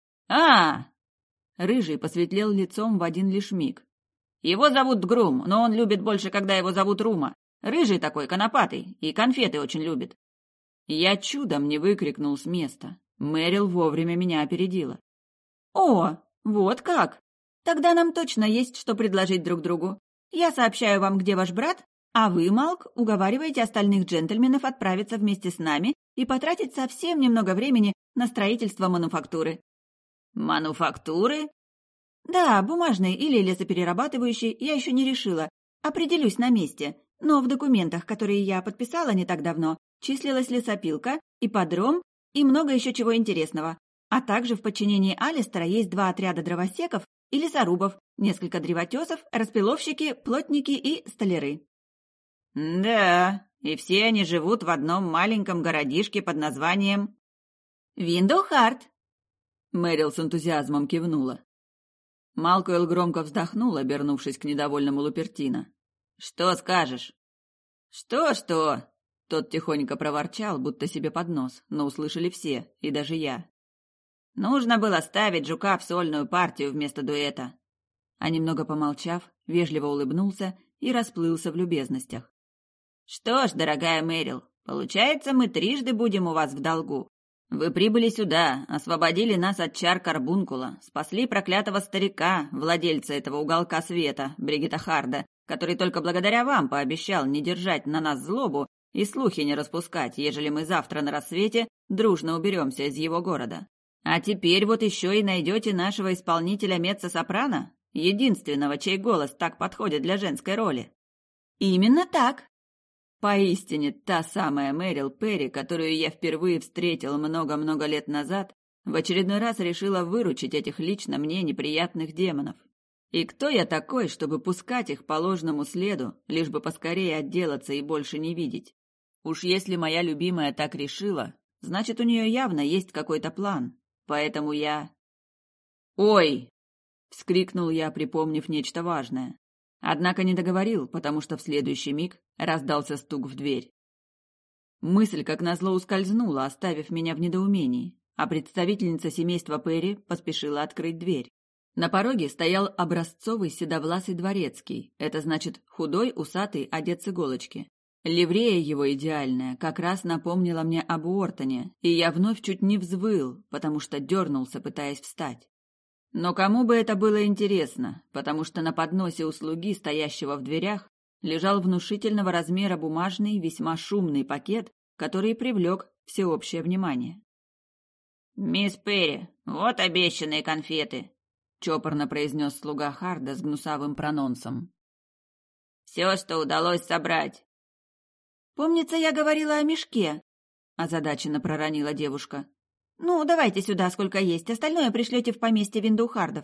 Speaker 3: Рыжий посветлел лицом в один лишь миг.
Speaker 2: Его зовут Грум, но он любит больше, когда его зовут Рума. Рыжий такой, конопатый, и конфеты очень любит».
Speaker 3: Я чудом не выкрикнул с места. Мэрил вовремя меня опередила.
Speaker 1: О, вот как! Тогда нам точно есть что предложить друг другу. Я сообщаю вам, где ваш брат, а вы, Малк, уговариваете остальных джентльменов отправиться вместе с нами и потратить совсем немного времени на строительство мануфактуры.
Speaker 2: «Мануфактуры?»
Speaker 1: Да, бумажной или лесоперерабатывающей, я еще не решила. Определюсь на месте. Но в документах, которые я подписала не так давно, числилась лесопилка, ипподром и много еще чего интересного. А также в подчинении Алистера есть 2 отряда дровосеков и лесорубов, несколько древотесов, распиловщики, плотники и столяры.
Speaker 2: «Да, и все они живут в одном маленьком городишке под названием...»
Speaker 1: «Виндоухард!»
Speaker 3: Мэрил с энтузиазмом кивнула. Малкуэлл громко вздохнул, обернувшись к недовольному Лупертино.
Speaker 2: «Что скажешь?»
Speaker 3: «Что-что?» Тот тихонько проворчал, будто себе под нос, но услышали все, и даже я.
Speaker 2: «Нужно было ставить жука в сольную партию вместо дуэта».
Speaker 3: А немного помолчав, вежливо улыбнулся и расплылся в любезностях.
Speaker 2: «Что ж, дорогая Мэрил, получается, мы трижды будем у вас в долгу. Вы прибыли сюда, освободили нас от чар карбункула, спасли проклятого старика, владельца этого уголка света, Бригитта Харда, который только благодаря вам пообещал не держать на нас злобу и слухи не распускать, ежели мы завтра на рассвете дружно уберемся из его города. А теперь вот еще и найдете нашего исполнителя меццо-сопрано, единственного, чей голос так подходит для женской роли».
Speaker 1: «Именно так!»
Speaker 3: Поистине та самая Мэрил Перри, которую я впервые встретил много-много лет назад, в очередной раз решила выручить этих лично мне неприятных демонов. И кто я такой, чтобы пускать их по ложному следу, лишь бы поскорее отделаться и больше не видеть? Уж если моя любимая так решила, значит, у нее явно есть какой-то план. Поэтому я... «Ой!» — вскрикнул я, припомнив нечто важное. Однако не договорил, потому что в следующий миг раздался стук в дверь. Мысль, как назло, ускользнула, оставив меня в недоумении, а представительница семейства Перри поспешила открыть дверь. На пороге стоял образцовый седовласый дворецкий, это значит худой, усатый, одет с иголочки. Ливрея его идеальная как раз напомнила мне об Уортоне, и я вновь чуть не взвыл, потому что дернулся, пытаясь встать. Но кому бы это было интересно, потому что на подносе у слуги, стоящего в дверях, лежал внушительного размера бумажный, весьма шумный пакет, который привлек всеобщее внимание.
Speaker 2: «Мисс Перри, вот обещанные конфеты», — чопорно произнес слуга Харда с гнусавым прононсом. «Все, что удалось собрать».
Speaker 1: «Помнится, я говорила о мешке», — озадаченно проронила девушка. «Ну, давайте сюда, сколько есть, остальное пришлете в поместье Виндоухардов».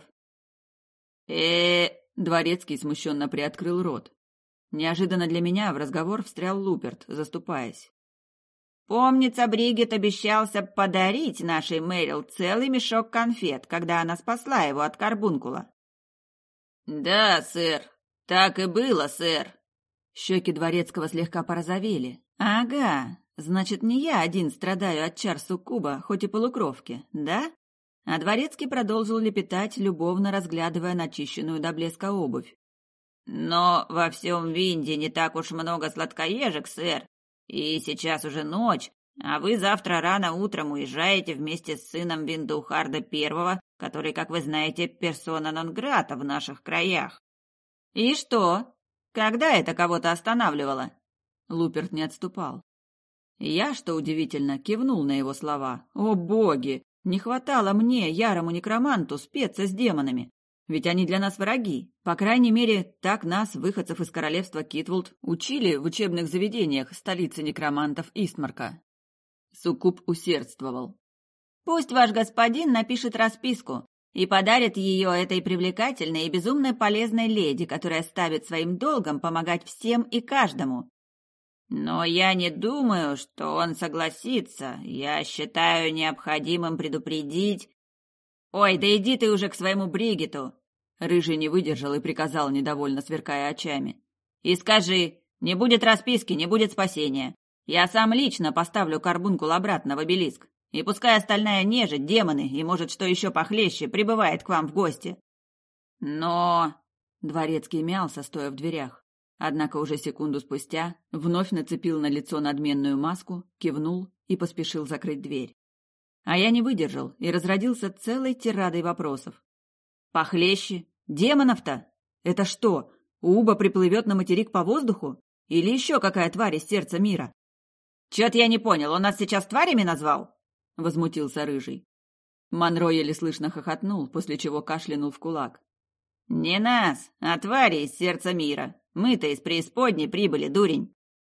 Speaker 3: Дворецкий смущенно приоткрыл рот. Неожиданно для меня в разговор встрял Луперт, заступаясь.
Speaker 2: «Помнится, Бригит обещался подарить нашей Мэрил целый мешок конфет, когда она спасла его от карбункула».
Speaker 3: «Да, сэр, так и было, сэр». Щеки дворецкого слегка порозовели. «Ага, значит, не я один страдаю от чар суккуба, хоть и полукровки, да?» А дворецкий продолжил лепетать, любовно разглядывая начищенную до блеска обувь.
Speaker 2: Но во всем Винде не так уж много сладкоежек, сэр. И сейчас уже ночь, а вы завтра рано утром уезжаете вместе с сыном Виндухарда I, который, как вы знаете, персона нон-грата в наших краях. И что? Когда это кого-то останавливало? Луперт не отступал. Я, что удивительно, кивнул на его слова. О боги! Не хватало мне, ярому некроманту, спеться с демонами. Ведь они для нас враги. По крайней мере, так нас, выходцев из королевства Китвулд, учили в учебных заведениях столицы некромантов Истмарка. Суккуб усердствовал. Пусть ваш господин напишет расписку и подарит ее этой привлекательной и безумно полезной леди, которая ставит своим долгом помогать всем и каждому. Но я не думаю, что он согласится. Я считаю необходимым предупредить... Ой, да иди ты уже к своему Бригиту. Рыжий не выдержал и приказал, недовольно сверкая очами. И скажи, не будет расписки, не будет спасения. Я сам лично поставлю карбункул обратно в обелиск. И пускай остальная нежить, демоны и, может, что еще похлеще, прибывает к вам в гости. Но... Дворецкий мялся, стоя в дверях. Однако уже секунду спустя вновь нацепил на лицо надменную маску, кивнул и поспешил закрыть дверь. А я не выдержал и разродился целой тирадой вопросов. Похлеще? Демонов-то? Это что, Уба приплывет на материк по воздуху? Или еще какая тварь из сердца мира? Чё-то я не понял, он нас сейчас тварями назвал? Возмутился Рыжий. Монро еле слышно хохотнул, после чего кашлянул в кулак. Не нас, а твари из сердца мира. Мы-то из преисподней прибыли, дурень.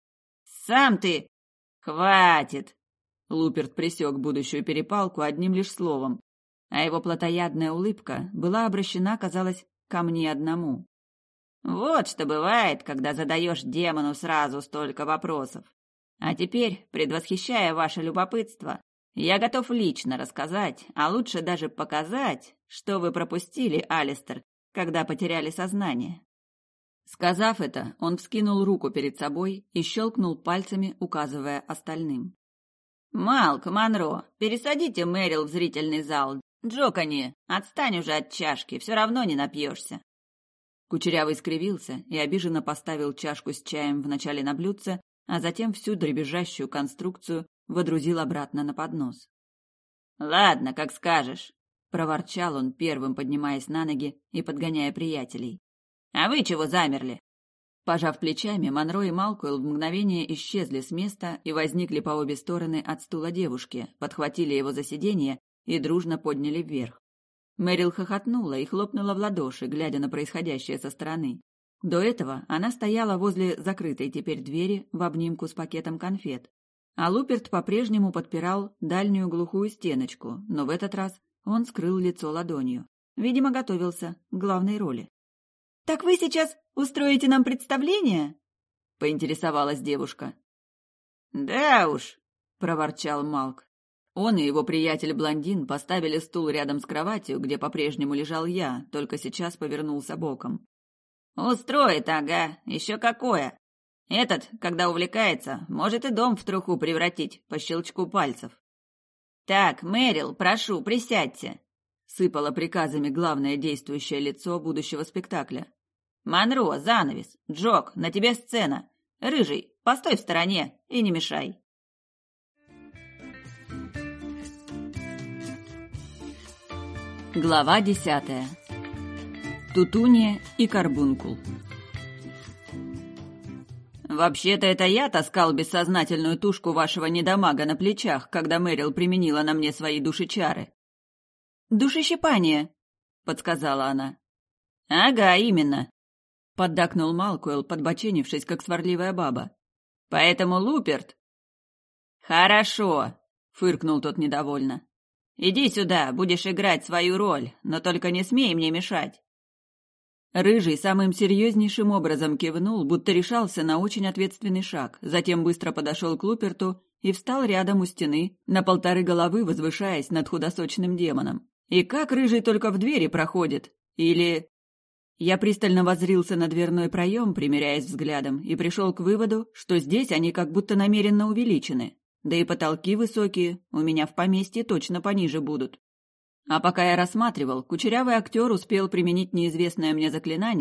Speaker 2: Сам ты... Хватит! Луперт пресек будущую перепалку одним лишь словом, а его плотоядная улыбка была обращена, казалось, ко мне одному. Вот что бывает, когда задаешь демону сразу столько вопросов. А теперь, предвосхищая ваше любопытство, я готов лично рассказать, а лучше даже показать, что вы пропустили, Алистер, когда потеряли сознание. Сказав это, он вскинул руку перед собой и щелкнул пальцами, указывая остальным. «Малк, Монро, пересадите Мэрил в зрительный зал. Джокони, отстань уже от чашки, все равно не напьешься». Кучерявый скривился и обиженно поставил чашку с чаем вначале на блюдце, а затем всю дребезжащую конструкцию водрузил обратно на поднос. «Ладно, как скажешь», — проворчал он, первым поднимаясь на ноги и подгоняя приятелей. «А вы чего замерли?» Пожав плечами, Монро и Малкуэлл в мгновение исчезли с места и возникли по обе стороны от стула девушки, подхватили его за сиденье и дружно подняли вверх. Мэрил хохотнула и хлопнула в ладоши, глядя на происходящее со стороны. До этого она стояла возле закрытой теперь двери в обнимку с пакетом конфет, а Луперт по-прежнему подпирал дальнюю глухую стеночку, но в этот раз он скрыл лицо ладонью. Видимо, готовился к главной роли. «Так вы сейчас устроите нам представление?» — поинтересовалась девушка. «Да уж», — проворчал Малк. Он и его приятель-блондин поставили стул рядом с кроватью, где по-прежнему лежал я, только сейчас повернулся боком. «Устроит, ага, еще какое. Этот, когда увлекается, может и дом в труху превратить по щелчку пальцев». «Так, Мэрил, прошу, присядьте», — сыпало приказами главное действующее лицо будущего спектакля. «Монро, занавес! Джок, на тебе сцена! Рыжий, постой в стороне и не мешай!» Глава 10. Тутуния и карбункул. «Вообще-то это я таскал бессознательную тушку вашего недомага на плечах, когда Мэрил применила на мне свои душечары». «Душещипание», — подсказала она. «Ага, именно», — поддакнул Малкуэлл, подбоченившись, как сварливая баба. «Поэтому Луперт...» «Хорошо», — фыркнул тот недовольно. «Иди сюда, будешь играть свою роль, но только не смей мне мешать». Рыжий самым серьезнейшим образом кивнул, будто решался на очень ответственный шаг, затем быстро подошел к Луперту и встал рядом у стены, на 1,5 головы возвышаясь над худосочным демоном. И как Рыжий только в двери проходит? Или... Я пристально воззрился на дверной проем, примеряясь взглядом, и пришел к выводу, что здесь они как будто намеренно увеличены. Да и потолки высокие, у меня в поместье точно пониже будут. А пока я рассматривал, кучерявый актер успел применить неизвестное мне заклинание,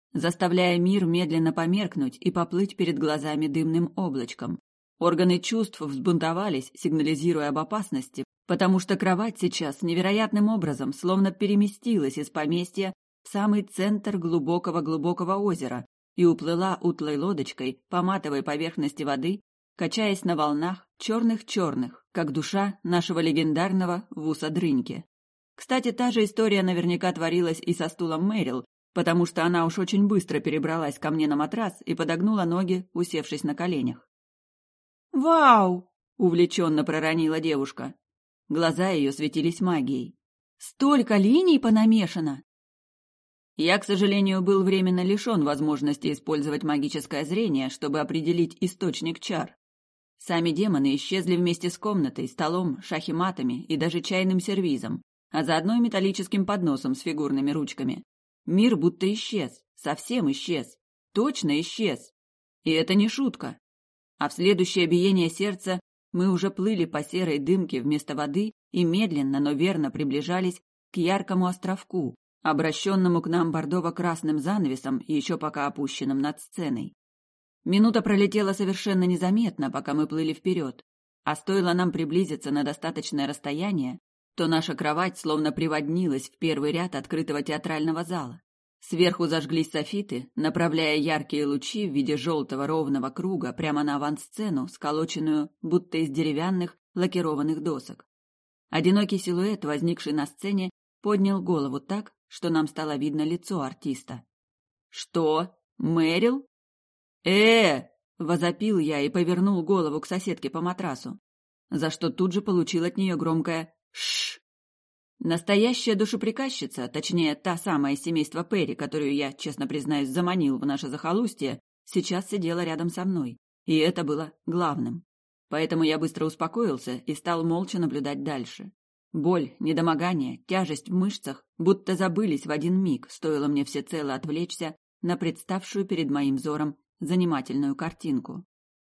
Speaker 1: заставляя мир медленно померкнуть и поплыть перед глазами дымным облачком. Органы чувств взбунтовались, сигнализируя об опасности, потому что кровать сейчас невероятным образом словно переместилась из поместья в самый центр глубокого-глубокого озера и уплыла утлой лодочкой по матовой поверхности воды, качаясь на волнах черных-черных, как душа нашего легендарного Вуса Дрыньки. Кстати, та же история наверняка творилась и со стулом Мэрил, потому что она уж очень быстро перебралась ко мне на матрас и подогнула ноги, усевшись на коленях. «Вау!» — увлеченно проронила девушка. Глаза ее светились магией. «Столько линий понамешано!» Я, к сожалению, был временно лишен возможности использовать магическое зрение, чтобы определить источник чар. Сами демоны исчезли вместе с комнатой, столом, шахи-матами и даже чайным сервизом, а заодно и металлическим подносом с фигурными ручками. Мир будто исчез, совсем исчез, точно исчез. И это не шутка. А в следующее биение сердца мы уже плыли по серой дымке вместо воды и медленно, но верно приближались к яркому островку, обращенному к нам бордово-красным занавесом, еще пока опущенным над сценой. Минута пролетела совершенно незаметно, пока мы плыли вперед, а стоило нам приблизиться на достаточное расстояние, то наша кровать словно приводнилась в первый ряд открытого театрального зала. Сверху зажглись софиты, направляя яркие лучи в виде желтого ровного круга прямо на авансцену, сколоченную будто из деревянных лакированных досок. Одинокий силуэт, возникший на сцене, поднял голову так, что нам стало видно лицо артиста. «Что? Мэрил?» возопил я и повернул голову к соседке по матрасу, за что тут же получил от нее громкое «Шш». Настоящая душеприказчица, точнее, та самая из семейства Перри, которую я, честно признаюсь, заманил в наше захолустье, сейчас сидела рядом со мной, и это было главным. Поэтому я быстро успокоился и стал молча наблюдать дальше. Боль, недомогание, тяжесть в мышцах будто забылись в один миг, стоило мне всецело отвлечься на представшую перед моим взором занимательную картинку.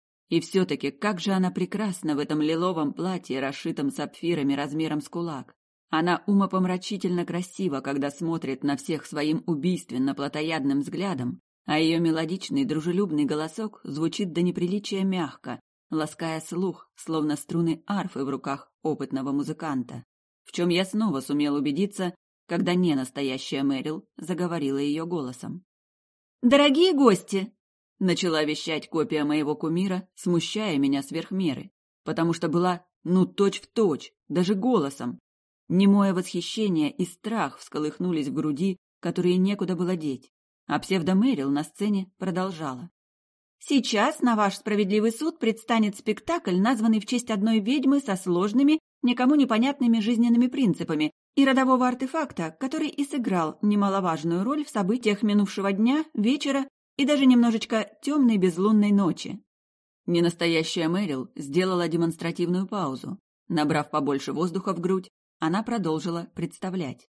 Speaker 1: И все-таки как же она прекрасна в этом лиловом платье, расшитом сапфирами размером с кулак. Она умопомрачительно красива, когда смотрит на всех своим убийственно-плотоядным взглядом, а ее мелодичный дружелюбный голосок звучит до неприличия мягко, лаская слух, словно струны арфы в руках опытного музыканта, в чем я снова сумел убедиться, когда не настоящая Мэрил заговорила ее голосом. «Дорогие гости!» — начала вещать копия моего кумира, смущая меня сверх меры, потому что была, точь-в-точь, даже голосом. Немое восхищение и страх всколыхнулись в груди, которые некуда было деть, а псевдо-Мэрил на сцене продолжала. «Сейчас на ваш справедливый суд предстанет спектакль, названный в честь одной ведьмы со сложными, никому непонятными жизненными принципами и родового артефакта, который и сыграл немаловажную роль в событиях минувшего дня, вечера и даже немножечко темной безлунной ночи». Ненастоящая Мэрил сделала демонстративную паузу. Набрав побольше воздуха в грудь, она продолжила представлять.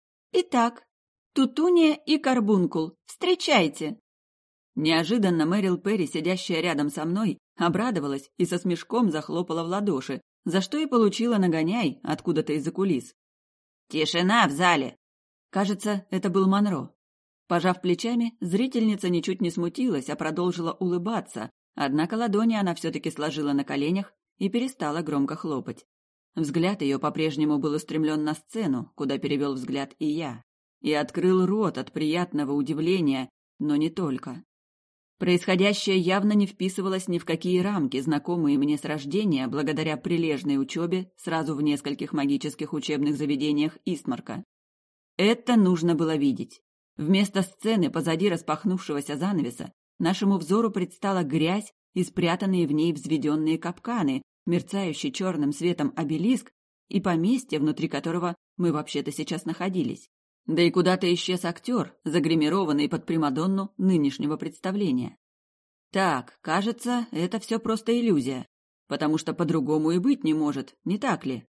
Speaker 1: «Итак, Тутуния и Карбункул, встречайте!» Неожиданно Мэрил Перри, сидящая рядом со мной, обрадовалась и со смешком захлопала в ладоши, за что и получила нагоняй откуда-то из-за кулис. «Тишина в зале!» Кажется, это был Монро. Пожав плечами, зрительница ничуть не смутилась, а продолжила улыбаться, однако ладони она все-таки сложила на коленях и перестала громко хлопать. Взгляд ее по-прежнему был устремлен на сцену, куда перевел взгляд и я, и открыл рот от приятного удивления, но не только. Происходящее явно не вписывалось ни в какие рамки, знакомые мне с рождения, благодаря прилежной учебе сразу в нескольких магических учебных заведениях Истмарка. Это нужно было видеть. Вместо сцены позади распахнувшегося занавеса нашему взору предстала грязь и спрятанные в ней взведенные капканы, мерцающий черным светом обелиск и поместье, внутри которого мы вообще-то сейчас находились. Да и куда-то исчез актер, загримированный под примадонну нынешнего представления. Так, кажется, это все просто иллюзия, потому что по-другому и быть не может, не так ли?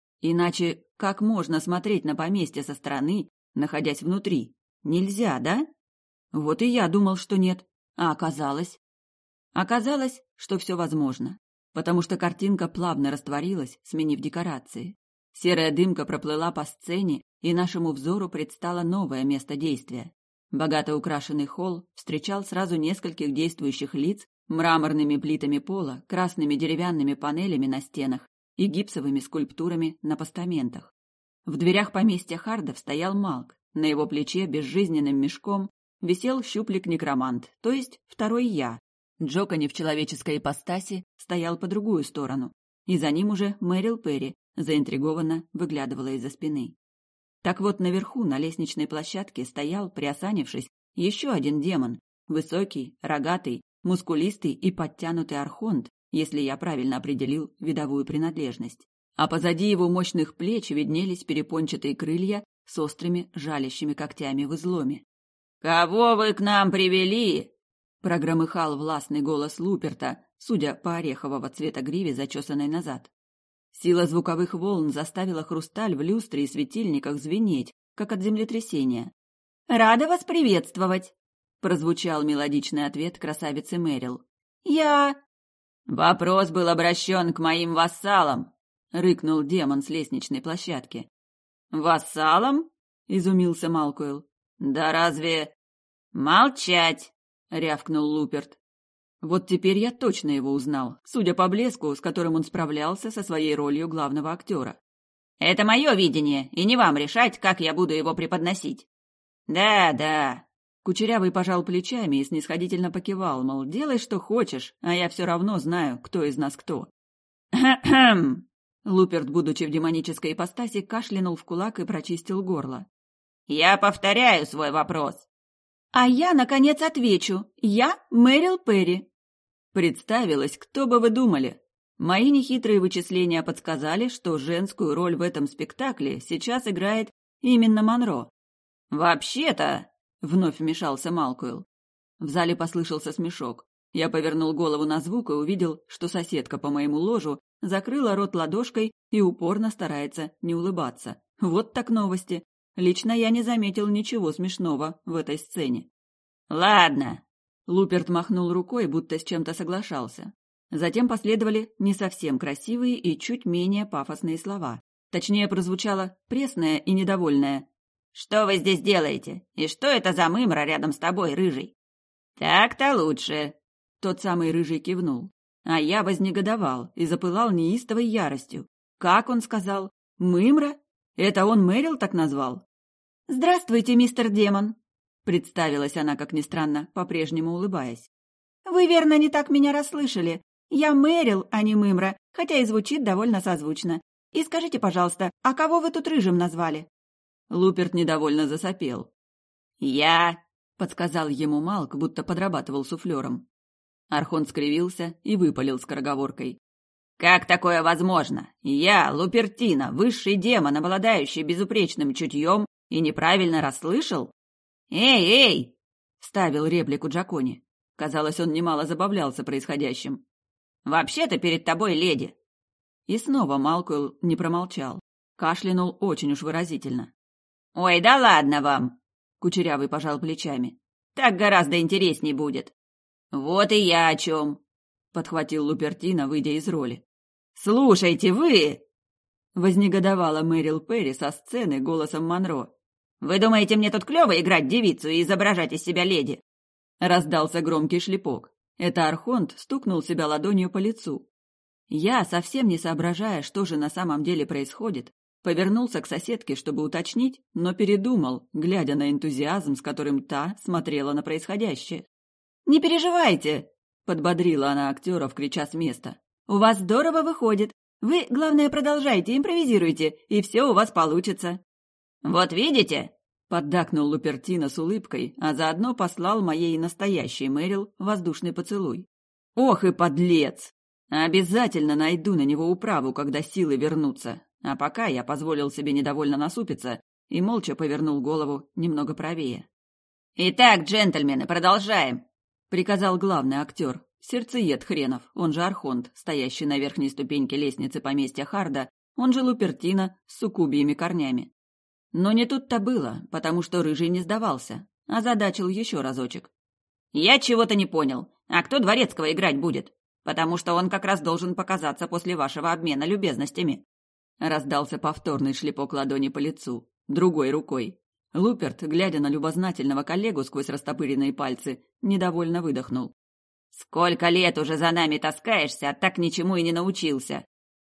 Speaker 1: Иначе как можно смотреть на поместье со стороны, находясь внутри? Нельзя, да? Вот и я думал, что нет, а оказалось... Оказалось, что все возможно, потому что картинка плавно растворилась, сменив декорации. Серая дымка проплыла по сцене, и нашему взору предстало новое место действия. Богато украшенный холл встречал сразу нескольких действующих лиц мраморными плитами пола, красными деревянными панелями на стенах и гипсовыми скульптурами на постаментах. В дверях поместья Хардов стоял Малк. На его плече безжизненным мешком висел щуплик-некромант, то есть второй я. Джокони в человеческой ипостаси стоял по другую сторону, и за ним уже Мэрил Перри заинтригованно выглядывала из-за спины. Так вот, наверху, на лестничной площадке, стоял, приосанившись, еще один демон, высокий, рогатый, мускулистый и подтянутый архонт, если я правильно определил видовую принадлежность. А позади его мощных плеч виднелись перепончатые крылья с острыми жалящими когтями в изломе.
Speaker 3: «Кого вы к нам привели?»
Speaker 1: — прогромыхал властный голос Луперта, судя по орехового цвета гриве, зачесанной назад. Сила звуковых волн заставила хрусталь в люстре и светильниках звенеть, как от землетрясения.
Speaker 2: «Рада вас приветствовать!»
Speaker 1: — прозвучал мелодичный ответ красавицы Мэрил.
Speaker 2: «Я...»
Speaker 3: «Вопрос был обращен к моим вассалам!»
Speaker 1: — рыкнул демон с лестничной площадки.
Speaker 3: «Вассалам?»
Speaker 1: — изумился Малкуэлл.
Speaker 3: «Да разве...» «Молчать!» — рявкнул Луперт.
Speaker 1: Вот теперь я точно его узнал, судя по блеску, с которым он справлялся со своей ролью главного актера.
Speaker 3: «Это мое видение, и не вам решать, как я буду его преподносить». «Да».
Speaker 1: Кучерявый пожал плечами и снисходительно покивал, мол, делай, что хочешь, а я все равно знаю, кто из нас кто.
Speaker 3: «Кхм-кхм!»
Speaker 1: Луперт, будучи в демонической ипостаси, кашлянул в кулак и прочистил горло.
Speaker 3: «Я повторяю свой вопрос».
Speaker 2: «А я, наконец, отвечу. Я Мэрил Перри».
Speaker 1: Представилась, кто бы вы думали. Мои нехитрые вычисления подсказали, что женскую роль в этом спектакле сейчас играет именно Монро.
Speaker 3: «Вообще-то...»
Speaker 1: — вновь вмешался Малкуэлл. В зале послышался смешок. Я повернул голову на звук и увидел, что соседка по моему ложу закрыла рот ладошкой и упорно старается не улыбаться. Вот так новости. Лично я не заметил ничего смешного в этой сцене.
Speaker 3: «Ладно».
Speaker 1: Луперт махнул рукой, будто с чем-то соглашался. Затем последовали не совсем красивые и чуть менее пафосные слова. Точнее, прозвучало пресное и недовольное.
Speaker 3: «Что вы здесь делаете? И что это за мымра рядом с тобой, рыжий?» «Так-то лучше».
Speaker 1: Тот самый рыжий кивнул. А я вознегодовал и запылал неистовой яростью. Как он сказал? «Мымра? Это он Мэрил так назвал?»
Speaker 2: «Здравствуйте, мистер Демон»,
Speaker 1: — представилась она, как ни странно, по-прежнему улыбаясь.
Speaker 2: «Вы, верно, не так меня расслышали. Я Мэрил, а не Мымра, хотя и звучит довольно созвучно. И скажите, пожалуйста, а кого вы тут рыжим назвали?»
Speaker 1: Луперт недовольно засопел.
Speaker 3: «Я»,
Speaker 1: — подсказал ему Малк, будто подрабатывал суфлером. Архонт скривился и выпалил скороговоркой.
Speaker 3: «Как такое возможно? Я, Лупертина, высший демон, обладающий безупречным чутьем, и неправильно расслышал?» «Эй!» — вставил реплику Джокони.
Speaker 1: Казалось, он немало забавлялся происходящим.
Speaker 3: «Вообще-то перед тобой леди».
Speaker 1: И снова Малкуэлл не промолчал. Кашлянул очень уж выразительно.
Speaker 3: «Ой, да ладно вам!»
Speaker 1: — Кучерявый пожал плечами.
Speaker 3: «Так гораздо интересней будет». «Вот и я о чем!»
Speaker 1: — подхватил Лупертино, выйдя из роли.
Speaker 3: «Слушайте, вы!»
Speaker 1: — вознегодовала Мэрил Перри со сцены голосом Монро.
Speaker 3: «Вы думаете, мне тут клево играть девицу и изображать из себя леди?»
Speaker 1: Раздался громкий шлепок. Это Архонт стукнул себя ладонью по лицу. Я, совсем не соображая, что же на самом деле происходит, повернулся к соседке, чтобы уточнить, но передумал, глядя на энтузиазм, с которым та смотрела на происходящее.
Speaker 2: «Не переживайте»,
Speaker 1: — подбодрила она актеров, крича с места.
Speaker 2: «У вас здорово выходит. Вы, главное, продолжайте, импровизируйте, и все у вас получится».
Speaker 3: «Вот видите?»
Speaker 1: — поддакнул Лупертино с улыбкой, а заодно послал моей настоящей Мэрил воздушный поцелуй. «Ох и подлец! Обязательно найду на него управу, когда силы вернутся. А пока я позволил себе недовольно насупиться и молча повернул голову немного правее».
Speaker 3: «Итак, джентльмены, продолжаем»,
Speaker 1: — приказал главный актер, сердцеед хренов, он же Архонт, стоящий на верхней ступеньке лестницы поместья Харда, он же Лупертино с суккубиями корнями. Но не тут-то было, потому что Рыжий не сдавался, озадачил еще разочек.
Speaker 3: «Я чего-то не понял. А кто Дворецкого играть будет? Потому что он как раз должен показаться после вашего обмена любезностями».
Speaker 1: Раздался повторный шлепок ладони по лицу, другой рукой.
Speaker 3: Луперт, глядя на любознательного коллегу сквозь растопыренные пальцы, недовольно выдохнул.
Speaker 2: «Сколько лет уже за нами таскаешься, а так ничему и не научился».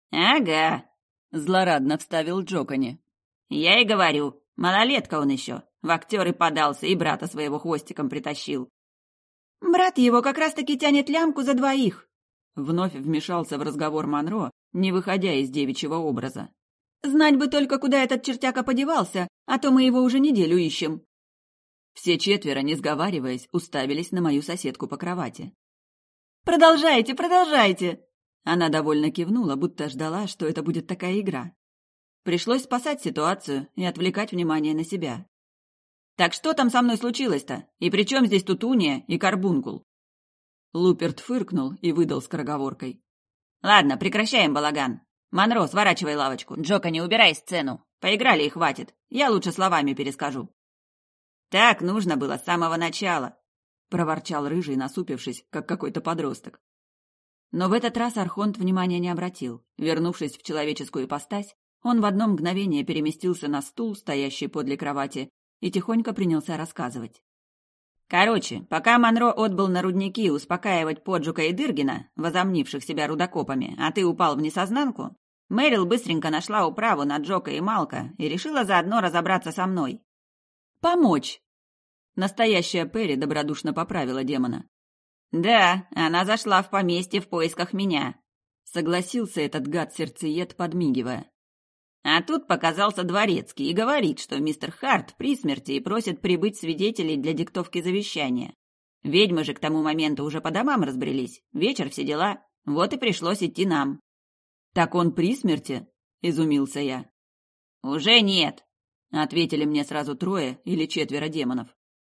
Speaker 2: «Ага», —
Speaker 3: злорадно вставил Джокони.
Speaker 2: «Я и говорю, малолетка он еще, в актеры подался и брата своего хвостиком притащил».
Speaker 1: «Брат его как раз-таки тянет лямку за двоих»,
Speaker 3: — вновь вмешался в разговор Монро, не выходя из девичьего образа.
Speaker 1: «Знать бы только, куда этот чертяка подевался, а то мы его уже неделю ищем».
Speaker 3: Все четверо, не сговариваясь, уставились на мою соседку по кровати.
Speaker 1: «Продолжайте, продолжайте!»
Speaker 3: Она довольно кивнула, будто ждала, что это будет такая игра. Пришлось спасать ситуацию и отвлекать внимание на себя. «Так что там со мной случилось-то? И при чем здесь Тутуния и Карбункул?» Луперт фыркнул и выдал скороговоркой.
Speaker 2: «Ладно, прекращаем балаган. Монро, сворачивай лавочку. Джока, не убирай сцену. Поиграли и хватит. Я лучше словами перескажу». «Так нужно было с самого начала», —
Speaker 3: проворчал Рыжий, насупившись, как какой-то подросток. Но в этот раз Архонт внимания не обратил. Вернувшись в человеческую ипостась, он в одно мгновение переместился на стул, стоящий подле кровати, и тихонько принялся рассказывать.
Speaker 2: «Короче, пока Монро отбыл на рудники успокаивать Поджука и Дыргина, возомнивших себя рудокопами, а ты упал в несознанку, Мэрил быстренько нашла управу на Джока и Малка и решила заодно разобраться со мной».
Speaker 3: «Помочь!» Настоящая Перри добродушно поправила демона.
Speaker 2: «Да, она зашла в поместье в поисках меня»,
Speaker 3: — согласился этот гад-сердцеед, подмигивая.
Speaker 2: «А тут показался дворецкий и говорит, что мистер Харт при смерти и просит прибыть свидетелей для диктовки завещания. Ведьмы же к тому моменту уже по домам разбрелись, вечер, все дела, вот и пришлось идти нам».
Speaker 3: «Так он при смерти?» — изумился я.
Speaker 2: «Уже нет»,
Speaker 3: — ответили мне сразу 3 или 4 демонов.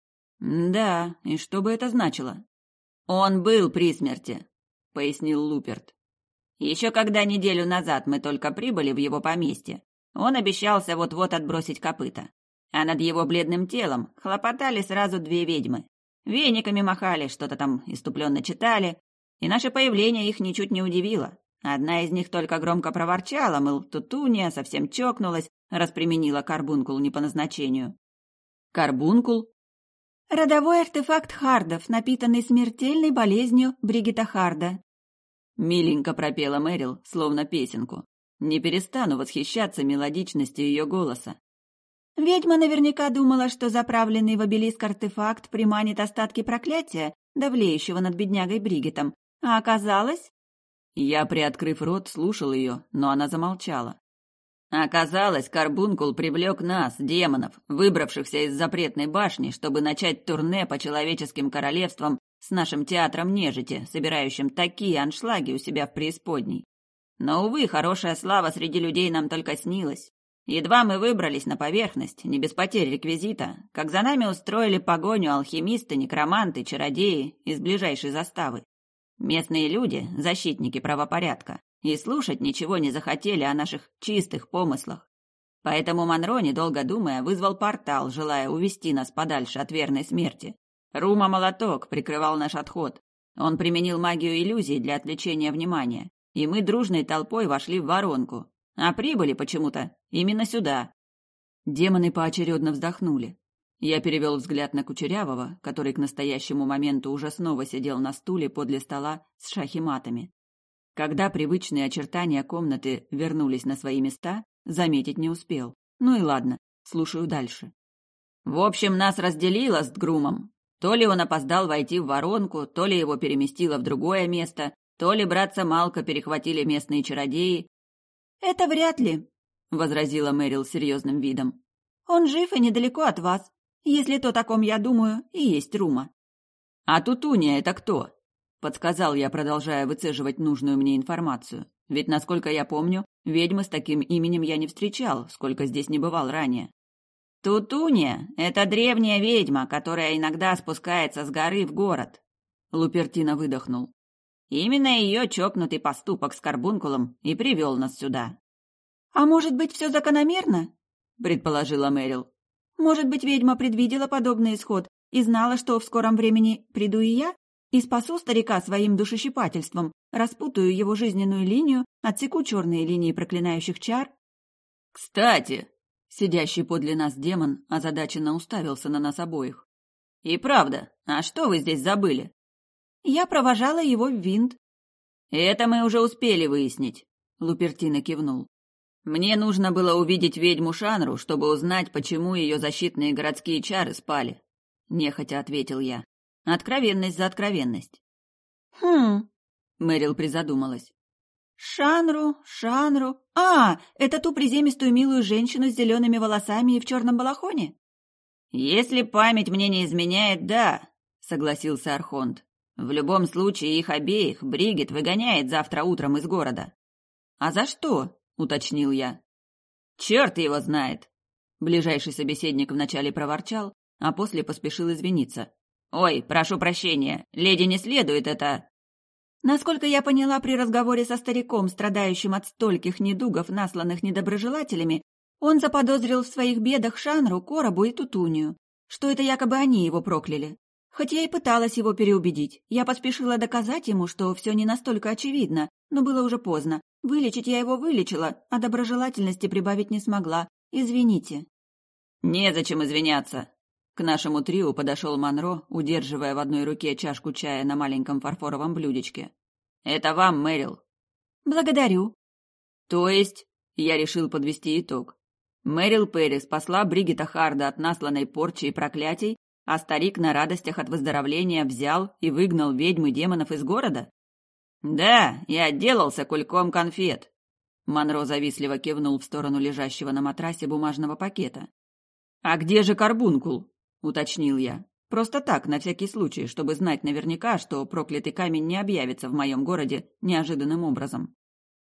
Speaker 3: «Да, и что бы это значило?»
Speaker 2: «Он был при смерти»,
Speaker 3: — пояснил Луперт.
Speaker 2: «Еще когда неделю назад мы только прибыли в его поместье, он обещался вот-вот отбросить копыта. А над его бледным телом хлопотали сразу 2 ведьмы. Вениками махали, что-то там иступленно читали, и наше появление их ничуть не удивило. Одна из них только громко проворчала, мол, Тутуния совсем чокнулась, раз применила карбункул не по назначению».
Speaker 3: «Карбункул?»
Speaker 1: «Родовой артефакт Хардов, напитанный смертельной болезнью Бригитта Харда»,
Speaker 3: — миленько пропела Мэрил, словно песенку. Не перестану восхищаться мелодичностью ее голоса.
Speaker 1: «Ведьма наверняка думала, что заправленный в обелиск артефакт приманит остатки проклятия, давлеющего над беднягой Бригиттом, а оказалось...»
Speaker 3: Я, приоткрыв рот, слушал ее, но она замолчала. Оказалось, карбункул привлек нас, демонов, выбравшихся из запретной башни, чтобы начать турне по человеческим королевствам с нашим театром нежити, собирающим такие аншлаги у себя в преисподней. Но, увы, хорошая слава среди людей нам только снилась. Едва мы выбрались на поверхность, не без потерь реквизита, как за нами устроили погоню алхимисты, некроманты, чародеи из ближайшей заставы. Местные люди, защитники правопорядка, и слушать ничего не захотели о наших чистых помыслах. Поэтому Монро, недолго думая, вызвал портал, желая увести нас подальше от верной смерти. Рума-молоток прикрывал наш отход. Он применил магию иллюзий для отвлечения внимания, и мы дружной толпой вошли в воронку, а прибыли почему-то именно сюда. Демоны поочередно вздохнули. Я перевел взгляд на Кучерявого, который к настоящему моменту уже снова сидел на стуле подле стола с шахиматами. Когда привычные очертания комнаты вернулись на свои места, заметить не успел. Ну и ладно, слушаю дальше. В общем, нас разделило с Дгрумом. То ли он опоздал войти в воронку, то ли его переместило в другое место, то ли братца Малка перехватили местные чародеи.
Speaker 1: «Это вряд ли»,
Speaker 3: — возразила Мэрил серьезным видом.
Speaker 1: «Он жив и недалеко от вас, если то, о ком я думаю, и есть Рума».
Speaker 3: «А Тутуния это кто?» — подсказал я, продолжая выцеживать нужную мне информацию. Ведь, насколько я помню, ведьмы с таким именем я не встречал, сколько здесь не бывал ранее.
Speaker 2: «Тутуния — это древняя ведьма, которая иногда спускается с горы в город», —
Speaker 3: Лупертино выдохнул.
Speaker 2: «Именно ее чокнутый поступок с карбункулом и привел нас сюда».
Speaker 1: «А может быть, все закономерно?»
Speaker 3: — предположила Мэрил.
Speaker 1: «Может быть, ведьма предвидела подобный исход и знала, что в скором времени приду и я, и спасу старика своим душещипательством, распутаю его жизненную линию, отсеку черные линии проклинающих чар?»
Speaker 3: «Кстати!» Сидящий подле нас демон озадаченно уставился на нас обоих. «И правда, а что вы здесь забыли?»
Speaker 1: «Я провожала его в винт».
Speaker 3: «Это мы уже успели выяснить», — Лупертино кивнул. «Мне нужно было увидеть ведьму Шанру, чтобы узнать, почему ее защитные городские чары спали», — нехотя ответил я. Откровенность за откровенность. Мэрил призадумалась.
Speaker 1: Шанру. Это ту приземистую милую женщину с зелеными волосами и в черном балахоне?
Speaker 3: Если память мне не изменяет, да, согласился Архонт. В любом случае их обеих Бригит выгоняет завтра утром из города. А за что? Уточнил я. Черт его знает. Ближайший собеседник вначале проворчал, а после поспешил извиниться. Ой, прошу прощения, леди не следует это.
Speaker 1: Насколько я поняла при разговоре со стариком, страдающим от стольких недугов, насланных недоброжелателями, он заподозрил в своих бедах Шанру, Коробу и Тутунию, что это якобы они его прокляли. Хоть я и пыталась его переубедить, я поспешила доказать ему, что все не настолько очевидно, но было уже поздно. Вылечить я его вылечила, а доброжелательности прибавить не смогла. Извините.
Speaker 3: Незачем извиняться. К нашему трио подошел Монро, удерживая в одной руке чашку чая на маленьком фарфоровом блюдечке. «Это вам, Мэрил».
Speaker 1: «Благодарю».
Speaker 3: «То есть...» — я решил подвести итог. Мэрил Перри спасла Бригита Харда от насланной порчи и проклятий, а старик на радостях от выздоровления взял и выгнал ведьм и демонов из города? «Да, я отделался кульком конфет». Монро завистливо кивнул в сторону лежащего на матрасе бумажного пакета. «А где же карбункул?» — уточнил я. Просто так, на всякий случай, чтобы знать наверняка, что проклятый камень не объявится в моем городе неожиданным образом.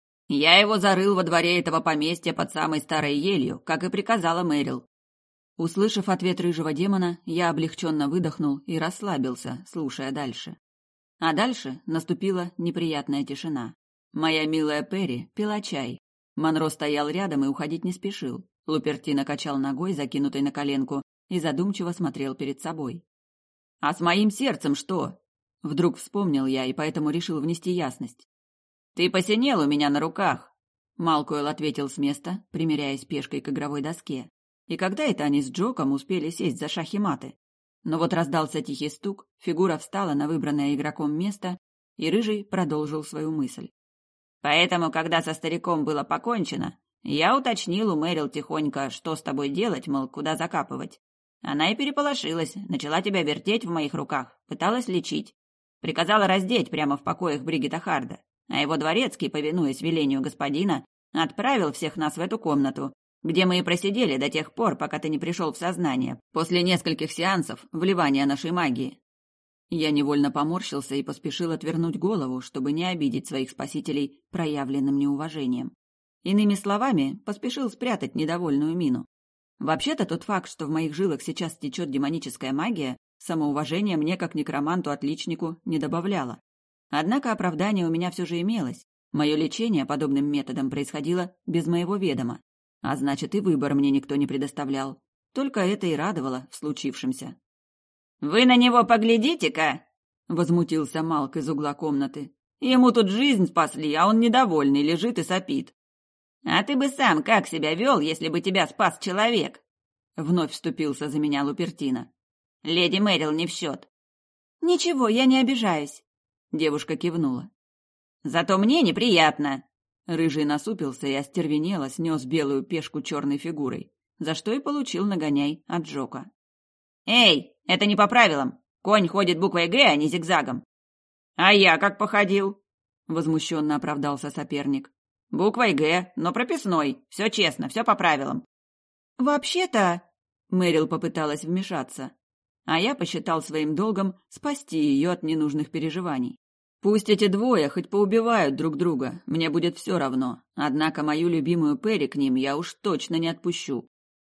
Speaker 3: Я его зарыл во дворе этого поместья под самой старой елью, как и приказала Мэрил. Услышав ответ рыжего демона, я облегченно выдохнул и расслабился, слушая дальше. А дальше наступила неприятная тишина. Моя милая Перри пила чай. Монро стоял рядом и уходить не спешил. Лупертино качал ногой, закинутой на коленку, и задумчиво смотрел перед собой. «А с моим сердцем что?» Вдруг вспомнил я и поэтому решил внести ясность. «Ты посинел у меня на руках», — Малкуэлл ответил с места, примеряясь пешкой к игровой доске. И когда это они с Джоком успели сесть за шахи маты? Но вот раздался тихий стук, фигура встала на выбранное игроком место, и Рыжий продолжил свою мысль. «Поэтому, когда со стариком было покончено, я уточнил у Мэрил тихонько, что с тобой делать, мол, куда закапывать. Она и переполошилась, начала тебя вертеть в моих руках, пыталась лечить. Приказала раздеть прямо в покоях Бригита Харда, а его дворецкий, повинуясь велению господина, отправил всех нас в эту комнату, где мы и просидели до тех пор, пока ты не пришел в сознание, после нескольких сеансов вливания нашей магии». Я невольно поморщился и поспешил отвернуть голову, чтобы не обидеть своих спасителей проявленным неуважением. Иными словами, поспешил спрятать недовольную мину. Вообще-то тот факт, что в моих жилах сейчас течет демоническая магия, самоуважения мне, как некроманту-отличнику, не добавляло. Однако оправдание у меня все же имелось. Мое лечение подобным методом происходило без моего ведома. А значит, и выбор мне никто не предоставлял. Только это и радовало в случившемся. «Вы на него поглядите-ка!» — возмутился Малк из угла комнаты. «Ему тут жизнь спасли, а он недовольный, лежит и сопит». «А ты бы сам как себя вел, если бы тебя спас человек?» Вновь вступился за меня Лупертино. «Леди Мэрил не в счет».
Speaker 1: «Ничего, я не обижаюсь», — девушка кивнула.
Speaker 3: «Зато мне неприятно». Рыжий насупился и остервенело снес белую пешку черной фигурой, за что и получил нагоняй от Джока. «Эй, это не по правилам. Конь ходит буквой «Г», а не зигзагом». «А я как походил?» — возмущенно оправдался соперник. «Буквой «Г», но прописной. Все честно, все по правилам».
Speaker 1: «Вообще-то...»
Speaker 3: — Мэрил попыталась вмешаться, а я посчитал своим долгом спасти ее от ненужных переживаний. Пусть эти двое хоть поубивают друг друга, мне будет все равно, однако мою любимую Перри к ним я уж точно не отпущу.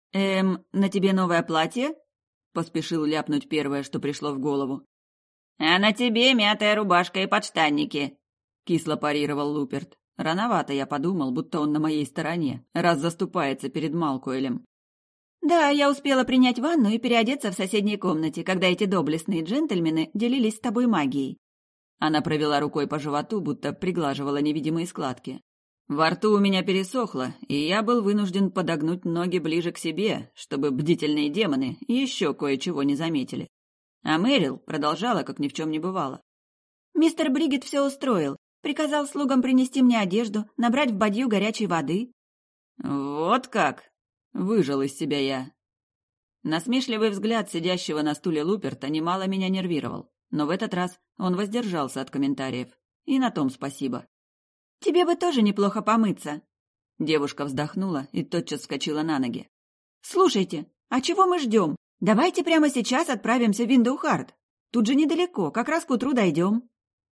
Speaker 3: На тебе новое платье?» — поспешил ляпнуть первое, что пришло в голову. «А на тебе мятая рубашка и подштанники», — кисло парировал Луперт. Рановато я подумал, будто он на моей стороне, раз заступается перед Малкуэлем.
Speaker 1: «Да, я успела принять ванну и переодеться в соседней комнате, когда эти доблестные джентльмены делились с тобой магией».
Speaker 3: Она провела рукой по животу, будто приглаживала невидимые складки. Во рту у меня пересохло, и я был вынужден подогнуть ноги ближе к себе, чтобы бдительные демоны еще кое-чего не заметили. А Мэрил продолжала, как ни в чем не бывало.
Speaker 2: «Мистер Бригет все устроил. Приказал слугам принести мне одежду, набрать в бадью горячей воды».
Speaker 3: «Вот как!» — выжил из себя я. Насмешливый взгляд сидящего на стуле Луперта немало меня нервировал, но в этот раз он воздержался от комментариев. И на том спасибо.
Speaker 2: «Тебе бы тоже неплохо помыться».
Speaker 3: Девушка вздохнула и тотчас вскочила на ноги.
Speaker 2: «Слушайте, а чего мы ждем? Давайте прямо сейчас отправимся в Виндоухард. Тут же недалеко, как раз к утру дойдем».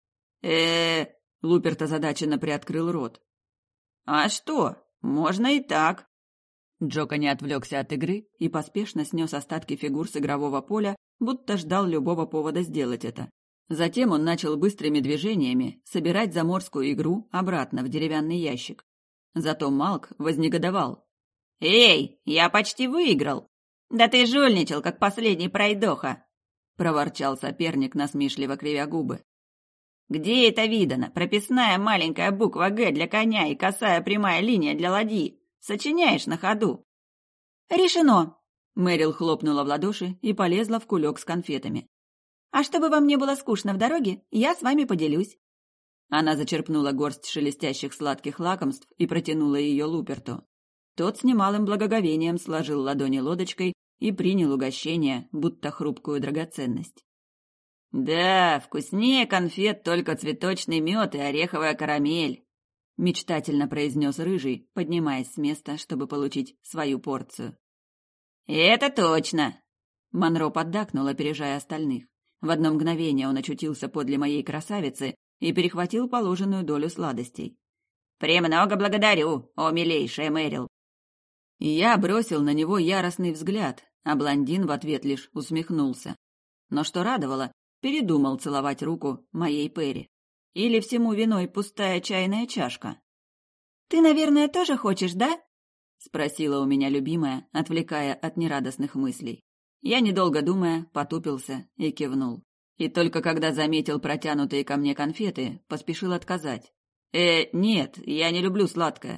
Speaker 3: Луперт озадаченно приоткрыл рот. «А что, можно и так». Джока не отвлекся от игры и поспешно снес остатки фигур с игрового поля, будто ждал любого повода сделать это. Затем он начал быстрыми движениями собирать заморскую игру обратно в деревянный ящик. Зато Малк вознегодовал.
Speaker 2: «Эй, я почти выиграл! Да ты жульничал, как последний пройдоха!»
Speaker 3: — проворчал соперник, насмешливо кривя губы.
Speaker 2: «Где это видано? Прописная маленькая буква «Г» для коня и косая прямая линия для ладьи. Сочиняешь на ходу». «Решено!» —
Speaker 3: Мэрил хлопнула в ладоши и полезла в кулек с конфетами.
Speaker 2: «А чтобы вам не было скучно в дороге, я с вами поделюсь».
Speaker 3: Она зачерпнула горсть шелестящих сладких лакомств и протянула ее Луперту. Тот с немалым благоговением сложил ладони лодочкой и принял угощение, будто хрупкую драгоценность. «Да, вкуснее конфет только цветочный мед и ореховая карамель», — мечтательно произнес Рыжий, поднимаясь с места, чтобы получить свою порцию.
Speaker 2: «Это точно!»
Speaker 3: Монро поддакнул, опережая остальных. В одно мгновение он очутился подле моей красавицы и перехватил положенную долю сладостей.
Speaker 2: «Премного благодарю, о милейшая Мэрил!»
Speaker 3: Я бросил на него яростный взгляд, а блондин в ответ лишь усмехнулся. Но что радовало, передумал целовать руку моей Перри. Или всему виной пустая чайная чашка?
Speaker 2: «Ты, наверное, тоже хочешь, да?»
Speaker 3: — спросила у меня любимая, отвлекая от нерадостных мыслей. Я, недолго думая, потупился и кивнул. И только когда заметил протянутые ко мне конфеты, поспешил отказать. Нет, я не люблю сладкое».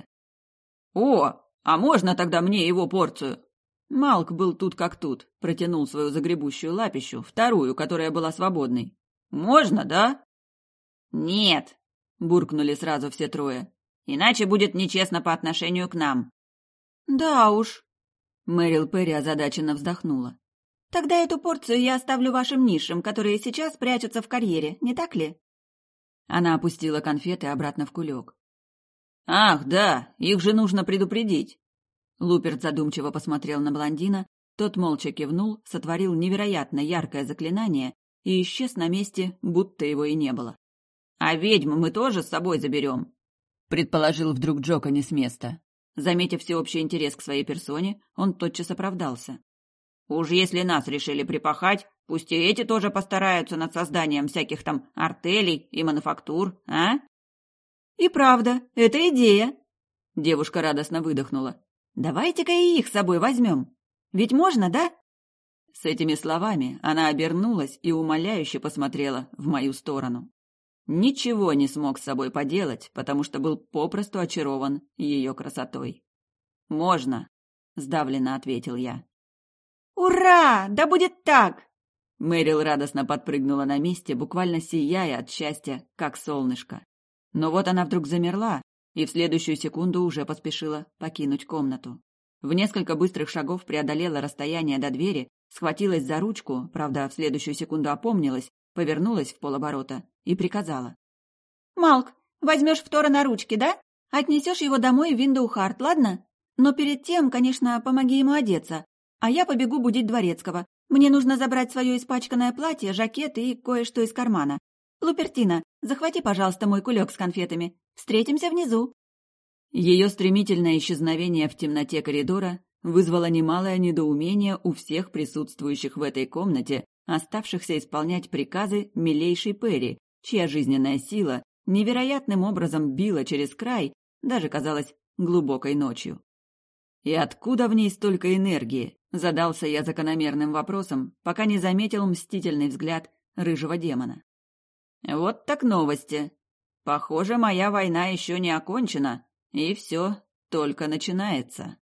Speaker 3: «О, а можно тогда мне его порцию?» Малк был тут как тут, протянул свою загребущую лапищу, вторую, которая была свободной. «Можно, да?»
Speaker 2: «Нет», —
Speaker 3: буркнули сразу все трое.
Speaker 2: «Иначе будет нечестно по отношению к нам».
Speaker 3: «Да уж», — Мэрил Перри озадаченно вздохнула.
Speaker 2: «Тогда эту порцию я оставлю вашим низшим, которые сейчас прячутся в карьере, не так ли?»
Speaker 3: Она опустила конфеты обратно в кулек. «Ах, да, их же нужно предупредить». Луперт задумчиво посмотрел на блондина, тот молча кивнул, сотворил невероятно яркое заклинание и исчез на месте, будто его и не было.
Speaker 2: «А ведьм мы тоже с собой заберем?»
Speaker 3: — предположил вдруг Джока не с места. Заметив всеобщий интерес к своей персоне, он тотчас оправдался.
Speaker 2: «Уж если нас решили припахать, пусть и эти тоже постараются над созданием всяких там артелей и мануфактур, а?»
Speaker 3: «И правда, это идея!» Девушка радостно выдохнула.
Speaker 2: «Давайте-ка и их с собой возьмем. Ведь можно, да?»
Speaker 3: С этими словами она обернулась и умоляюще посмотрела в мою сторону. Ничего не смог с собой поделать, потому что был попросту очарован ее красотой. «Можно», — сдавленно ответил я.
Speaker 2: «Ура! Да будет так!»
Speaker 3: Мэрил радостно подпрыгнула на месте, буквально сияя от счастья, как солнышко. Но вот она вдруг замерла и в следующую секунду уже поспешила покинуть комнату. В несколько быстрых шагов преодолела расстояние до двери, схватилась за ручку, правда, в следующую секунду опомнилась, повернулась в полоборота и приказала.
Speaker 2: «Малк, возьмешь Втора на ручки, да? Отнесешь его домой в Виндоухард, ладно? Но перед тем, конечно, помоги ему одеться, а я побегу будить дворецкого. Мне нужно забрать свое испачканное платье, жакет и кое-что из кармана. Лупертина, захвати, пожалуйста, мой кулек с конфетами. Встретимся внизу».
Speaker 3: Ее стремительное исчезновение в темноте коридора вызвало немалое недоумение у всех присутствующих в этой комнате, оставшихся исполнять приказы милейшей Перри, чья жизненная сила невероятным образом била через край, даже, казалось, глубокой ночью. «И откуда в ней столько энергии?» — задался я закономерным вопросом, пока не заметил мстительный взгляд рыжего демона. «Вот так новости. Похоже, моя война еще не окончена, И все только начинается.